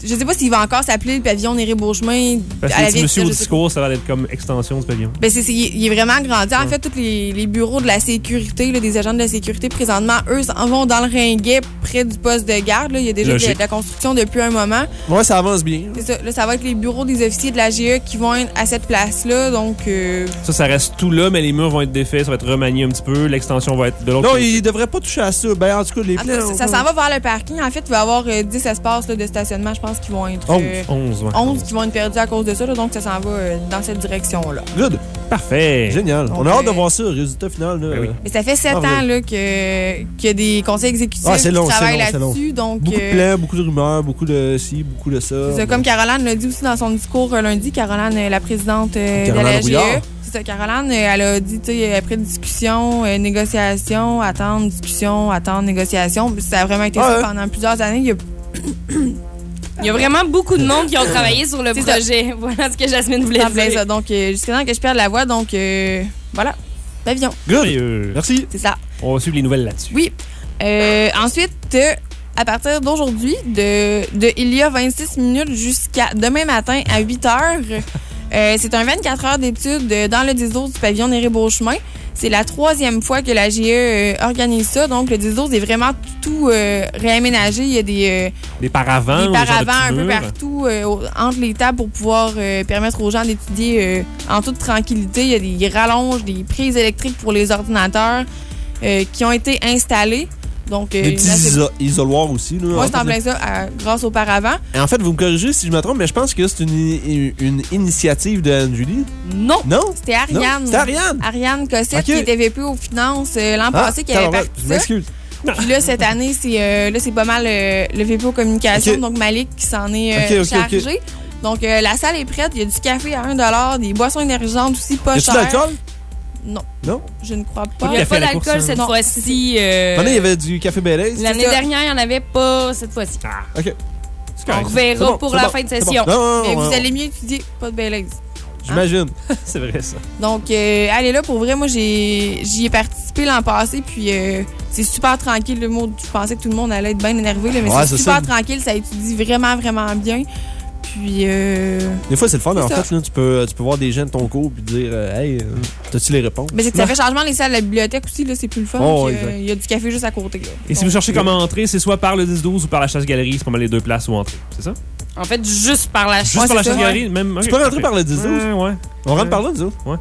[SPEAKER 15] je sais pas s'il va encore s'appeler le pavillon Néré-Beauchemin
[SPEAKER 3] Parce
[SPEAKER 15] à la
[SPEAKER 3] que
[SPEAKER 15] ville.
[SPEAKER 3] monsieur au
[SPEAKER 15] je sais
[SPEAKER 3] discours, ça va être comme extension du pavillon.
[SPEAKER 15] Ben c'est, c'est- il est vraiment grandi. En fait, tous les, les bureaux de la sécurité, là, des agents de la sécurité, présentement, eux, s'en vont dans le Ringuet, près du poste de garde. Là. Il y a déjà de,
[SPEAKER 4] Logique.
[SPEAKER 15] de la construction depuis un moment.
[SPEAKER 4] Ouais, ça avance bien.
[SPEAKER 15] C'est ça. Là, ça va être les bureaux des officiers de la G E qui vont être à cette place-là. Donc, euh,
[SPEAKER 3] Ça, ça reste tout là, mais les murs vont être défaits, ça va être remanié un petit peu, l'extension va être de l'autre
[SPEAKER 4] Non,
[SPEAKER 3] côté.
[SPEAKER 4] il devrait pas toucher à ça. Ben, en tout cas, les
[SPEAKER 15] en
[SPEAKER 4] plans.
[SPEAKER 15] tout cas, ça, ça s'en va vers le parking. En fait, il va y avoir euh, dix espaces là, de stationnement, je pense, qui vont être. euh,
[SPEAKER 3] onze, ouais.
[SPEAKER 15] onze qui vont être perdus à cause de ça. Là, donc, ça s'en va euh, dans cette direction-là.
[SPEAKER 4] Good.
[SPEAKER 3] Parfait.
[SPEAKER 4] Génial.
[SPEAKER 15] Donc,
[SPEAKER 4] On a hâte de
[SPEAKER 15] euh,
[SPEAKER 4] voir ça, le résultat final. Là.
[SPEAKER 15] Mais ça fait sept
[SPEAKER 4] Ah,
[SPEAKER 15] ans
[SPEAKER 4] oui.
[SPEAKER 15] là, que, qu'il y a des conseils exécutifs
[SPEAKER 4] Ah, c'est long,
[SPEAKER 15] qui
[SPEAKER 4] c'est
[SPEAKER 15] travaillent
[SPEAKER 4] long, c'est long.
[SPEAKER 15] là-dessus. Donc,
[SPEAKER 4] Beaucoup
[SPEAKER 15] euh,
[SPEAKER 4] de plans, beaucoup de rumeurs, beaucoup de ci, beaucoup de ça.
[SPEAKER 15] c'est ça, comme Caroline l'a dit aussi dans son discours euh, lundi, Caroline, euh, la présidente euh, de
[SPEAKER 4] Caroline
[SPEAKER 15] la G E.
[SPEAKER 4] Rouillard.
[SPEAKER 15] C'est ça, Caroline, euh, elle a dit, tu sais, après discussion, euh, négociation, attendre, discussion, attendre, négociation. Puis ça a vraiment été
[SPEAKER 2] Ah
[SPEAKER 15] ça
[SPEAKER 2] ouais.
[SPEAKER 15] pendant plusieurs années. Il y a
[SPEAKER 2] Il y a vraiment beaucoup de monde qui ont travaillé sur le
[SPEAKER 15] C'est ça.
[SPEAKER 2] projet. Voilà ce que Jasmine voulait
[SPEAKER 15] en plein
[SPEAKER 2] dire.
[SPEAKER 15] ça. Donc, euh, jusqu'à temps que je perde la voix, donc euh, voilà, pavillon.
[SPEAKER 3] Good.
[SPEAKER 4] Merci.
[SPEAKER 15] C'est ça.
[SPEAKER 3] On va suivre les nouvelles là-dessus.
[SPEAKER 15] Oui. Euh, ensuite, euh, à partir d'aujourd'hui, de, de il y a vingt-six minutes jusqu'à demain matin à huit heures, euh, c'est un vingt-quatre heures d'études euh, dans le dix douze du pavillon Néré-Beauchemin. C'est la troisième fois que la G E euh, organise ça. Donc, le dix douze est vraiment tout euh, réaménagé. Il y a des, euh,
[SPEAKER 3] Des paravents.
[SPEAKER 15] des
[SPEAKER 3] ou genre de
[SPEAKER 15] paravents
[SPEAKER 3] petits
[SPEAKER 15] un peu
[SPEAKER 3] murs.
[SPEAKER 15] partout euh, au- entre les tables pour pouvoir euh, permettre aux gens d'étudier euh, en toute tranquillité. Il y a des rallonges, des prises électriques pour les ordinateurs euh, qui ont été installées. Donc, euh,
[SPEAKER 4] Des petits
[SPEAKER 15] là, c'est-
[SPEAKER 4] iso- isoloirs aussi. Là,
[SPEAKER 15] moi,
[SPEAKER 4] en
[SPEAKER 15] c'est en
[SPEAKER 4] fait,
[SPEAKER 15] plein ça, euh, grâce au paravent.
[SPEAKER 4] Et en fait, vous me corrigez si je me trompe, mais je pense que c'est une, une initiative de Anne-Julie.
[SPEAKER 15] Non.
[SPEAKER 4] Non?
[SPEAKER 15] C'était Ariane.
[SPEAKER 4] Non, c'était Ariane.
[SPEAKER 15] Ariane Cossette,
[SPEAKER 4] Ok.
[SPEAKER 15] qui était V P aux finances euh, l'an
[SPEAKER 4] Ah,
[SPEAKER 15] passé, qui avait
[SPEAKER 4] tabarouette,
[SPEAKER 15] parti
[SPEAKER 4] je
[SPEAKER 15] ça.
[SPEAKER 4] m'excuse.
[SPEAKER 15] Puis là, cette année, c'est euh, là, c'est pas mal euh, le V P aux communications,
[SPEAKER 4] Ok.
[SPEAKER 15] donc Malik qui s'en est euh,
[SPEAKER 4] Ok, ok, ok.
[SPEAKER 15] chargé. Donc, euh, la salle est prête. Il y a du café à un dollar, des boissons énergisantes aussi pas
[SPEAKER 4] Y a-tu
[SPEAKER 15] chères.
[SPEAKER 4] de l'alcool?
[SPEAKER 15] Non.
[SPEAKER 4] Non?
[SPEAKER 15] Je ne crois
[SPEAKER 2] Il
[SPEAKER 15] pas.
[SPEAKER 2] n'y a pas d'alcool cette
[SPEAKER 15] Non.
[SPEAKER 2] fois-ci. euh,
[SPEAKER 4] L'année, il y avait du café Belaise.
[SPEAKER 2] L'année
[SPEAKER 15] C'est ça.
[SPEAKER 2] dernière, il n'y en avait pas cette fois-ci.
[SPEAKER 4] OK.
[SPEAKER 2] On reverra
[SPEAKER 4] C'est bon,
[SPEAKER 2] pour
[SPEAKER 4] c'est
[SPEAKER 2] la
[SPEAKER 4] bon,
[SPEAKER 2] fin de
[SPEAKER 4] c'est bon.
[SPEAKER 2] session.
[SPEAKER 4] Non, non,
[SPEAKER 15] Mais
[SPEAKER 4] non,
[SPEAKER 15] vous
[SPEAKER 4] non.
[SPEAKER 15] allez mieux étudier, pas de Baileys.
[SPEAKER 4] J'imagine.
[SPEAKER 3] C'est vrai, ça.
[SPEAKER 15] Donc, euh, allez là, pour vrai, moi, j'ai, j'y ai participé l'an passé, puis euh, c'est super tranquille. Le mot, je pensais que tout le monde allait être bien énervé, là, mais
[SPEAKER 4] Ouais,
[SPEAKER 15] c'est
[SPEAKER 4] c'est
[SPEAKER 15] super
[SPEAKER 4] ça.
[SPEAKER 15] tranquille, ça étudie vraiment, vraiment bien. Puis, euh,
[SPEAKER 4] Des fois, c'est le fun.
[SPEAKER 15] C'est
[SPEAKER 4] En
[SPEAKER 15] ça.
[SPEAKER 4] fait, là, tu, peux, tu peux voir des gens de ton cours et dire euh, Hey, euh, t'as-tu les réponses?
[SPEAKER 15] mais c'est que ça fait changement les salles de la bibliothèque aussi, là, c'est plus le fun.
[SPEAKER 4] Oh,
[SPEAKER 15] puis,
[SPEAKER 4] exact.
[SPEAKER 15] euh, il y a du café juste à côté. Là.
[SPEAKER 3] Et si
[SPEAKER 15] Donc,
[SPEAKER 3] vous cherchez comment entrer, c'est soit par le dix douze ou par la chasse-galerie. C'est pas mal les deux places où entrer. C'est ça?
[SPEAKER 2] En fait, juste par la
[SPEAKER 3] Juste
[SPEAKER 2] chasse.
[SPEAKER 3] par la
[SPEAKER 15] c'est ça,
[SPEAKER 3] chasse-galerie? Même...
[SPEAKER 4] Tu
[SPEAKER 3] ok,
[SPEAKER 4] peux rentrer
[SPEAKER 3] parfait.
[SPEAKER 4] par le dix douze?
[SPEAKER 3] Ouais, ouais.
[SPEAKER 4] On rentre par là, nous autres?
[SPEAKER 3] Ouais.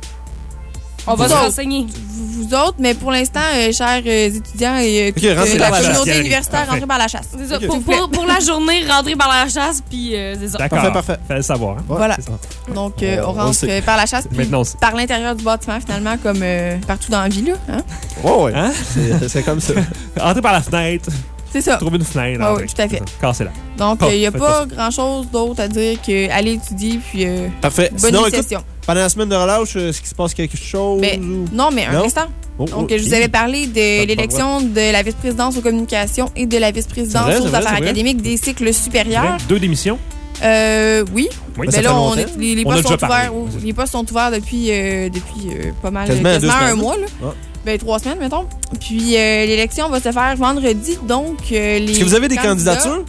[SPEAKER 2] On va
[SPEAKER 15] Vous
[SPEAKER 2] se
[SPEAKER 15] autres.
[SPEAKER 2] renseigner.
[SPEAKER 15] Vous, vous autres, mais pour l'instant, euh, chers euh, étudiants et euh, toute,
[SPEAKER 4] rentrez
[SPEAKER 15] euh,
[SPEAKER 4] par
[SPEAKER 15] la
[SPEAKER 4] la
[SPEAKER 15] communauté
[SPEAKER 3] chasse-galerie.
[SPEAKER 15] universitaire,
[SPEAKER 3] Parfait.
[SPEAKER 15] rentrez par la chasse.
[SPEAKER 2] C'est ça.
[SPEAKER 4] Ok.
[SPEAKER 2] Pour, pour, pour la journée, rentrer par la chasse, puis euh, c'est ça.
[SPEAKER 3] D'accord.
[SPEAKER 4] Parfait, parfait.
[SPEAKER 3] Fallait le savoir. hein.
[SPEAKER 4] Ouais,
[SPEAKER 15] Voilà.
[SPEAKER 4] c'est ça.
[SPEAKER 15] Donc, euh,
[SPEAKER 4] On-
[SPEAKER 15] on
[SPEAKER 4] on le
[SPEAKER 15] rentre
[SPEAKER 4] sait.
[SPEAKER 15] euh, par la chasse, puis
[SPEAKER 3] Maintenant, on sait.
[SPEAKER 15] par l'intérieur du bâtiment, finalement, comme euh, partout dans la ville. Là, hein?
[SPEAKER 4] Ouais, ouais.
[SPEAKER 3] Hein?
[SPEAKER 4] C'est- C'est comme ça.
[SPEAKER 3] Entrer par la fenêtre.
[SPEAKER 15] C'est ça.
[SPEAKER 3] Trouver une fenêtre.
[SPEAKER 15] Ouais,
[SPEAKER 3] entrer.
[SPEAKER 15] oui, tout à fait.
[SPEAKER 3] C'est ça. Cassez-la.
[SPEAKER 15] Donc,
[SPEAKER 3] Oh,
[SPEAKER 15] il n'y a
[SPEAKER 3] faites
[SPEAKER 15] pas
[SPEAKER 3] pas
[SPEAKER 15] grand-chose d'autre à dire qu'aller étudier, puis euh,
[SPEAKER 4] Parfait.
[SPEAKER 15] bonne
[SPEAKER 4] Sinon, écoute,
[SPEAKER 15] session.
[SPEAKER 4] pendant la semaine de relâche, est-ce qu'il se passe quelque chose?
[SPEAKER 15] Mais,
[SPEAKER 4] ou...
[SPEAKER 15] non, mais un
[SPEAKER 4] Non?
[SPEAKER 15] instant.
[SPEAKER 4] Oh,
[SPEAKER 15] Donc,
[SPEAKER 4] oh,
[SPEAKER 15] je vous
[SPEAKER 4] hi.
[SPEAKER 15] avais parlé
[SPEAKER 4] Pas
[SPEAKER 15] de
[SPEAKER 4] de
[SPEAKER 15] l'élection de la vice-présidence aux communications et de la vice-présidence
[SPEAKER 4] C'est vrai,
[SPEAKER 15] aux
[SPEAKER 4] c'est vrai,
[SPEAKER 15] affaires
[SPEAKER 4] c'est vrai.
[SPEAKER 15] académiques des cycles supérieurs.
[SPEAKER 3] Deux démissions.
[SPEAKER 15] Euh, oui.
[SPEAKER 3] Oui,
[SPEAKER 15] Mais
[SPEAKER 3] ça fait
[SPEAKER 15] là, on
[SPEAKER 3] longtemps.
[SPEAKER 15] est- les, les
[SPEAKER 3] On a
[SPEAKER 15] postes sont
[SPEAKER 3] déjà parlé.
[SPEAKER 15] ouverts. oh, les postes sont ouverts depuis, euh, depuis euh, pas mal,
[SPEAKER 4] Quasiment
[SPEAKER 15] quasiment,
[SPEAKER 4] deux
[SPEAKER 15] un
[SPEAKER 4] semaines.
[SPEAKER 15] mois. Là.
[SPEAKER 4] Ah.
[SPEAKER 15] Ben, trois semaines, mettons. Puis euh, l'élection va se faire vendredi. Donc, euh, les
[SPEAKER 4] Est-ce que vous avez des
[SPEAKER 15] candidats-
[SPEAKER 4] candidatures?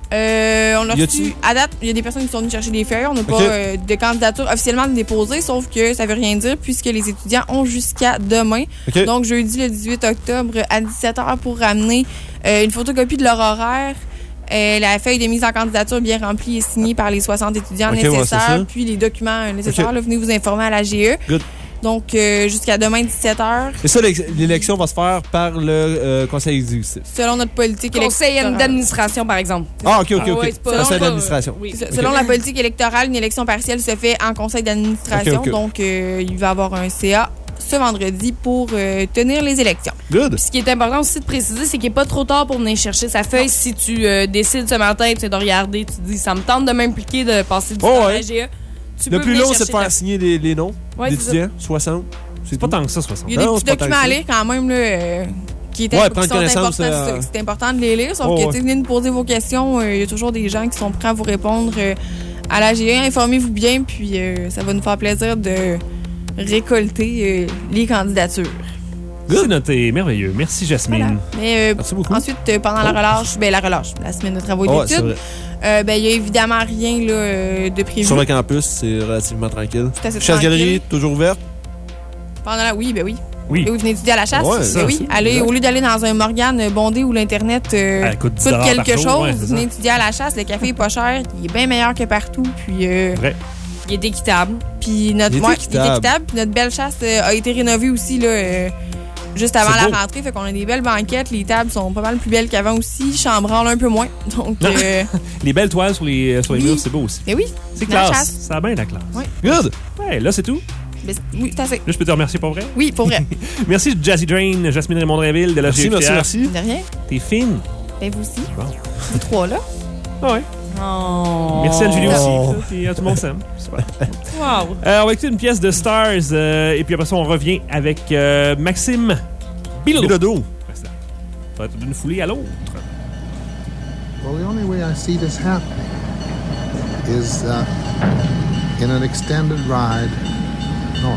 [SPEAKER 15] Euh, on a
[SPEAKER 4] Y
[SPEAKER 15] reçu,
[SPEAKER 4] a-tu-
[SPEAKER 15] à date, il y a des personnes qui sont venues chercher des feuilles. On n'a pas
[SPEAKER 4] Ok.
[SPEAKER 15] euh, de candidature officiellement déposée, sauf que ça veut rien dire puisque les étudiants ont jusqu'à demain.
[SPEAKER 4] OK.
[SPEAKER 15] Donc, jeudi le dix-huit octobre à dix-sept heures pour ramener euh, une photocopie de leur horaire, euh, la feuille de mise en candidature bien remplie et signée par les soixante étudiants
[SPEAKER 4] Ok, ouais, c'est
[SPEAKER 15] nécessaires,
[SPEAKER 4] ça.
[SPEAKER 15] puis les documents euh, nécessaires.
[SPEAKER 4] Ok.
[SPEAKER 15] Là, venez vous informer à la G E.
[SPEAKER 4] Good.
[SPEAKER 15] Donc, euh, jusqu'à demain dix-sept heures,
[SPEAKER 4] Et ça, l'ex- l'élection va se faire par le euh, conseil exécutif.
[SPEAKER 15] selon notre politique
[SPEAKER 2] Conseil
[SPEAKER 15] électorale.
[SPEAKER 2] d'administration, par exemple.
[SPEAKER 4] Ah, OK, OK,
[SPEAKER 2] Ah
[SPEAKER 4] OK.
[SPEAKER 2] ouais, c'est pas-
[SPEAKER 4] Conseil
[SPEAKER 2] pas-
[SPEAKER 4] d'administration.
[SPEAKER 2] oui.
[SPEAKER 15] C'est ça.
[SPEAKER 4] Ok.
[SPEAKER 15] Selon la politique électorale, une élection partielle se fait en conseil d'administration.
[SPEAKER 4] Ok, ok.
[SPEAKER 15] Donc, euh, il va y avoir un C A ce vendredi pour euh, tenir les élections.
[SPEAKER 4] Good.
[SPEAKER 2] Puis ce qui est important aussi de préciser, c'est qu'il n'est pas trop tard pour venir chercher sa feuille. Si tu euh, décides ce matin, tu sais, de regarder, tu te dis, ça me tente de m'impliquer, de passer du
[SPEAKER 4] Oh,
[SPEAKER 2] temps à
[SPEAKER 4] ouais.
[SPEAKER 2] la G E. Tu
[SPEAKER 4] Le
[SPEAKER 2] peux
[SPEAKER 4] plus
[SPEAKER 2] venir
[SPEAKER 4] long, c'est de
[SPEAKER 2] chercher ta-
[SPEAKER 4] faire signer les, les noms
[SPEAKER 2] Ouais, c'est
[SPEAKER 4] d'étudiants. soixante.
[SPEAKER 3] C'est pas tant que ça, soixante.
[SPEAKER 15] Il y a des
[SPEAKER 4] Non,
[SPEAKER 15] petits
[SPEAKER 4] c'est pas tant
[SPEAKER 15] documents
[SPEAKER 4] que
[SPEAKER 15] à
[SPEAKER 4] ça.
[SPEAKER 15] lire quand même là, euh, qui, étaient,
[SPEAKER 4] Ouais,
[SPEAKER 15] qui
[SPEAKER 4] prendre
[SPEAKER 15] sont
[SPEAKER 4] connaissance,
[SPEAKER 15] importants.
[SPEAKER 4] euh,
[SPEAKER 15] c'est ça, C'est important de les lire, sauf
[SPEAKER 4] Oh,
[SPEAKER 15] que
[SPEAKER 4] ouais.
[SPEAKER 15] tu sais, venez nous poser vos questions. euh, Il y a toujours des gens qui sont prêts à vous répondre euh, à la G E. Informez-vous bien, puis euh, ça va nous faire plaisir de récolter euh, les candidatures.
[SPEAKER 3] C'est noté. Merveilleux. Merci, Jasmine.
[SPEAKER 15] Voilà. Mais euh,
[SPEAKER 3] Merci beaucoup.
[SPEAKER 15] ensuite, euh, pendant la relâche, ben la relâche, la semaine de travaux et
[SPEAKER 4] Oh, ouais, c'est
[SPEAKER 15] d'études,
[SPEAKER 4] vrai.
[SPEAKER 15] euh, ben il y a évidemment rien là, euh, de prévu.
[SPEAKER 4] Sur le campus, c'est relativement tranquille.
[SPEAKER 15] C'est assez
[SPEAKER 4] Chasse-galerie,
[SPEAKER 15] tranquille.
[SPEAKER 4] toujours ouverte?
[SPEAKER 15] Pendant la... Oui, ben oui.
[SPEAKER 3] Oui.
[SPEAKER 15] Et vous venez étudier à la chasse?
[SPEAKER 4] Ouais,
[SPEAKER 15] Ben
[SPEAKER 4] ça,
[SPEAKER 15] oui.
[SPEAKER 4] ça.
[SPEAKER 15] Allez,
[SPEAKER 4] Exact.
[SPEAKER 15] au lieu d'aller dans un Morgane bondé où l'Internet euh,
[SPEAKER 3] Elle coûte dix
[SPEAKER 15] coûte
[SPEAKER 3] dollars
[SPEAKER 15] quelque
[SPEAKER 3] par jour,
[SPEAKER 15] chose,
[SPEAKER 3] ouais, c'est
[SPEAKER 15] vous
[SPEAKER 3] ça.
[SPEAKER 15] venez étudier à la chasse, le café est pas cher, il est bien meilleur que partout, puis... euh,
[SPEAKER 3] Vrai.
[SPEAKER 2] Il est équitable.
[SPEAKER 15] Puis notre,
[SPEAKER 4] Il est
[SPEAKER 15] ouais,
[SPEAKER 4] équitable.
[SPEAKER 15] il est équitable. Puis notre belle chasse euh, a été rénovée aussi là, euh, juste avant
[SPEAKER 3] C'est
[SPEAKER 15] la
[SPEAKER 3] beau.
[SPEAKER 15] rentrée. Fait qu'on a des belles banquettes. Les tables sont pas mal plus belles qu'avant aussi. Chambranle un peu moins. Donc, euh,
[SPEAKER 3] Les belles toiles sur les, sur les
[SPEAKER 15] Oui.
[SPEAKER 3] murs, c'est beau aussi.
[SPEAKER 15] mais oui,
[SPEAKER 3] C'est
[SPEAKER 15] la
[SPEAKER 3] classe.
[SPEAKER 15] chasse.
[SPEAKER 3] Ça a bien la classe.
[SPEAKER 15] Oui.
[SPEAKER 3] Good. Ouais, là, c'est tout.
[SPEAKER 15] Mais c'est- oui, c'est assez.
[SPEAKER 3] Là, je peux te remercier pour vrai.
[SPEAKER 15] Oui, pour vrai.
[SPEAKER 3] Merci, Jazzy Drain, Jasmine Raymond-Drinville de la
[SPEAKER 4] Merci,
[SPEAKER 3] G F T R.
[SPEAKER 4] merci, merci.
[SPEAKER 15] De rien.
[SPEAKER 3] T'es fine.
[SPEAKER 15] Ben, vous aussi.
[SPEAKER 3] Bon.
[SPEAKER 15] Vous trois là.
[SPEAKER 3] Ah ouais.
[SPEAKER 2] Oh.
[SPEAKER 3] Merci, Anne-Julie
[SPEAKER 4] Oh.
[SPEAKER 3] aussi. Puis, euh, tout le monde s'aime. Super.
[SPEAKER 2] Wow.
[SPEAKER 3] Euh, on va écouter une pièce de Stars. euh, et puis après ça, on revient avec euh, Maxime Bilodeau.
[SPEAKER 4] Bilodeau.
[SPEAKER 3] Ça va être d'une foulée à l'autre.
[SPEAKER 16] Well, the only way I see this happening is uh, in an extended ride north.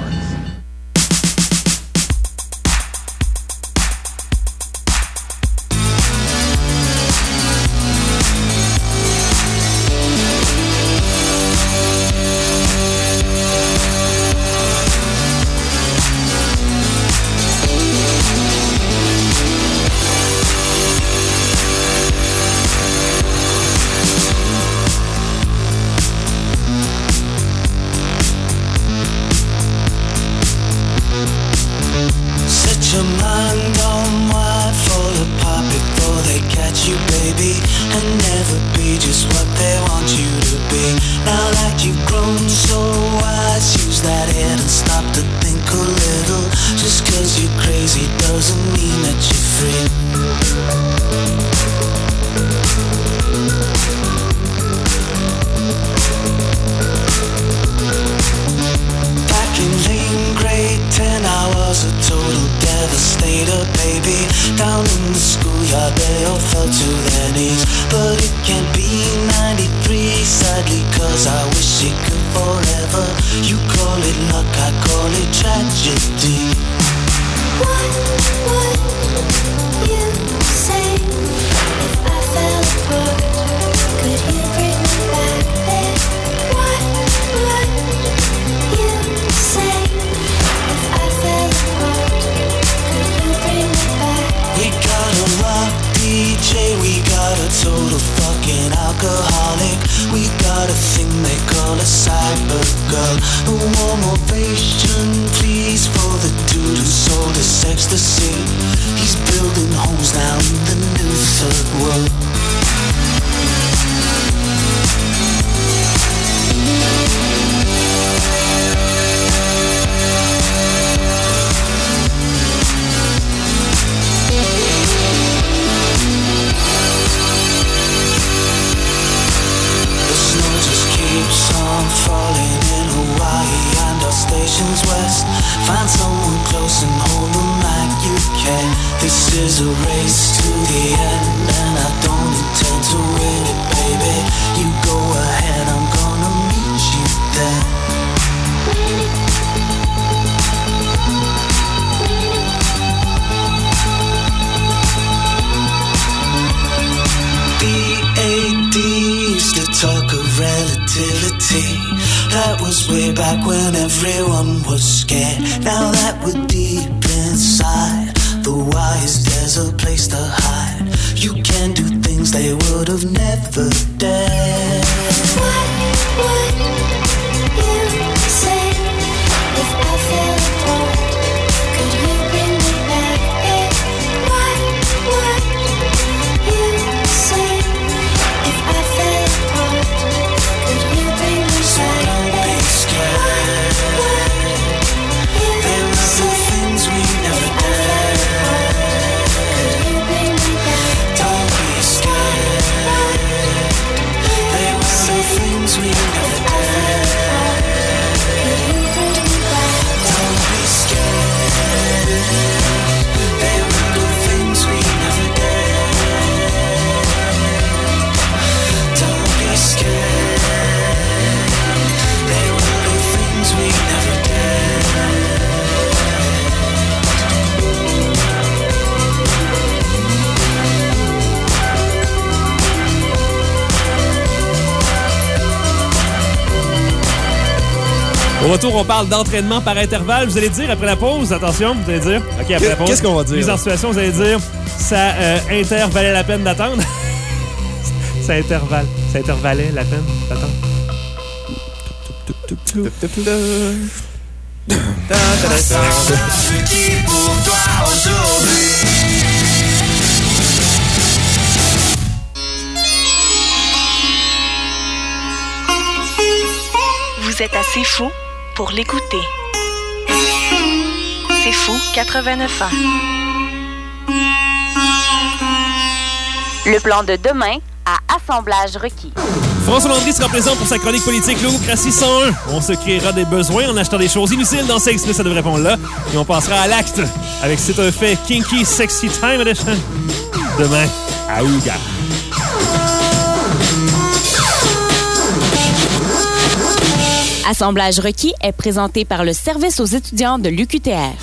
[SPEAKER 14] Set your mind on wide, fall apart before they catch you, baby. And never be just what they want you to be. Now that you've grown so wise, use that head and stop to think a little. Just cause you're crazy doesn't mean that you're free. Back in lane grade ten, I was a total devastator, baby. Down in the schoolyard, they all fell to their knees. But it can't be ninety-three, sadly, cause I wish it could forever. You call it luck, I call it tragedy.
[SPEAKER 5] What would you say if I fell apart? Could you bring me back there? What would you say if I fell apart? Could you bring me back?
[SPEAKER 14] We got a rock D J, we got a total fucking alcoholic. We got a thing they call a cyber girl. A warm ovation, please, for the dude who sold us ecstasy. He's building homes now in the new third world. The snow just keeps on falling in Hawaii and our stations west. Find someone close and hold them like you can. This is a race to the end, and I don't intend to win it, baby. You go ahead, I'm gonna meet you there. D A D used to talk of relativity. That was way back when everyone was scared. Now that we're deep inside, the why is there's a place to hide. You can do things they would have never dared.
[SPEAKER 5] What would you say if I fell apart? Could you bring me back there? What would you say if I fell apart? Could you bring me
[SPEAKER 14] So
[SPEAKER 5] back
[SPEAKER 14] don't be
[SPEAKER 5] there?
[SPEAKER 14] scared. There are the things we never did.
[SPEAKER 5] Could you bring me back?
[SPEAKER 14] Don't be scared.
[SPEAKER 3] Au retour, on parle d'entraînement par intervalle. Vous allez dire après la pause, attention, vous allez dire. OK, après la pause.
[SPEAKER 4] Qu'est-ce qu'on va dire?
[SPEAKER 3] Mise en situation, vous allez dire ça euh, intervalait la peine d'attendre. ça intervalle. Ça intervalait la peine d'attendre.
[SPEAKER 7] Pour toi aujourd'hui.
[SPEAKER 1] Vous êtes assez fou pour l'écouter. C'est fou quatre-vingt-neuf ans.
[SPEAKER 17] Le plan de demain à assemblage requis.
[SPEAKER 3] François Landry sera présent pour sa chronique politique Logocratie cent un. On se créera des besoins en achetant des choses inutiles dans Sex Plus, ça devrait répondre là. Et on passera à l'acte avec C'est un fait Kinky Sexy Time Edition. Demain, à Ouga.
[SPEAKER 17] Assemblage requis est présenté par le service aux étudiants de l'U Q T R.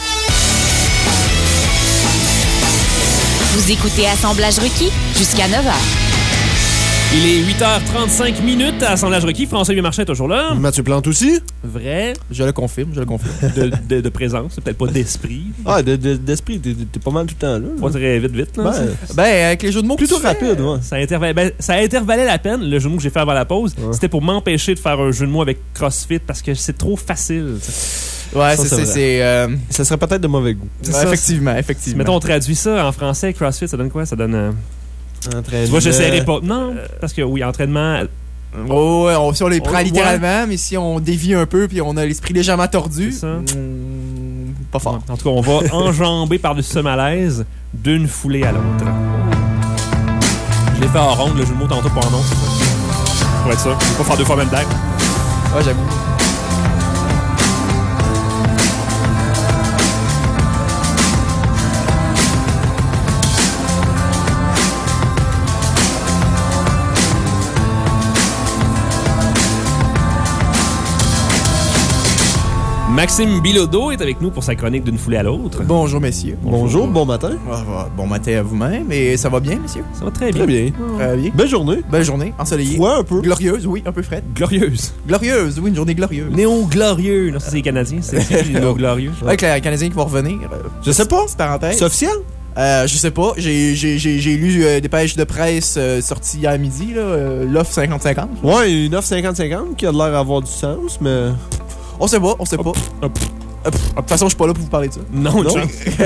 [SPEAKER 17] Vous écoutez Assemblage requis jusqu'à neuf heures.
[SPEAKER 3] Il est huit heures trente-cinq minutes à Assemblage requis. François-Louis Marchand est toujours là.
[SPEAKER 4] Mathieu Plante aussi.
[SPEAKER 3] Vrai.
[SPEAKER 18] Je le confirme, je le confirme.
[SPEAKER 3] De, de, de présence, peut-être pas d'esprit.
[SPEAKER 4] Ah, de, de, d'esprit, t'es, t'es pas mal tout le temps là.
[SPEAKER 3] Pas très vite, vite. Là,
[SPEAKER 4] ben,
[SPEAKER 18] ben, avec les jeux de mots
[SPEAKER 4] plutôt
[SPEAKER 18] que tu
[SPEAKER 4] rapide,
[SPEAKER 18] fais,
[SPEAKER 4] ouais.
[SPEAKER 3] Ça, intervalait, ben, ça intervalait la peine, le jeu de mots que j'ai fait avant la pause. Ouais. C'était pour m'empêcher de faire un jeu de mots avec CrossFit parce que c'est trop facile. T'sais.
[SPEAKER 18] Ouais,
[SPEAKER 4] ça,
[SPEAKER 18] c'est...
[SPEAKER 4] c'est,
[SPEAKER 18] c'est euh...
[SPEAKER 4] Ça serait peut-être de mauvais goût.
[SPEAKER 18] Ouais, ça, effectivement, effectivement.
[SPEAKER 3] Mettons, on traduit ça en français, CrossFit, ça donne quoi? Ça donne... Euh...
[SPEAKER 4] Entraînement.
[SPEAKER 3] Tu vois, j'essaierai pas. Non, parce que oui, entraînement...
[SPEAKER 18] Oh, ouais, on, si on les prend
[SPEAKER 3] on,
[SPEAKER 18] littéralement,
[SPEAKER 3] ouais.
[SPEAKER 18] mais si on dévie un peu puis on a l'esprit légèrement tordu,
[SPEAKER 3] c'est ça.
[SPEAKER 18] Hmm, pas fort.
[SPEAKER 3] En tout cas, on va enjamber par-dessus ce malaise d'une foulée à l'autre. Je l'ai fait en ronde, le jeu de mots tantôt pour un nom, c'est ça. Pour être ça. Je vais pas faire deux fois même d'air.
[SPEAKER 18] Ouais, j'avoue.
[SPEAKER 3] Maxime Bilodeau est avec nous pour sa chronique d'une foulée à l'autre.
[SPEAKER 18] Bonjour, messieurs.
[SPEAKER 4] Bonjour, Bonjour bon matin.
[SPEAKER 18] Bon matin à vous-même. Et ça va bien, messieurs?
[SPEAKER 3] Ça va très bien.
[SPEAKER 4] Très bien.
[SPEAKER 18] Très bien.
[SPEAKER 4] Belle journée.
[SPEAKER 18] Belle journée, ensoleillée.
[SPEAKER 4] Ouais, un peu.
[SPEAKER 18] Glorieuse, oui, un peu frette.
[SPEAKER 3] Glorieuse.
[SPEAKER 18] Glorieuse, oui, une journée glorieuse.
[SPEAKER 3] Néo-glorieux. Non, ça, c'est les Canadiens. C'est néo-glorieux.
[SPEAKER 18] Avec les Canadiens qui vont revenir.
[SPEAKER 4] Je sais pas.
[SPEAKER 18] C'est parenthèse.
[SPEAKER 4] C'est officiel?
[SPEAKER 18] Euh, je sais pas. J'ai, j'ai, j'ai, j'ai lu euh, des pages de presse euh, sorties hier midi, là, euh, l'offre cinquante cinquante.
[SPEAKER 4] Ouais, une offre cinquante cinquante qui a l'air d'avoir du sens, mais...
[SPEAKER 18] On sait pas, on sait pas.
[SPEAKER 3] Hop, hop.
[SPEAKER 18] De toute façon, je suis pas là pour vous parler de ça.
[SPEAKER 3] Non,
[SPEAKER 18] non.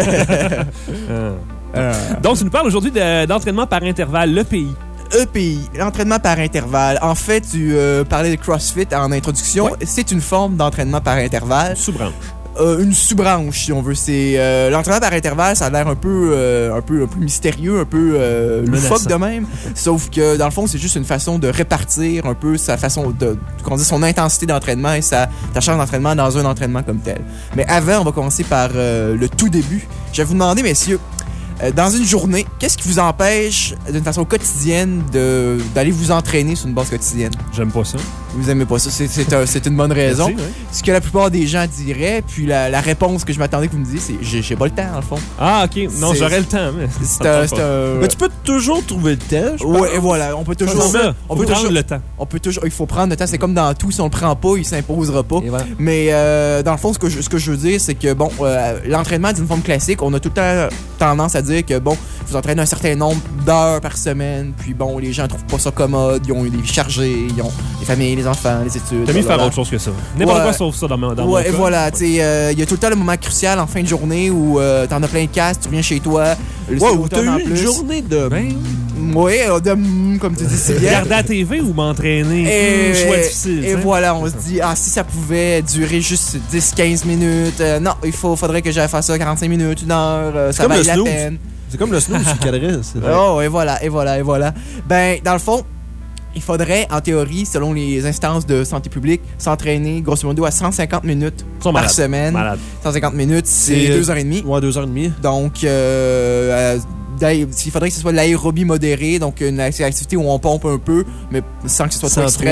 [SPEAKER 3] euh. Euh. Donc, tu nous parles aujourd'hui de, d'entraînement par intervalle, l'E P I.
[SPEAKER 18] E P I, l'entraînement par intervalle. En fait, tu euh, parlais de CrossFit en introduction. Ouais. C'est une forme d'entraînement par intervalle.
[SPEAKER 3] Sous-branche.
[SPEAKER 18] Euh, une sous-branche, si on veut. C'est euh, l'entraînement par intervalle, ça a l'air un peu, euh, un peu, un peu mystérieux, un peu euh, loufoque de même. Sauf que dans le fond, c'est juste une façon de répartir un peu sa façon de, qu'on dit, son intensité d'entraînement et sa, sa charge d'entraînement dans un entraînement comme tel. Mais avant, on va commencer par euh, le tout début. Je vais vous demander, messieurs, euh, dans une journée, qu'est-ce qui vous empêche d'une façon quotidienne de, d'aller vous entraîner sur une base quotidienne?
[SPEAKER 3] J'aime pas ça.
[SPEAKER 18] Vous aimez pas ça, c'est, c'est, un, c'est une bonne raison.
[SPEAKER 3] Merci, ouais.
[SPEAKER 18] Ce que la plupart des gens diraient, puis la, la réponse que je m'attendais que vous me disiez, c'est j'ai, j'ai pas le temps, dans le fond.
[SPEAKER 3] Ah, ok. Non,
[SPEAKER 18] c'est,
[SPEAKER 3] j'aurais le temps, mais.
[SPEAKER 18] C'est un, c'est un...
[SPEAKER 4] Mais tu peux toujours trouver le temps, je pense.
[SPEAKER 18] Ouais, et voilà. On peut toujours.
[SPEAKER 3] C'est ça.
[SPEAKER 18] On
[SPEAKER 3] faut
[SPEAKER 18] peut
[SPEAKER 3] prendre
[SPEAKER 18] toujours,
[SPEAKER 3] le temps.
[SPEAKER 18] On peut toujours. Il faut prendre le temps. C'est comme dans tout. Si on le prend pas, il s'imposera pas.
[SPEAKER 3] Voilà.
[SPEAKER 18] Mais euh, dans le fond, ce que je, ce que je veux dire, c'est que, bon, euh, l'entraînement d'une forme classique, on a tout le temps tendance à dire que, bon, vous entraînez un certain nombre d'heures par semaine, puis bon, les gens trouvent pas ça commode, ils ont des vies chargées, ils ont les familles, les enfants, les études.
[SPEAKER 3] T'as mis faire autre chose que ça. N'importe ouais. quoi sauf ça dans, ma, dans
[SPEAKER 18] ouais,
[SPEAKER 3] mon cas.
[SPEAKER 18] Et voilà, tu sais, il euh, y a tout le temps le moment crucial en fin de journée où euh, t'en as plein de casse, tu reviens chez toi.
[SPEAKER 4] Le ouais, où t'as eu une journée de...
[SPEAKER 18] Ben, oui, de... comme tu dis si bien.
[SPEAKER 3] Regarder la T V ou m'entraîner?
[SPEAKER 18] Et,
[SPEAKER 3] mmh, choix difficile.
[SPEAKER 18] Et t'sais. Voilà, on se dit, ah, si ça pouvait durer juste dix à quinze minutes, euh, non, il faut, faudrait que j'aille faire ça quarante-cinq minutes, une heure, euh, ça vaille la peine.
[SPEAKER 4] C'est comme le snooze sur le cadre.
[SPEAKER 18] Oh, et voilà, et voilà, et voilà. Ben, dans le fond, il faudrait, en théorie, selon les instances de santé publique, s'entraîner grosso modo à cent cinquante minutes par
[SPEAKER 3] malades.
[SPEAKER 18] semaine.
[SPEAKER 3] Malade.
[SPEAKER 18] cent cinquante minutes, c'est deux heures et demie.
[SPEAKER 4] Ouais, deux heures et demie.
[SPEAKER 18] Donc, euh, il faudrait que ce soit de l'aérobie modérée, donc une activité où on pompe un peu, mais sans que ce soit trop extrême.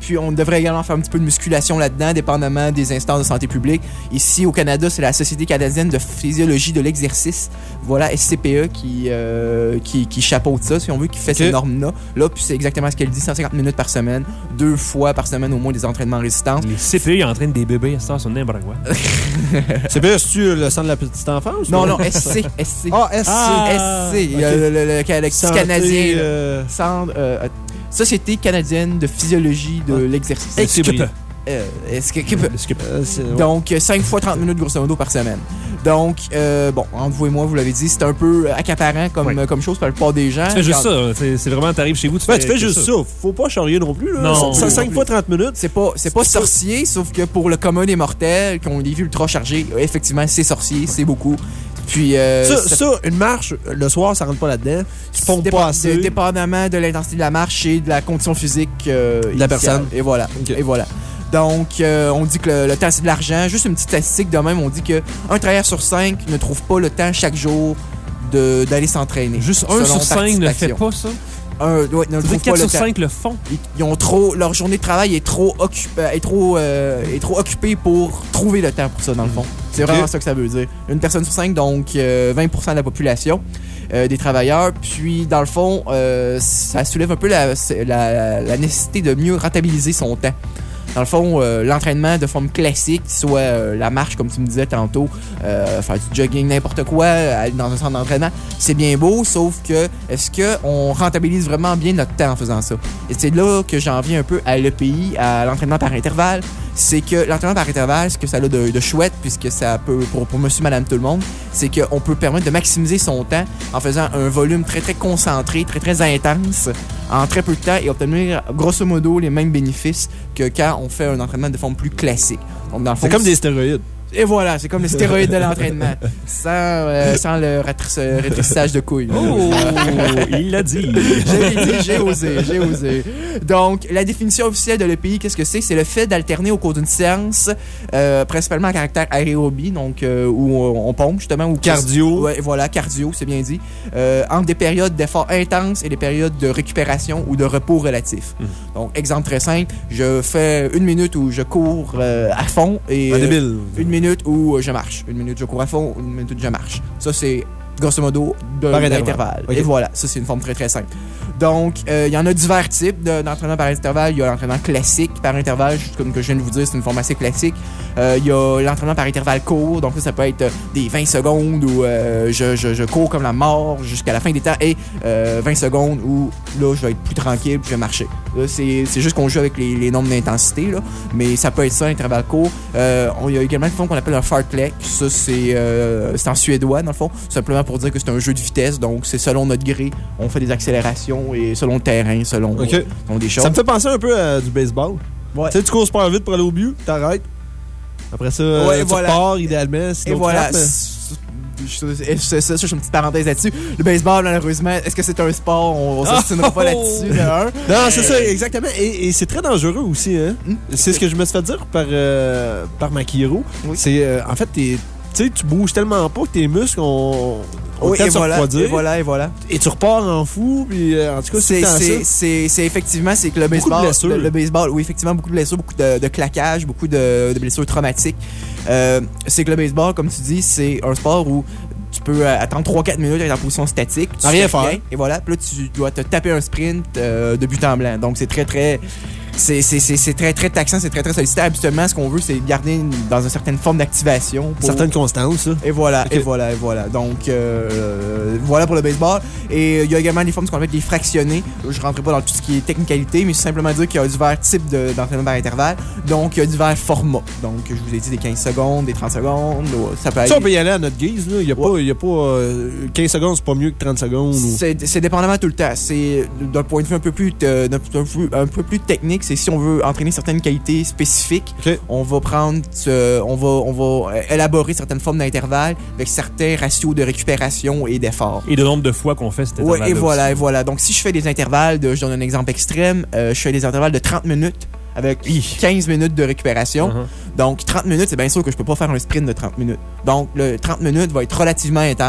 [SPEAKER 18] Puis on devrait également faire un petit peu de musculation là-dedans, dépendamment des instances de santé publique. Ici, au Canada, c'est la Société canadienne de physiologie de l'exercice, voilà, S C P E, qui, euh, qui, qui chapeaute ça, si on veut, qui fait
[SPEAKER 4] Okay.
[SPEAKER 18] ces normes-là. Là, puis c'est exactement ce qu'elle dit, cent cinquante minutes par semaine, deux fois par semaine au moins des entraînements en résistance.
[SPEAKER 3] Les C P E, ils entraînent des bébés à cette heure sur n'importe quoi.
[SPEAKER 4] C'est bien, c'est-tu le centre de la petite enfance?
[SPEAKER 18] Non,
[SPEAKER 4] ou-
[SPEAKER 18] non, S C. S C.
[SPEAKER 4] Ah, S C.
[SPEAKER 18] S C. Il y a
[SPEAKER 4] Ok.
[SPEAKER 18] le, le, le, le, le
[SPEAKER 4] Santé,
[SPEAKER 18] Canadien.
[SPEAKER 4] euh,
[SPEAKER 18] Centre, euh, Société canadienne de physiologie de l'exercice.
[SPEAKER 4] S C P.
[SPEAKER 18] Euh, est-ce que- que-
[SPEAKER 4] Euh, c'est- ouais.
[SPEAKER 18] Donc, cinq fois trente minutes, grosso modo, par semaine. Donc, euh, bon, entre vous et moi, vous l'avez dit, c'est un peu accaparant comme,
[SPEAKER 3] Ouais.
[SPEAKER 18] comme chose pour la plupart des gens.
[SPEAKER 3] Tu fais juste
[SPEAKER 18] Quand-
[SPEAKER 3] ça. C'est c'est vraiment, t'arrives chez vous, tu
[SPEAKER 4] Ben,
[SPEAKER 3] fais
[SPEAKER 4] tu fais
[SPEAKER 3] que
[SPEAKER 4] juste ça. Faut pas charrier non plus. Là.
[SPEAKER 3] Non.
[SPEAKER 4] Ça, cinq
[SPEAKER 18] Non
[SPEAKER 4] fois trente minutes.
[SPEAKER 18] C'est pas, c'est pas sorcier, sauf que pour le commun des mortels, qui ont des vies ultra chargées, effectivement, c'est sorcier, c'est beaucoup. Puis, euh,
[SPEAKER 4] Ça,
[SPEAKER 18] c'est-
[SPEAKER 4] ça, une marche, le soir, ça rentre pas là-dedans. Tu pompes
[SPEAKER 18] Dépa-
[SPEAKER 4] pas assez.
[SPEAKER 18] de- dépendamment de l'intensité de la marche et de la condition physique euh,
[SPEAKER 4] De la
[SPEAKER 18] initiale.
[SPEAKER 4] personne.
[SPEAKER 18] Et voilà. Et voilà. Donc, euh, on dit que le, le temps, c'est de l'argent. Juste une petite statistique de même, on dit qu'un travailleur sur cinq ne trouve pas le temps chaque jour de- d'aller s'entraîner.
[SPEAKER 3] Juste un
[SPEAKER 18] selon
[SPEAKER 3] sur cinq ne fait
[SPEAKER 18] participation.
[SPEAKER 3] pas ça.
[SPEAKER 18] Un, ouais, ne
[SPEAKER 3] Ça veut dire
[SPEAKER 18] trouve
[SPEAKER 3] quatre
[SPEAKER 18] pas
[SPEAKER 3] sur
[SPEAKER 18] le temps.
[SPEAKER 3] cinq le font.
[SPEAKER 18] Ils, ils ont trop, leur journée de travail est trop, occup- est trop, euh, est trop occupée pour trouver le temps pour ça, dans le fond. C'est
[SPEAKER 4] Ok.
[SPEAKER 18] vraiment ça que ça veut dire. Une personne sur cinq, donc euh, vingt pour cent de la population euh, des travailleurs. Puis, dans le fond, euh, ça soulève un peu la, la, la nécessité de mieux rentabiliser son temps. Dans le fond, euh, l'entraînement de forme classique, soit euh, la marche, comme tu me disais tantôt, euh, faire du jogging, n'importe quoi, aller dans un centre d'entraînement, c'est bien beau, sauf que est-ce qu'on rentabilise vraiment bien notre temps en faisant ça? Et c'est là que j'en viens un peu à l'E P I, à l'entraînement par intervalle. C'est que l'entraînement par intervalle, ce que ça a de, de chouette, puisque ça peut, pour, pour monsieur, madame, tout le monde, c'est qu'on peut permettre de maximiser son temps en faisant un volume très, très concentré, très, très intense, en très peu de temps et obtenir, grosso modo, les mêmes bénéfices que quand on fait un entraînement de forme plus classique. Donc, dans le fond,
[SPEAKER 4] C'est comme des stéroïdes.
[SPEAKER 18] Et voilà, c'est comme les stéroïdes de l'entraînement, sans, euh, sans le rétréci- rétrécissage de couilles.
[SPEAKER 3] Oh, il l'a dit.
[SPEAKER 18] J'ai dit, j'ai osé, j'ai osé. Donc, la définition officielle de l'E P I, qu'est-ce que c'est? C'est le fait d'alterner au cours d'une séance, euh, principalement à caractère aérobie, donc euh, où on, on pompe justement. Ou
[SPEAKER 4] Cardio.
[SPEAKER 18] Ouais, voilà, cardio, c'est bien dit. Euh, entre des périodes d'effort intense et des périodes de récupération ou de repos relatif.
[SPEAKER 4] Mm.
[SPEAKER 18] Donc, exemple très simple, je fais une minute où je cours euh, à fond et
[SPEAKER 4] Un
[SPEAKER 18] euh,
[SPEAKER 4] débile.
[SPEAKER 18] une minute où je marche. Une minute je cours à fond, une minute je marche. Ça, c'est grosso modo de
[SPEAKER 4] Par intervalle.
[SPEAKER 18] l'intervalle.
[SPEAKER 4] Ok.
[SPEAKER 18] Et voilà, ça, c'est une forme très, très simple. Donc, euh, il y en a divers types de- d'entraînement par intervalle. Il y a l'entraînement classique par intervalle, juste comme que je viens de vous dire, c'est une forme assez classique. Euh, Il y a l'entraînement par intervalle court, donc ça, ça peut être euh, des vingt secondes où euh, je, je, je cours comme la mort jusqu'à la fin des temps et euh, vingt secondes où là, je vais être plus tranquille puis je vais marcher. Là, c'est c'est juste qu'on joue avec les, les nombres d'intensité, là, mais ça peut être ça, intervalle court. Euh, on- Il y a également une forme qu'on appelle un fartlek. Ça, c'est euh, c'est en suédois, dans le fond, simplement pour dire que c'est un jeu de vitesse, donc c'est selon notre gré, on fait des accélérations et selon le terrain, selon,
[SPEAKER 4] Ok.
[SPEAKER 18] euh, selon des choses.
[SPEAKER 4] Ça me fait penser un peu à du baseball.
[SPEAKER 18] Ouais.
[SPEAKER 4] Tu sais, tu cours super vite pour aller au but, t'arrêtes. Après ça, euh,
[SPEAKER 18] Ouais,
[SPEAKER 4] tu
[SPEAKER 18] voilà.
[SPEAKER 4] repars idéalement.
[SPEAKER 18] Et
[SPEAKER 4] sinon tu
[SPEAKER 18] voilà.
[SPEAKER 4] frappes, mais-
[SPEAKER 18] C'est c'est- c'est ça, je fais une petite parenthèse là-dessus. Le baseball, malheureusement, est-ce que c'est un sport? On, on s'obstinera pas là-dessus, de un.
[SPEAKER 4] Non, c'est ça, exactement. Et, et c'est très dangereux aussi. Hein?
[SPEAKER 18] Hmm.
[SPEAKER 4] C'est ce que je me suis fait dire par, euh, par Makiro.
[SPEAKER 18] Oui.
[SPEAKER 4] C'est, euh, en fait, t'es- tu sais, tu bouges tellement pas que tes muscles ont, ont
[SPEAKER 18] Oui,
[SPEAKER 4] le temps
[SPEAKER 18] et
[SPEAKER 4] de se
[SPEAKER 18] voilà,
[SPEAKER 4] refroidir.
[SPEAKER 18] et voilà, et voilà.
[SPEAKER 4] Et tu repars en fou. Puis, euh, en tout cas, c'est
[SPEAKER 18] C'est-
[SPEAKER 4] tout le temps
[SPEAKER 18] c'est-
[SPEAKER 4] ça.
[SPEAKER 18] C'est c'est effectivement, c'est que le
[SPEAKER 4] Beaucoup de
[SPEAKER 18] baseball,
[SPEAKER 4] blessures.
[SPEAKER 18] le, le baseball, oui, effectivement, beaucoup de blessures, beaucoup de, de claquages, beaucoup de, de blessures traumatiques. Euh, c'est que le baseball, comme tu dis, c'est un sport où tu peux euh, attendre trois quatre minutes, être en position statique. Tu
[SPEAKER 4] Rien
[SPEAKER 18] fais
[SPEAKER 4] faire.
[SPEAKER 18] Et voilà, puis là, tu dois te taper un sprint euh, de but en blanc. Donc, c'est très, très... C'est c'est- c'est- c'est très, très taxant, c'est très, très sollicitant. Habituellement, ce qu'on veut, c'est garder une- dans une certaine forme d'activation. pour-
[SPEAKER 4] Certaines constances, ça.
[SPEAKER 18] Et voilà,
[SPEAKER 4] Ok.
[SPEAKER 18] et voilà, et voilà. Donc, euh, voilà pour le baseball. Et il y a également des formes, ce qu'on appelle des fractionnés. Je ne rentrerai pas dans tout ce qui est technicalité, mais c'est simplement dire qu'il y a divers types de- d'entraînement par intervalle. Donc, il y a divers formats. Donc, je vous ai dit des quinze secondes, des trente secondes. ou- Ça peut aller.
[SPEAKER 4] Ça, on peut y aller à notre guise. Là. Il n'y a, pas- il y a pas euh, quinze secondes, c'est pas mieux que trente secondes. ou-
[SPEAKER 18] C'est c'est dépendamment tout le temps. C'est d'un point de vue un peu plus, euh, d'un point de vue un peu plus technique. C'est si on veut entraîner certaines qualités spécifiques,
[SPEAKER 4] Ok.
[SPEAKER 18] on va prendre, euh, on va, on va élaborer certaines formes d'intervalles avec certains ratios de récupération et d'effort.
[SPEAKER 3] Et le nombre de fois qu'on fait cet
[SPEAKER 18] Ouais,
[SPEAKER 3] intervalle.
[SPEAKER 18] et voilà, et voilà. Donc, si je fais des intervalles, de, je donne un exemple extrême, euh, je fais des intervalles de trente minutes avec quinze minutes de récupération.
[SPEAKER 3] Uh-huh.
[SPEAKER 18] Donc, trente minutes, c'est bien sûr que je peux pas faire un sprint de trente minutes. Donc, le trente minutes va être relativement intense.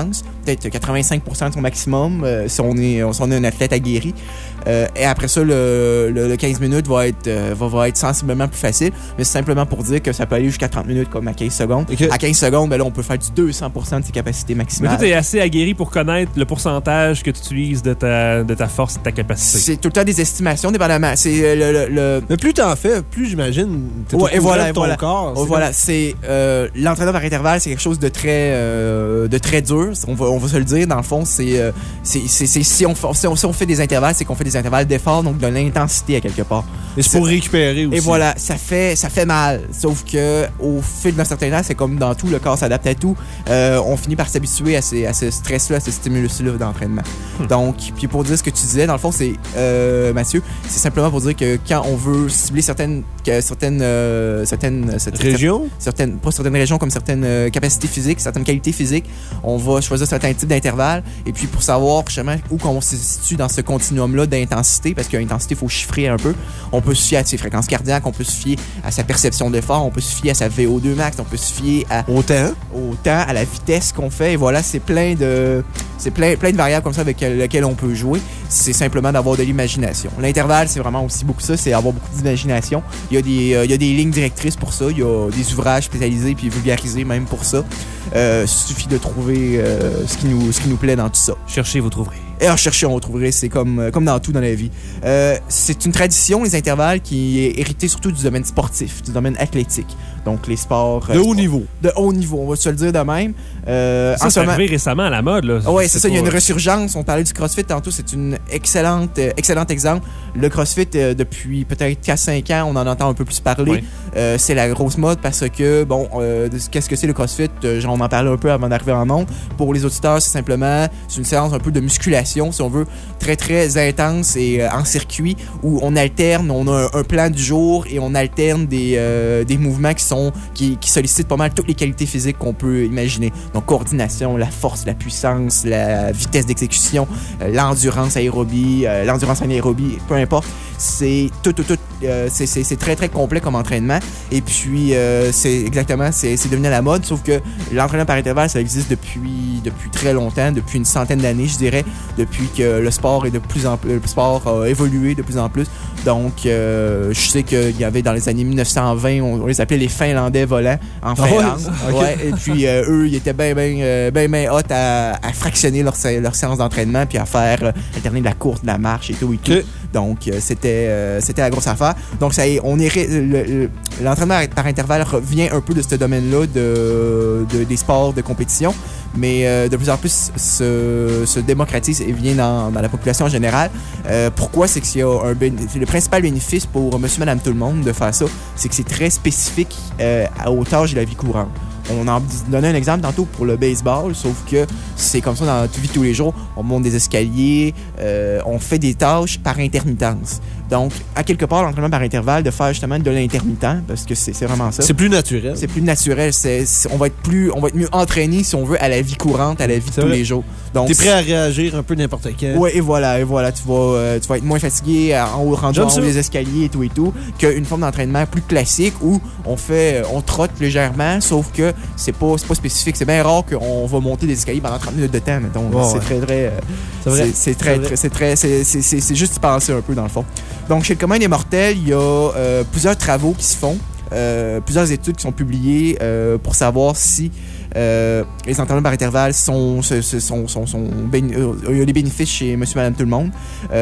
[SPEAKER 18] peut-être quatre-vingt-cinq pour cent de son maximum euh, si, on est, si on est un athlète aguerri. Euh, et après ça, le, le, le quinze minutes va être, euh, va, va être sensiblement plus facile, mais c'est simplement pour dire que ça peut aller jusqu'à trente minutes comme à quinze secondes.
[SPEAKER 3] Okay.
[SPEAKER 18] À quinze secondes, ben là, on peut faire du deux cents pour cent de ses capacités
[SPEAKER 3] Mais
[SPEAKER 18] maximales.
[SPEAKER 3] toi, t'es assez aguerri pour connaître le pourcentage que tu utilises de ta, de ta force et de ta capacité.
[SPEAKER 18] C'est tout le temps des estimations, dépendamment. C'est euh, le, le, le...
[SPEAKER 4] Mais plus t'en fais, plus j'imagine, t'es
[SPEAKER 18] Ouais, et voilà,
[SPEAKER 4] de ton
[SPEAKER 18] voilà.
[SPEAKER 4] corps.
[SPEAKER 18] Oh, voilà, c'est euh, l'entraînement par intervalle, c'est quelque chose de très, euh, de très dur. On va, on va se le dire. Dans le fond, c'est, euh, c'est, c'est, c'est si on, si on, si on fait des intervalles, c'est qu'on fait des intervalles d'effort, donc de l'intensité à quelque part.
[SPEAKER 4] Et c'est pour récupérer aussi.
[SPEAKER 18] Et voilà, ça fait, ça fait mal. Sauf que au fil d'un certain temps, c'est comme dans tout, le corps s'adapte à tout. Euh, on finit par s'habituer à, ces, à ce stress-là, à ce stimulus-là d'entraînement. Hmm. Donc, puis pour dire ce que tu disais, dans le fond, c'est euh, Mathieu, c'est simplement pour dire que quand on veut cibler certaines, que, certaines, euh, certaines, certaines
[SPEAKER 4] régions,
[SPEAKER 18] certaines, pas certaines régions comme certaines euh, capacités physiques, certaines qualités physiques, on va choisir certains types d'intervalles. Et puis pour savoir justement où on se situe dans ce continuum-là d'intensité, parce qu'à l'intensité, il faut chiffrer un peu. On peut se fier à ses fréquences cardiaques, on peut se fier à sa perception d'effort, on peut se fier à sa V O deux max, on peut se fier à,
[SPEAKER 4] au temps,
[SPEAKER 18] au temps, à la vitesse qu'on fait. Et voilà, c'est plein de, c'est plein, plein de variables comme ça avec lesquelles on peut jouer. C'est simplement d'avoir de l'imagination. L'intervalle, c'est vraiment aussi beaucoup ça, c'est avoir beaucoup d'imagination. Il y a des, euh, il y a des lignes directrices pour ça, il y a des ouvrages spécialisés puis vulgarisés même pour ça. Euh, il suffit de trouver euh, ce qui nous, ce qui nous plaît dans tout ça.
[SPEAKER 3] Cherchez, vous trouverez.
[SPEAKER 18] Et en cherchant, on trouverait, c'est comme, comme dans tout dans la vie. Euh, c'est une tradition, les intervalles, qui est héritée surtout du domaine sportif, du domaine athlétique. Donc, les sports...
[SPEAKER 4] De
[SPEAKER 18] euh,
[SPEAKER 4] haut
[SPEAKER 18] sport,
[SPEAKER 4] niveau.
[SPEAKER 18] De haut niveau, on va se le dire de même. Euh,
[SPEAKER 3] ça, c'est moment... arrivé récemment à la mode. Là.
[SPEAKER 18] Oui, c'est ça, il y a une resurgence. On parlait du CrossFit tantôt, c'est une excellente, euh, excellent exemple. Le CrossFit, euh, depuis peut-être quatre cinq ans, on en entend un peu plus parler. Oui. Euh, c'est la grosse mode parce que, bon, euh, qu'est-ce que c'est le CrossFit? Euh, on en parlait un peu avant d'arriver en ondes. Pour les auditeurs, c'est simplement c'est une séance un peu de musculation, si on veut, très, très intense et euh, en circuit où on alterne, on a un, un plan du jour et on alterne des, euh, des mouvements qui sont qui, qui sollicitent pas mal toutes les qualités physiques qu'on peut imaginer. Donc, coordination, la force, la puissance, la vitesse d'exécution, euh, l'endurance aérobie, euh, l'endurance anaérobie, peu importe. C'est tout, tout, tout. Euh, c'est, c'est, c'est très, très complet comme entraînement. Et puis, euh, c'est exactement, c'est, c'est devenu à la mode, sauf que l'entraînement par intervalle, ça existe depuis, depuis très longtemps, depuis une centaine d'années, je dirais, depuis que le sport est de plus en plus, le sport a évolué de plus en plus. Donc, euh, je sais qu'il y avait dans les années mille neuf cent vingt, on, on les appelait les Finlandais volants en Finlande. Oh, okay. Ouais, et puis, euh, eux, ils étaient bien, bien, euh, bien, bien hot à, à fractionner leur, leur séance d'entraînement puis à faire euh, alterner de la course, de la marche et tout et tout. Okay. Donc, euh, c'était, euh, c'était la grosse affaire. Donc, ça y est, on est ré- le, le, l'entraînement par intervalle revient un peu de ce domaine-là de, de, des sports de compétition, mais euh, de plus en plus se, se démocratise et vient dans, dans la population en général. Euh, pourquoi? C'est que c'est, un béné- c'est le principal bénéfice pour monsieur, madame, tout le monde de faire ça, c'est que c'est très spécifique euh, aux tâches de la vie courante. On en donnait un exemple tantôt pour le baseball, sauf que c'est comme ça dans la vie de tous les jours. On monte des escaliers, euh, on fait des tâches par intermittence. Donc, à quelque part, l'entraînement par intervalle, de faire justement de l'intermittent, parce que c'est, c'est vraiment ça.
[SPEAKER 4] C'est plus naturel.
[SPEAKER 18] C'est plus naturel. C'est, c'est, on va être plus, on va être mieux entraîné, si on veut, à la vie courante, à la vie de tous les jours.
[SPEAKER 4] Donc, t'es prêt à réagir un peu n'importe quand.
[SPEAKER 18] Ouais, et voilà, et voilà. Tu vas, euh, tu vas être moins fatigué en haut, rendu en haut des escaliers et tout et tout, qu'une forme d'entraînement plus classique où on fait, on trotte légèrement, sauf que c'est pas, c'est pas spécifique. C'est bien rare qu'on va monter des escaliers pendant trente minutes de temps, mettons. Oh, c'est, ouais. très, très, euh, c'est vrai. C'est, c'est très, très, c'est très, c'est, c'est, c'est, c'est juste y penser un peu dans le fond. Donc, chez le commun des mortels, il y a euh, plusieurs travaux qui se font, euh, plusieurs études qui sont publiées euh, pour savoir si euh, les entraînements par intervalle sont, sont, sont, sont, sont béni- euh, il y a des bénéfices chez monsieur, madame, tout le monde.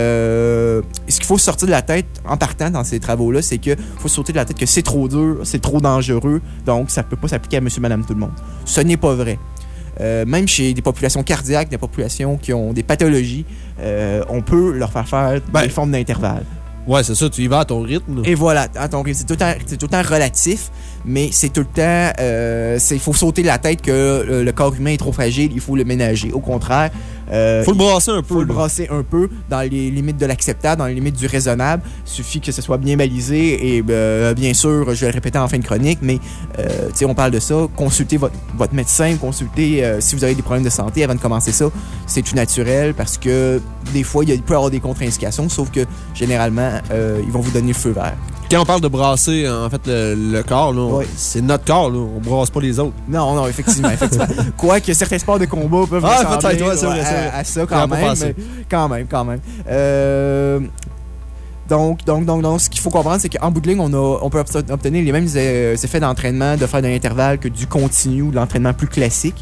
[SPEAKER 18] Euh, ce qu'il faut sortir de la tête en partant dans ces travaux-là, c'est qu'il faut sortir de la tête que c'est trop dur, c'est trop dangereux, donc ça ne peut pas s'appliquer à monsieur, madame, tout le monde. Ce n'est pas vrai. Euh, même chez des populations cardiaques, des populations qui ont des pathologies, euh, on peut leur faire faire ben, des formes d'intervalle.
[SPEAKER 4] Ouais, c'est ça, tu y vas à ton rythme. Là.
[SPEAKER 18] Et voilà, à ton rythme. C'est tout le temps, c'est tout le temps relatif, mais c'est tout le temps... Euh, il faut sauter la tête que euh, le corps humain est trop fragile, il faut le ménager. Au contraire...
[SPEAKER 4] Euh, faut le brasser un peu.
[SPEAKER 18] Faut là. le brasser un peu dans les limites de l'acceptable, dans les limites du raisonnable. Il suffit que ce soit bien balisé et euh, bien sûr, je vais le répéter en fin de chronique, mais euh, tu sais, on parle de ça. Consultez votre, votre médecin, consultez euh, si vous avez des problèmes de santé avant de commencer ça. C'est tout naturel parce que des fois, il peut y avoir des contre-indications, sauf que généralement, euh, ils vont vous donner le feu vert.
[SPEAKER 4] quand on parle de brasser, en fait, le, le corps, là, on-
[SPEAKER 18] Ouais.
[SPEAKER 4] c'est notre corps, là. On brasse pas les autres.
[SPEAKER 18] Non, non, effectivement, effectivement. Quoique certains sports de combat peuvent
[SPEAKER 4] Ah,
[SPEAKER 18] ressembler,
[SPEAKER 4] peut-être, ouais, c'est vrai,
[SPEAKER 18] à,
[SPEAKER 4] c'est vrai.
[SPEAKER 18] à ça
[SPEAKER 4] J'aurais
[SPEAKER 18] quand
[SPEAKER 4] pas
[SPEAKER 18] même,
[SPEAKER 4] pensé.
[SPEAKER 18] mais quand même, quand même. Euh, donc, donc, donc, donc, ce qu'il faut comprendre, c'est qu'en bout de ligne, on, a, on peut obte- obtenir les mêmes euh, effets d'entraînement, de faire de l'intervalle que du continu ou de l'entraînement plus classique.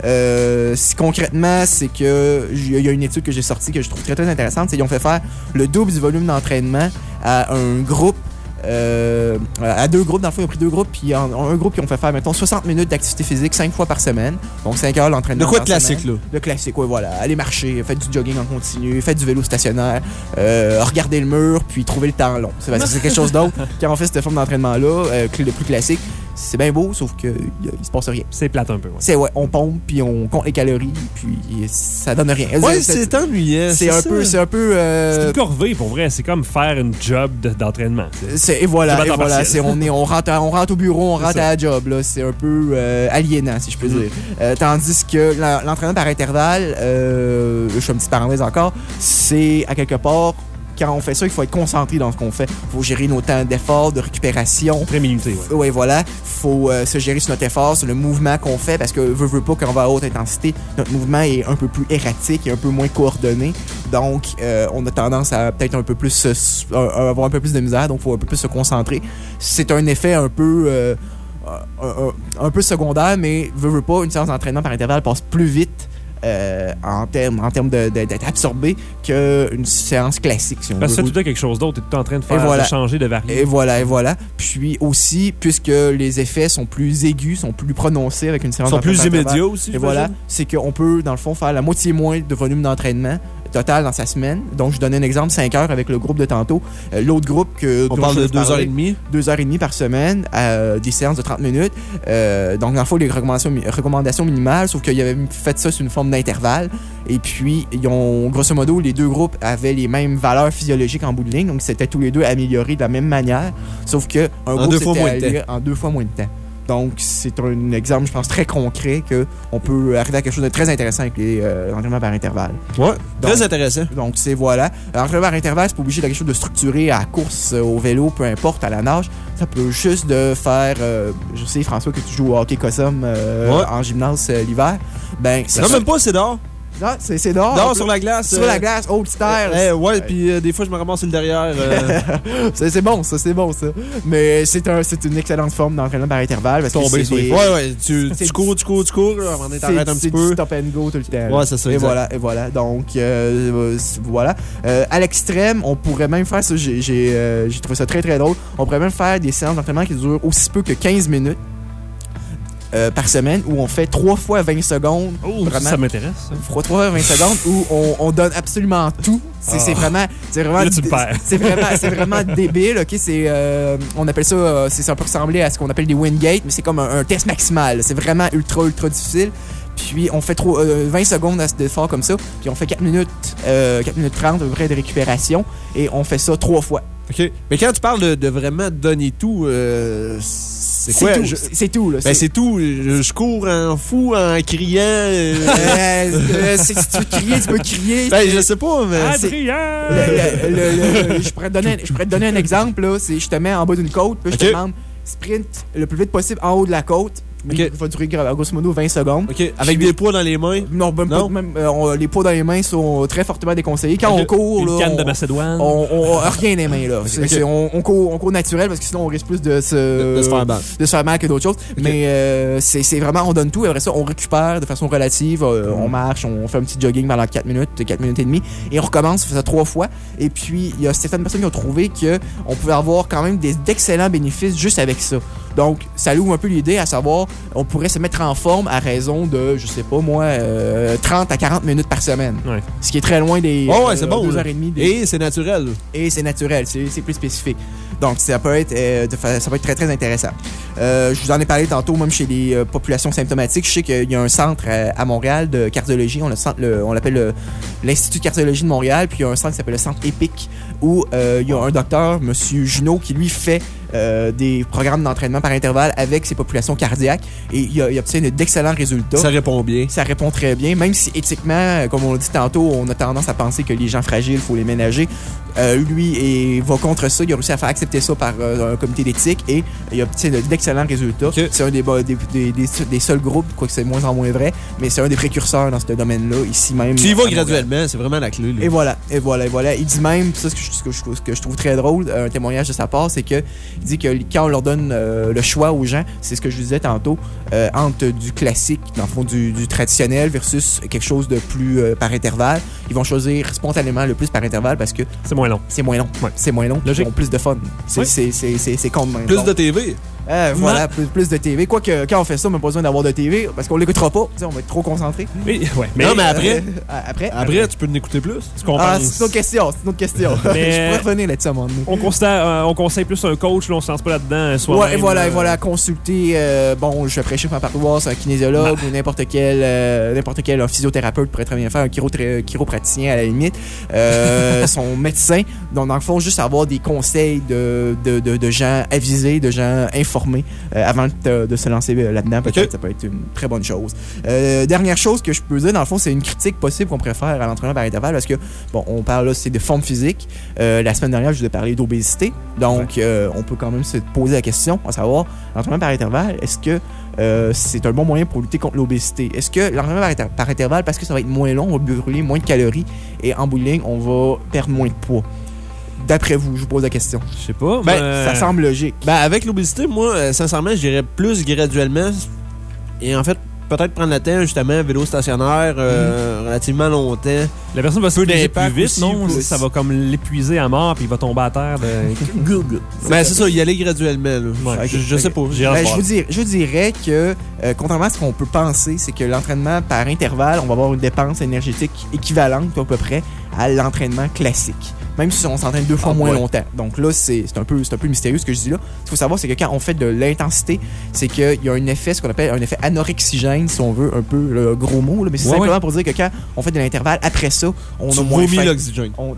[SPEAKER 18] Euh, si concrètement, c'est que il y a une étude que j'ai sortie que je trouve très très intéressante, c'est qu'ils ont fait faire le double du volume d'entraînement à un groupe. Euh, à deux groupes, dans le fond, ils ont pris deux groupes, puis en, en un groupe, ils ont fait faire, mettons, soixante minutes d'activité physique cinq fois par semaine. Donc, cinq heures d'entraînement.
[SPEAKER 4] De quoi de
[SPEAKER 18] par
[SPEAKER 4] classique,
[SPEAKER 18] semaine.
[SPEAKER 4] là?
[SPEAKER 18] De classique, oui, voilà. Aller marcher, faites du jogging en continu, faites du vélo stationnaire, euh, regardez le mur, puis trouvez le temps long. C'est parce que c'est quelque chose d'autre. Quand on fait cette forme d'entraînement-là, euh, le plus classique, c'est bien beau, sauf qu'il il se passe rien.
[SPEAKER 3] C'est plate un peu, ouais.
[SPEAKER 18] C'est, ouais, on pompe, puis on compte les calories, puis ça donne rien.
[SPEAKER 4] Ouais, c'est ennuyant.
[SPEAKER 18] C'est un
[SPEAKER 4] ça.
[SPEAKER 18] peu, c'est un peu. euh,
[SPEAKER 3] C'est une corvée, pour vrai. C'est comme faire une job de- d'entraînement.
[SPEAKER 18] C'est- et voilà,
[SPEAKER 3] C'est
[SPEAKER 18] et
[SPEAKER 3] pas temps
[SPEAKER 18] voilà.
[SPEAKER 3] partiel.
[SPEAKER 18] C'est, on, est, on, rentre, à- on rentre au bureau, on
[SPEAKER 3] C'est
[SPEAKER 18] rentre
[SPEAKER 3] ça.
[SPEAKER 18] à la job. Là. C'est un peu euh, aliénant, si je peux
[SPEAKER 3] Mhm.
[SPEAKER 18] dire. Euh, tandis que l'en- l'entraînement par intervalle, euh, je fais une petite parenthèse encore, c'est à quelque part, quand on fait ça, il faut être concentré dans ce qu'on fait. Il faut gérer nos temps d'effort, de récupération.
[SPEAKER 3] Très minuté, ouais.
[SPEAKER 18] Oui, voilà. Il faut euh, se gérer sur notre effort, sur le mouvement qu'on fait, parce que veut, veut pas, quand on va à haute intensité, notre mouvement est un peu plus erratique et un peu moins coordonné. Donc, euh, on a tendance à peut-être un peu plus se- s- à- à avoir un peu plus de misère, donc il faut un peu plus se concentrer. C'est un effet un peu... euh, un, un- un peu secondaire, mais veut, veut pas, une séance d'entraînement par intervalle passe plus vite euh, en termes en termes de- de- d'être absorbé qu'une séance classique, si on
[SPEAKER 3] Parce que
[SPEAKER 18] veut.
[SPEAKER 3] tu fais tout le temps quelque chose d'autre. Tu es tout en train de
[SPEAKER 18] Et
[SPEAKER 3] faire,
[SPEAKER 18] voilà.
[SPEAKER 3] de changer, de varier.
[SPEAKER 18] Et voilà, et voilà. Puis aussi, puisque les effets sont plus aigus, sont plus prononcés avec une séance
[SPEAKER 4] Sont plus
[SPEAKER 18] d'entraînement
[SPEAKER 4] immédiats
[SPEAKER 18] intervalle.
[SPEAKER 4] aussi,
[SPEAKER 18] Et
[SPEAKER 4] j'imagine.
[SPEAKER 18] voilà, c'est qu'on peut, dans le fond, faire la moitié moins de volume d'entraînement total dans sa semaine. Donc, je donnais un exemple, cinq heures avec le groupe de tantôt. Euh, L'autre groupe que...
[SPEAKER 4] On
[SPEAKER 18] dont
[SPEAKER 4] parle
[SPEAKER 18] je
[SPEAKER 4] de
[SPEAKER 18] vais
[SPEAKER 4] deux
[SPEAKER 18] parler,
[SPEAKER 4] heures et demie.
[SPEAKER 18] Deux heures et demie par semaine, à des séances de trente minutes. Euh, donc, dans le fond, les recommandations, mi- recommandations minimales, sauf qu'ils avaient fait ça sur une forme d'intervalle. Et puis, ils ont, grosso modo, les deux groupes avaient les mêmes valeurs physiologiques en bout de ligne. Donc, c'était tous les deux améliorés de la même manière. Sauf que un groupe
[SPEAKER 4] deux fois
[SPEAKER 18] s'était
[SPEAKER 4] moins de
[SPEAKER 18] allé
[SPEAKER 4] temps.
[SPEAKER 18] en deux fois moins de temps. Donc, c'est un exemple, je pense, très concret qu'on peut arriver à quelque chose de très intéressant avec les euh, entraînements par intervalle.
[SPEAKER 4] Ouais,
[SPEAKER 18] Donc-
[SPEAKER 4] très intéressant.
[SPEAKER 18] Donc, c'est voilà. L'entraînement par intervalle, c'est pas obligé de quelque chose de structuré à la course, euh, au vélo, peu importe, à la nage. Ça peut juste de faire. euh, je sais, François, que tu joues au hockey Cossum euh,
[SPEAKER 4] Ouais.
[SPEAKER 18] en gymnase euh, l'hiver. Ben, ça
[SPEAKER 4] Non,
[SPEAKER 18] peut-
[SPEAKER 4] même pas, c'est dehors.
[SPEAKER 18] Non, c'est c'est dehors.
[SPEAKER 4] Dehors
[SPEAKER 18] en
[SPEAKER 4] sur
[SPEAKER 18] plus.
[SPEAKER 4] la glace.
[SPEAKER 18] Sur
[SPEAKER 4] euh,
[SPEAKER 18] la glace, old style.
[SPEAKER 4] euh, euh, ouais, puis euh, des fois, je me ramasse sur le derrière. euh,
[SPEAKER 18] c'est c'est bon, ça, c'est bon, ça. Mais c'est un, c'est une excellente forme d'entraînement par intervalle. Parce que
[SPEAKER 4] tomber
[SPEAKER 18] c'est
[SPEAKER 4] sur les
[SPEAKER 18] des-
[SPEAKER 4] Ouais, ouais, tu,
[SPEAKER 18] c'est
[SPEAKER 4] tu cours, tu cours, tu cours. À un moment donné,
[SPEAKER 18] C'est
[SPEAKER 4] t'arrêtes un
[SPEAKER 18] c'est
[SPEAKER 4] petit
[SPEAKER 18] du
[SPEAKER 4] peu.
[SPEAKER 18] stop and go tout le temps.
[SPEAKER 4] Ouais, c'est ça,
[SPEAKER 18] Et
[SPEAKER 4] exact.
[SPEAKER 18] voilà, et voilà. Donc, euh, euh, c'est- voilà. Euh, à l'extrême, on pourrait même faire ça. J'ai j'ai, euh, j'ai trouvé ça très, très drôle. On pourrait même faire des séances d'entraînement qui durent aussi peu que quinze minutes. Euh, par semaine, où on fait trois fois vingt secondes.
[SPEAKER 3] Oh, ça, ça m'intéresse. ça.
[SPEAKER 18] trois fois vingt secondes, où on, on donne absolument tout. C'est
[SPEAKER 3] Ah.
[SPEAKER 18] c'est vraiment, c'est vraiment,
[SPEAKER 3] Là, tu me perds.
[SPEAKER 18] c'est vraiment, c'est vraiment débile. Ok, c'est, euh, on appelle ça, euh, c'est ça peut ressembler à ce qu'on appelle des Wingate, mais c'est comme un, un test maximal. C'est vraiment ultra, ultra difficile. Puis on fait trop, euh, vingt secondes d'effort comme ça, puis on fait quatre minutes, euh, quatre minutes trente à peu près de récupération, et on fait ça trois fois.
[SPEAKER 4] OK. Mais quand tu parles de, de vraiment donner tout, euh, c'est
[SPEAKER 18] C'est
[SPEAKER 4] quoi?
[SPEAKER 18] tout,
[SPEAKER 4] Je-
[SPEAKER 18] c'est- c'est tout, là.
[SPEAKER 4] Ben,
[SPEAKER 18] C'est-
[SPEAKER 4] c'est tout. Je, je cours en fou, en criant. euh,
[SPEAKER 18] Euh, euh, c'est- si tu veux crier, tu peux crier.
[SPEAKER 4] Ben, je sais pas, mais.
[SPEAKER 18] C'est-
[SPEAKER 3] Adrien!
[SPEAKER 18] Le- le- le- le- je, pourrais te donner, je pourrais te donner un exemple. Là. C'est, je te mets en bas d'une côte, puis je te
[SPEAKER 4] Ok.
[SPEAKER 18] demande sprint le plus vite possible en haut de la côte.
[SPEAKER 4] Ok.
[SPEAKER 18] Il va durer grosso modo vingt secondes.
[SPEAKER 4] OK. Avec des poids dans les mains.
[SPEAKER 18] Non, même
[SPEAKER 4] Non?
[SPEAKER 18] pas. Même, euh, on- les poids dans les mains sont très fortement déconseillés. Quand
[SPEAKER 3] Avec
[SPEAKER 18] on court,
[SPEAKER 3] une
[SPEAKER 18] là,
[SPEAKER 3] canne
[SPEAKER 18] on,
[SPEAKER 3] de Macédoine.
[SPEAKER 18] on, on- on a rien dans les mains. Là. C'est-
[SPEAKER 4] ok.
[SPEAKER 18] c'est- on, on court, on court naturel parce que sinon on risque plus de se,
[SPEAKER 4] De- de se faire mal.
[SPEAKER 18] de se faire mal que d'autres choses. Mais euh, c'est c'est vraiment, on donne tout. Et après ça, on récupère de façon relative. euh,
[SPEAKER 4] Mm.
[SPEAKER 18] On marche, on fait un petit jogging pendant quatre minutes, quatre minutes et demie. Et on recommence, on fait ça trois fois. Et puis, il y a certaines personnes qui ont trouvé qu'on pouvait avoir quand même des- d'excellents bénéfices juste avec ça. Donc, ça ouvre un peu l'idée à savoir, on pourrait se mettre en forme à raison de, je sais pas moi, euh, trente à quarante minutes par semaine.
[SPEAKER 3] Ouais.
[SPEAKER 18] Ce qui est très loin des
[SPEAKER 4] Oh, ouais,
[SPEAKER 18] euh,
[SPEAKER 4] c'est bon.
[SPEAKER 18] deux
[SPEAKER 4] là.
[SPEAKER 18] heures et demie. Des...
[SPEAKER 4] Et c'est naturel.
[SPEAKER 18] Et c'est naturel, c'est c'est plus spécifique. Donc, ça peut être, euh, de fa- ça peut être très, très intéressant. Euh, je vous en ai parlé tantôt, même chez les euh, populations symptomatiques. Je sais qu'il y a un centre euh, à Montréal de cardiologie. On, le centre- le- on l'appelle le- l'Institut de cardiologie de Montréal. Puis il y a un centre qui s'appelle le Centre EPIC, où euh, il y a un docteur, M. Junot, qui lui fait euh, des programmes d'entraînement par intervalle avec ces populations cardiaques et il, a, il obtient d'excellents résultats.
[SPEAKER 4] Ça répond bien.
[SPEAKER 18] Ça répond très bien, même si éthiquement, comme on l'a dit tantôt, on a tendance à penser que les gens fragiles, il faut les ménager. Euh, lui et va contre ça. Il a réussi à faire accepter ça par euh, un comité d'éthique et il obtient d'excellents résultats. Okay. C'est un des, des, des, des, des seuls groupes, quoique c'est de moins en moins vrai, mais c'est un des précurseurs dans ce domaine-là, ici même.
[SPEAKER 4] Tu y vas graduellement, c'est vraiment la clé. Là.
[SPEAKER 18] Et voilà, et voilà, et voilà. Il dit même, ça, ce que je, ce que je, ce que je trouve très drôle, un témoignage de sa part, c'est que il dit que quand on leur donne euh, le choix aux gens, c'est ce que je vous disais tantôt, euh, entre du classique, dans le fond, du, du traditionnel versus quelque chose de plus euh, par intervalle, ils vont choisir spontanément le plus par intervalle parce que
[SPEAKER 3] c'est moins long.
[SPEAKER 18] C'est moins long. Ouais. C'est moins long. Ils ont plus de fun. C'est oui. c'est, c'est, c'est, c'est con de même.
[SPEAKER 4] Plus
[SPEAKER 18] bon.
[SPEAKER 4] de T V.
[SPEAKER 18] Euh, voilà, plus, plus de T V. Quoique, quand on fait ça, on n'a pas besoin d'avoir de T V parce qu'on l'écoutera pas. T'sais, on va être trop concentré.
[SPEAKER 3] Oui, ouais. Mais,
[SPEAKER 4] non, mais après,
[SPEAKER 18] euh, après,
[SPEAKER 4] après, tu peux en écouter plus.
[SPEAKER 18] Ah, c'est une autre question. C'est une autre question.
[SPEAKER 3] Mais
[SPEAKER 18] je pourrais revenir là-dessus à un moment donné.
[SPEAKER 3] On, constate, euh, on conseille plus un coach, là, on se lance pas là-dedans.
[SPEAKER 18] Ouais, et voilà, euh... et voilà, consulter. Euh, bon, je vais prêcher pour ma paroisse, un kinésiologue ah. ou n'importe quel, euh, n'importe quel un physiothérapeute pourrait très bien faire, un chiro- chiropraticien à la limite, euh, son médecin. Donc, dans le fond, juste avoir des conseils de, de, de, de gens avisés, de gens informés euh, avant de, de se lancer là-dedans. Peut-être okay. Ça peut être une très bonne chose. Euh, dernière chose que je peux dire, dans le fond, c'est une critique possible qu'on pourrait faire à l'entraînement par intervalle parce que, bon, on parle là, c'est de forme physique. Euh, la semaine dernière, je vous ai parlé d'obésité. Donc, ouais. euh, on peut quand même se poser la question, à savoir, l'entraînement par intervalle, est-ce que euh, c'est un bon moyen pour lutter contre l'obésité? Est-ce que l'entraînement par, inter- par intervalle, parce que ça va être moins long, on va brûler moins de calories et en bout de ligne, on va perdre moins de poids? D'après vous, je vous pose la question.
[SPEAKER 3] Je sais pas.
[SPEAKER 18] Ben,
[SPEAKER 3] euh...
[SPEAKER 18] ça semble logique.
[SPEAKER 4] Ben, avec l'obésité, moi, euh, sincèrement, je dirais plus graduellement. Et en fait, peut-être prendre le temps, justement, vélo stationnaire, euh, mmh. relativement longtemps.
[SPEAKER 3] La personne va s'épuiser plus vite, aussi, non? Plus. Ça va comme l'épuiser à mort, puis il va tomber à terre. De...
[SPEAKER 4] ben, c'est ça, y aller graduellement. Là. Ouais, okay. je, je sais pas.
[SPEAKER 18] Ben, je, vous dirais, je dirais que, euh, contrairement à ce qu'on peut penser, c'est que l'entraînement par intervalle, on va avoir une dépense énergétique équivalente, à peu près, à l'entraînement classique. Même si on s'entraîne deux fois ah, moins ouais. longtemps. Donc là, c'est, c'est, un peu, c'est un peu mystérieux ce que je dis là. Ce qu'il faut savoir, c'est que quand on fait de l'intensité, c'est qu'il y a un effet, ce qu'on appelle un effet anorexigène, si on veut, un peu le gros mot, là, mais c'est ouais, simplement ouais. pour dire que quand on fait de l'intervalle, après ça, on
[SPEAKER 4] tu
[SPEAKER 18] a moins faim.
[SPEAKER 4] l'oxygène.
[SPEAKER 18] On...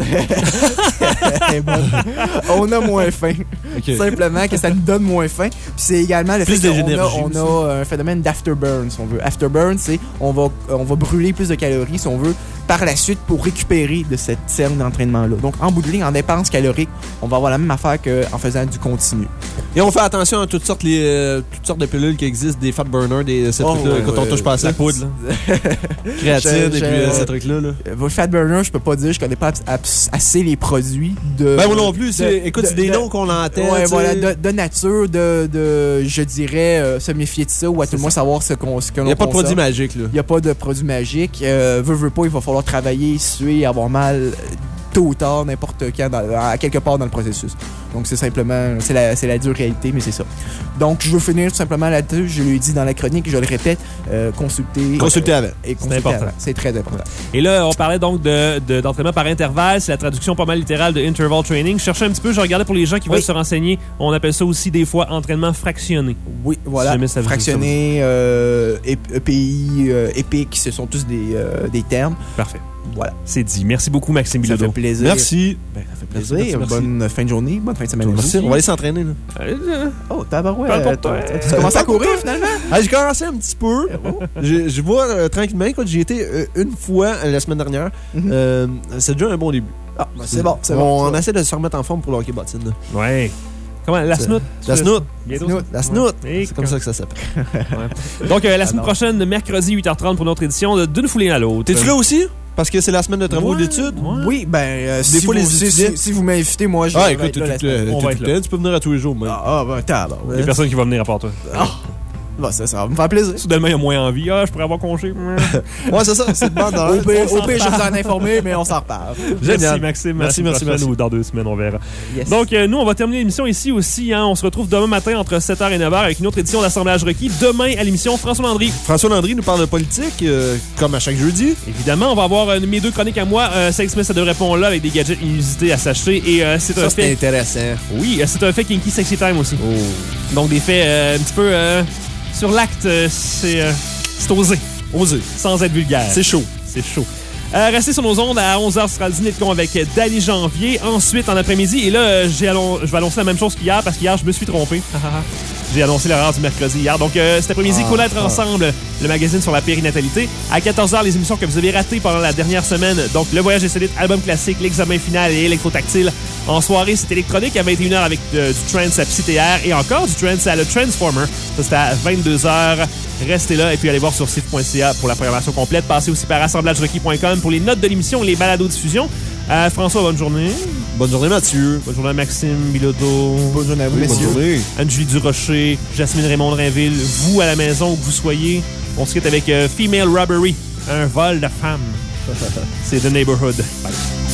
[SPEAKER 18] bon. on a moins faim. Okay. Simplement que ça nous donne moins faim. Puis c'est également le
[SPEAKER 4] plus
[SPEAKER 18] fait qu'on a, on a un phénomène d'afterburn, si on veut. Afterburn, c'est on va, on va brûler plus de calories, si on veut, par la suite pour récupérer de cette série d'entraînement-là. Donc, en bout de ligne, en dépense calorique, on va avoir la même affaire qu'en faisant du continu.
[SPEAKER 4] Et on fait attention à toutes sortes, les, euh, toutes sortes de pilules qui existent, des fat burners, des ces oh, trucs-là, ouais, quand on touche pas à ça. La poudre, là. Créatine, je, et puis euh, ces trucs-là. Là.
[SPEAKER 18] Vos fat burners, je peux pas dire, je connais pas assez les produits de...
[SPEAKER 4] Ben, moi non plus, c'est, de, écoute, de, c'est des de, noms qu'on entend.
[SPEAKER 18] Ouais, voilà, de, de nature, de, de je dirais, euh, se méfier de ça, ou à tout le moins savoir ce qu'on ce que l'on
[SPEAKER 4] Il n'y a pas de produit magique, là.
[SPEAKER 18] Il n'y a pas de produit magique. Euh, veux, veux pas, il va falloir travailler, suer, avoir mal... tôt ou tard, n'importe quand, dans, à quelque part dans le processus. Donc, c'est simplement, c'est la, c'est la dure réalité, mais c'est ça. Donc, je veux finir tout simplement là-dessus. Je l'ai dit dans la chronique, je le répète, euh, consulter.
[SPEAKER 4] Consulter
[SPEAKER 18] euh,
[SPEAKER 4] avant.
[SPEAKER 18] Et consulter
[SPEAKER 3] c'est important.
[SPEAKER 18] Avant. C'est très important.
[SPEAKER 3] Et là, on parlait donc de, de, d'entraînement par intervalle. C'est la traduction pas mal littérale de interval training. Je cherchais un petit peu, je regardais pour les gens qui oui. veulent se renseigner. On appelle ça aussi des fois entraînement fractionné.
[SPEAKER 18] Oui, voilà. Si fractionné, euh, E P I, euh, épique, ce sont tous des, euh, des termes.
[SPEAKER 3] Parfait.
[SPEAKER 18] Voilà.
[SPEAKER 3] C'est dit. Merci beaucoup, Maxime Bilodeau.
[SPEAKER 18] Ça fait plaisir.
[SPEAKER 4] Merci.
[SPEAKER 18] Ben, ça fait plaisir. Merci, merci,
[SPEAKER 4] merci.
[SPEAKER 18] Bonne fin de journée, bonne fin de semaine.
[SPEAKER 4] Merci. On va aller s'entraîner. Là.
[SPEAKER 3] Euh,
[SPEAKER 18] oh, tabarouette. Euh, tu commences à courir finalement?
[SPEAKER 4] Ah, j'ai commencé un petit peu. je, je vois euh, tranquillement. Quand j'y étais euh, une fois euh, la semaine dernière, mm-hmm. euh, c'est déjà un bon début.
[SPEAKER 18] Ah, ben, c'est, c'est bon. C'est
[SPEAKER 4] on
[SPEAKER 18] bon,
[SPEAKER 4] on essaie de se remettre en forme pour le hockey bottine.
[SPEAKER 3] Ouais. Comment? La snout?
[SPEAKER 4] La snout.
[SPEAKER 3] Bientôt,
[SPEAKER 4] la snout.
[SPEAKER 3] Ouais.
[SPEAKER 4] C'est comme ça que ça s'appelle.
[SPEAKER 3] Ouais. Donc, euh, la semaine prochaine, mercredi huit heures trente pour notre édition de D'une foulée à l'autre.
[SPEAKER 4] T'es-tu là aussi? Parce que c'est la semaine de travaux
[SPEAKER 18] ouais,
[SPEAKER 4] d'études.
[SPEAKER 18] Ouais. Oui, ben, euh,
[SPEAKER 4] des
[SPEAKER 18] si,
[SPEAKER 4] fois,
[SPEAKER 18] vous,
[SPEAKER 4] les
[SPEAKER 18] si, si, si vous m'invitez, moi, je
[SPEAKER 4] ah,
[SPEAKER 18] vais
[SPEAKER 4] écoute,
[SPEAKER 18] être là la
[SPEAKER 4] semaine. On va être là. Tu peux venir à tous les jours. Mais...
[SPEAKER 18] Ah, ah, ben, t'as.
[SPEAKER 3] Il y a personne qui va venir à part toi.
[SPEAKER 18] Ah. Bah, ça, ça va me faire plaisir.
[SPEAKER 3] Soudainement, il y a moins envie. Ah, je pourrais avoir congé.
[SPEAKER 4] Ouais, c'est ça. C'est bon.
[SPEAKER 18] Au pire, au pire, je vais vous en informer, mais on s'en reparle.
[SPEAKER 3] Merci, Maxime.
[SPEAKER 4] Merci, merci, merci.
[SPEAKER 3] Ou dans deux semaines, on verra.
[SPEAKER 18] Yes.
[SPEAKER 3] Donc, euh, nous, on va terminer l'émission ici aussi. Hein. On se retrouve demain matin entre sept heures et neuf heures avec une autre édition d'Assemblage requis. Demain, à l'émission, François Landry.
[SPEAKER 4] François Landry nous parle de politique, euh, comme à chaque jeudi.
[SPEAKER 3] Évidemment, on va avoir euh, mes deux chroniques à moi. Euh, Sex Smith, ça devrait répondre là avec des gadgets inusités à s'acheter. Et euh, c'est
[SPEAKER 4] ça,
[SPEAKER 3] un
[SPEAKER 4] c'est
[SPEAKER 3] fait.
[SPEAKER 4] intéressant.
[SPEAKER 3] Oui, euh, c'est un fait Kinky Sexy Time aussi.
[SPEAKER 4] Oh.
[SPEAKER 3] Donc, des faits euh, un petit peu. Euh, Sur l'acte, c'est, euh, c'est osé.
[SPEAKER 4] Osé.
[SPEAKER 3] Sans être vulgaire.
[SPEAKER 4] C'est chaud.
[SPEAKER 3] C'est chaud. Euh, restez sur nos ondes à onze heures, ce sera le dîner de con avec Danny Janvier. Ensuite, en après-midi, et là, euh, j'ai allon- je vais annoncer la même chose qu'hier parce qu'hier, je me suis trompé. J'ai annoncé l'horaire du mercredi hier. Donc, euh, cet après-midi,
[SPEAKER 4] Ah,
[SPEAKER 3] Connaître
[SPEAKER 4] ah.
[SPEAKER 3] ensemble, le magazine sur la périnatalité. À quatorze heures, les émissions que vous avez ratées pendant la dernière semaine. Donc, Le Voyage insolite, Album classique, L'examen final et Électrotactile. En soirée, c'est électronique à vingt et une heures avec euh, du trance à Psy-T R et encore du trance à Le Transformer. Ça, c'était à vingt-deux heures. Restez là et puis allez voir sur sif point c a pour la programmation complète. Passez aussi par assemblage requis point com pour les notes de l'émission et les balados-diffusions. Euh, François, bonne journée.
[SPEAKER 4] Bonne journée, Mathieu.
[SPEAKER 3] Bonne journée à Maxime Bilodeau.
[SPEAKER 18] Bonne journée à vous,
[SPEAKER 4] Oui, bonne
[SPEAKER 18] messieurs.
[SPEAKER 4] journée.
[SPEAKER 3] Anne-Julie Durocher, Jasmine Raymond de Rainville, vous à la maison où que vous soyez. On se quitte avec euh, Female Robbery, un vol de femmes. C'est The Neighborhood. Bye.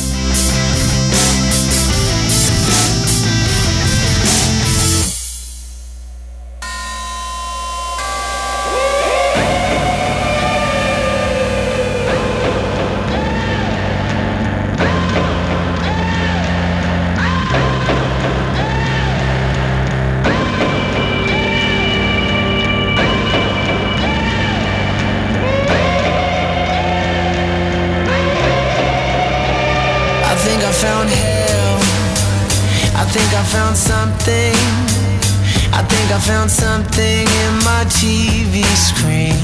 [SPEAKER 6] I think I found hell. I think I found something. I think I found something in my T V screen.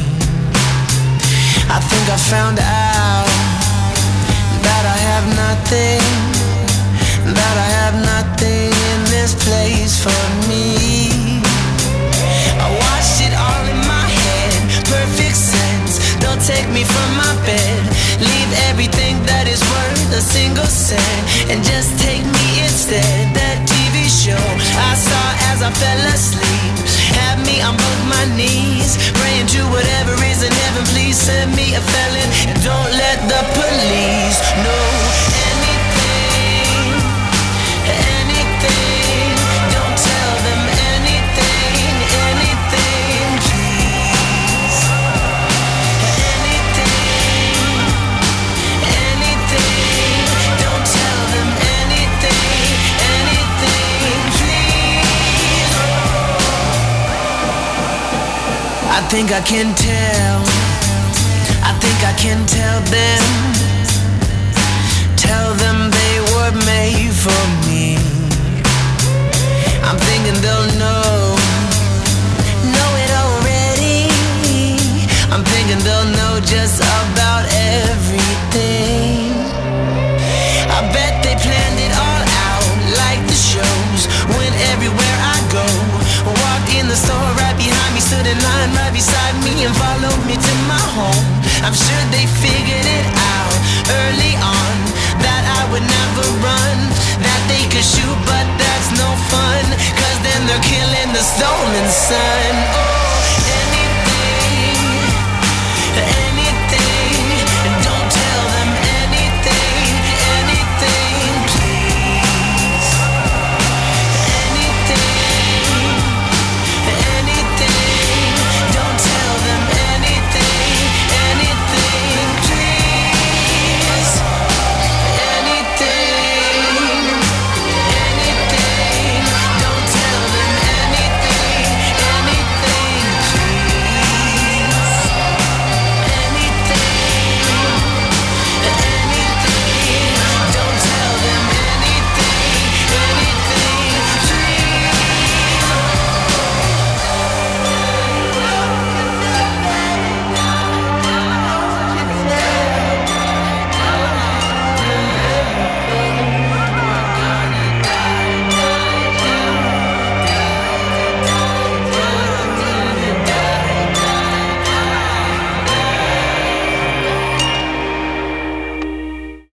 [SPEAKER 6] I think I found out that I have nothing, that I have nothing in this place for me. I watched it all in my head, perfect sense. Don't take me from my bed. Leave everything that is worth a single cent and just take me instead. That T V show I saw as I fell asleep had me on both my knees, praying to whatever is in heaven. Please send me a felon and don't let the police know anything, anything. Don't tell them anything, anything, please. Anything, anything. Don't tell them anything, anything, please. I think I can tell. I think I can tell them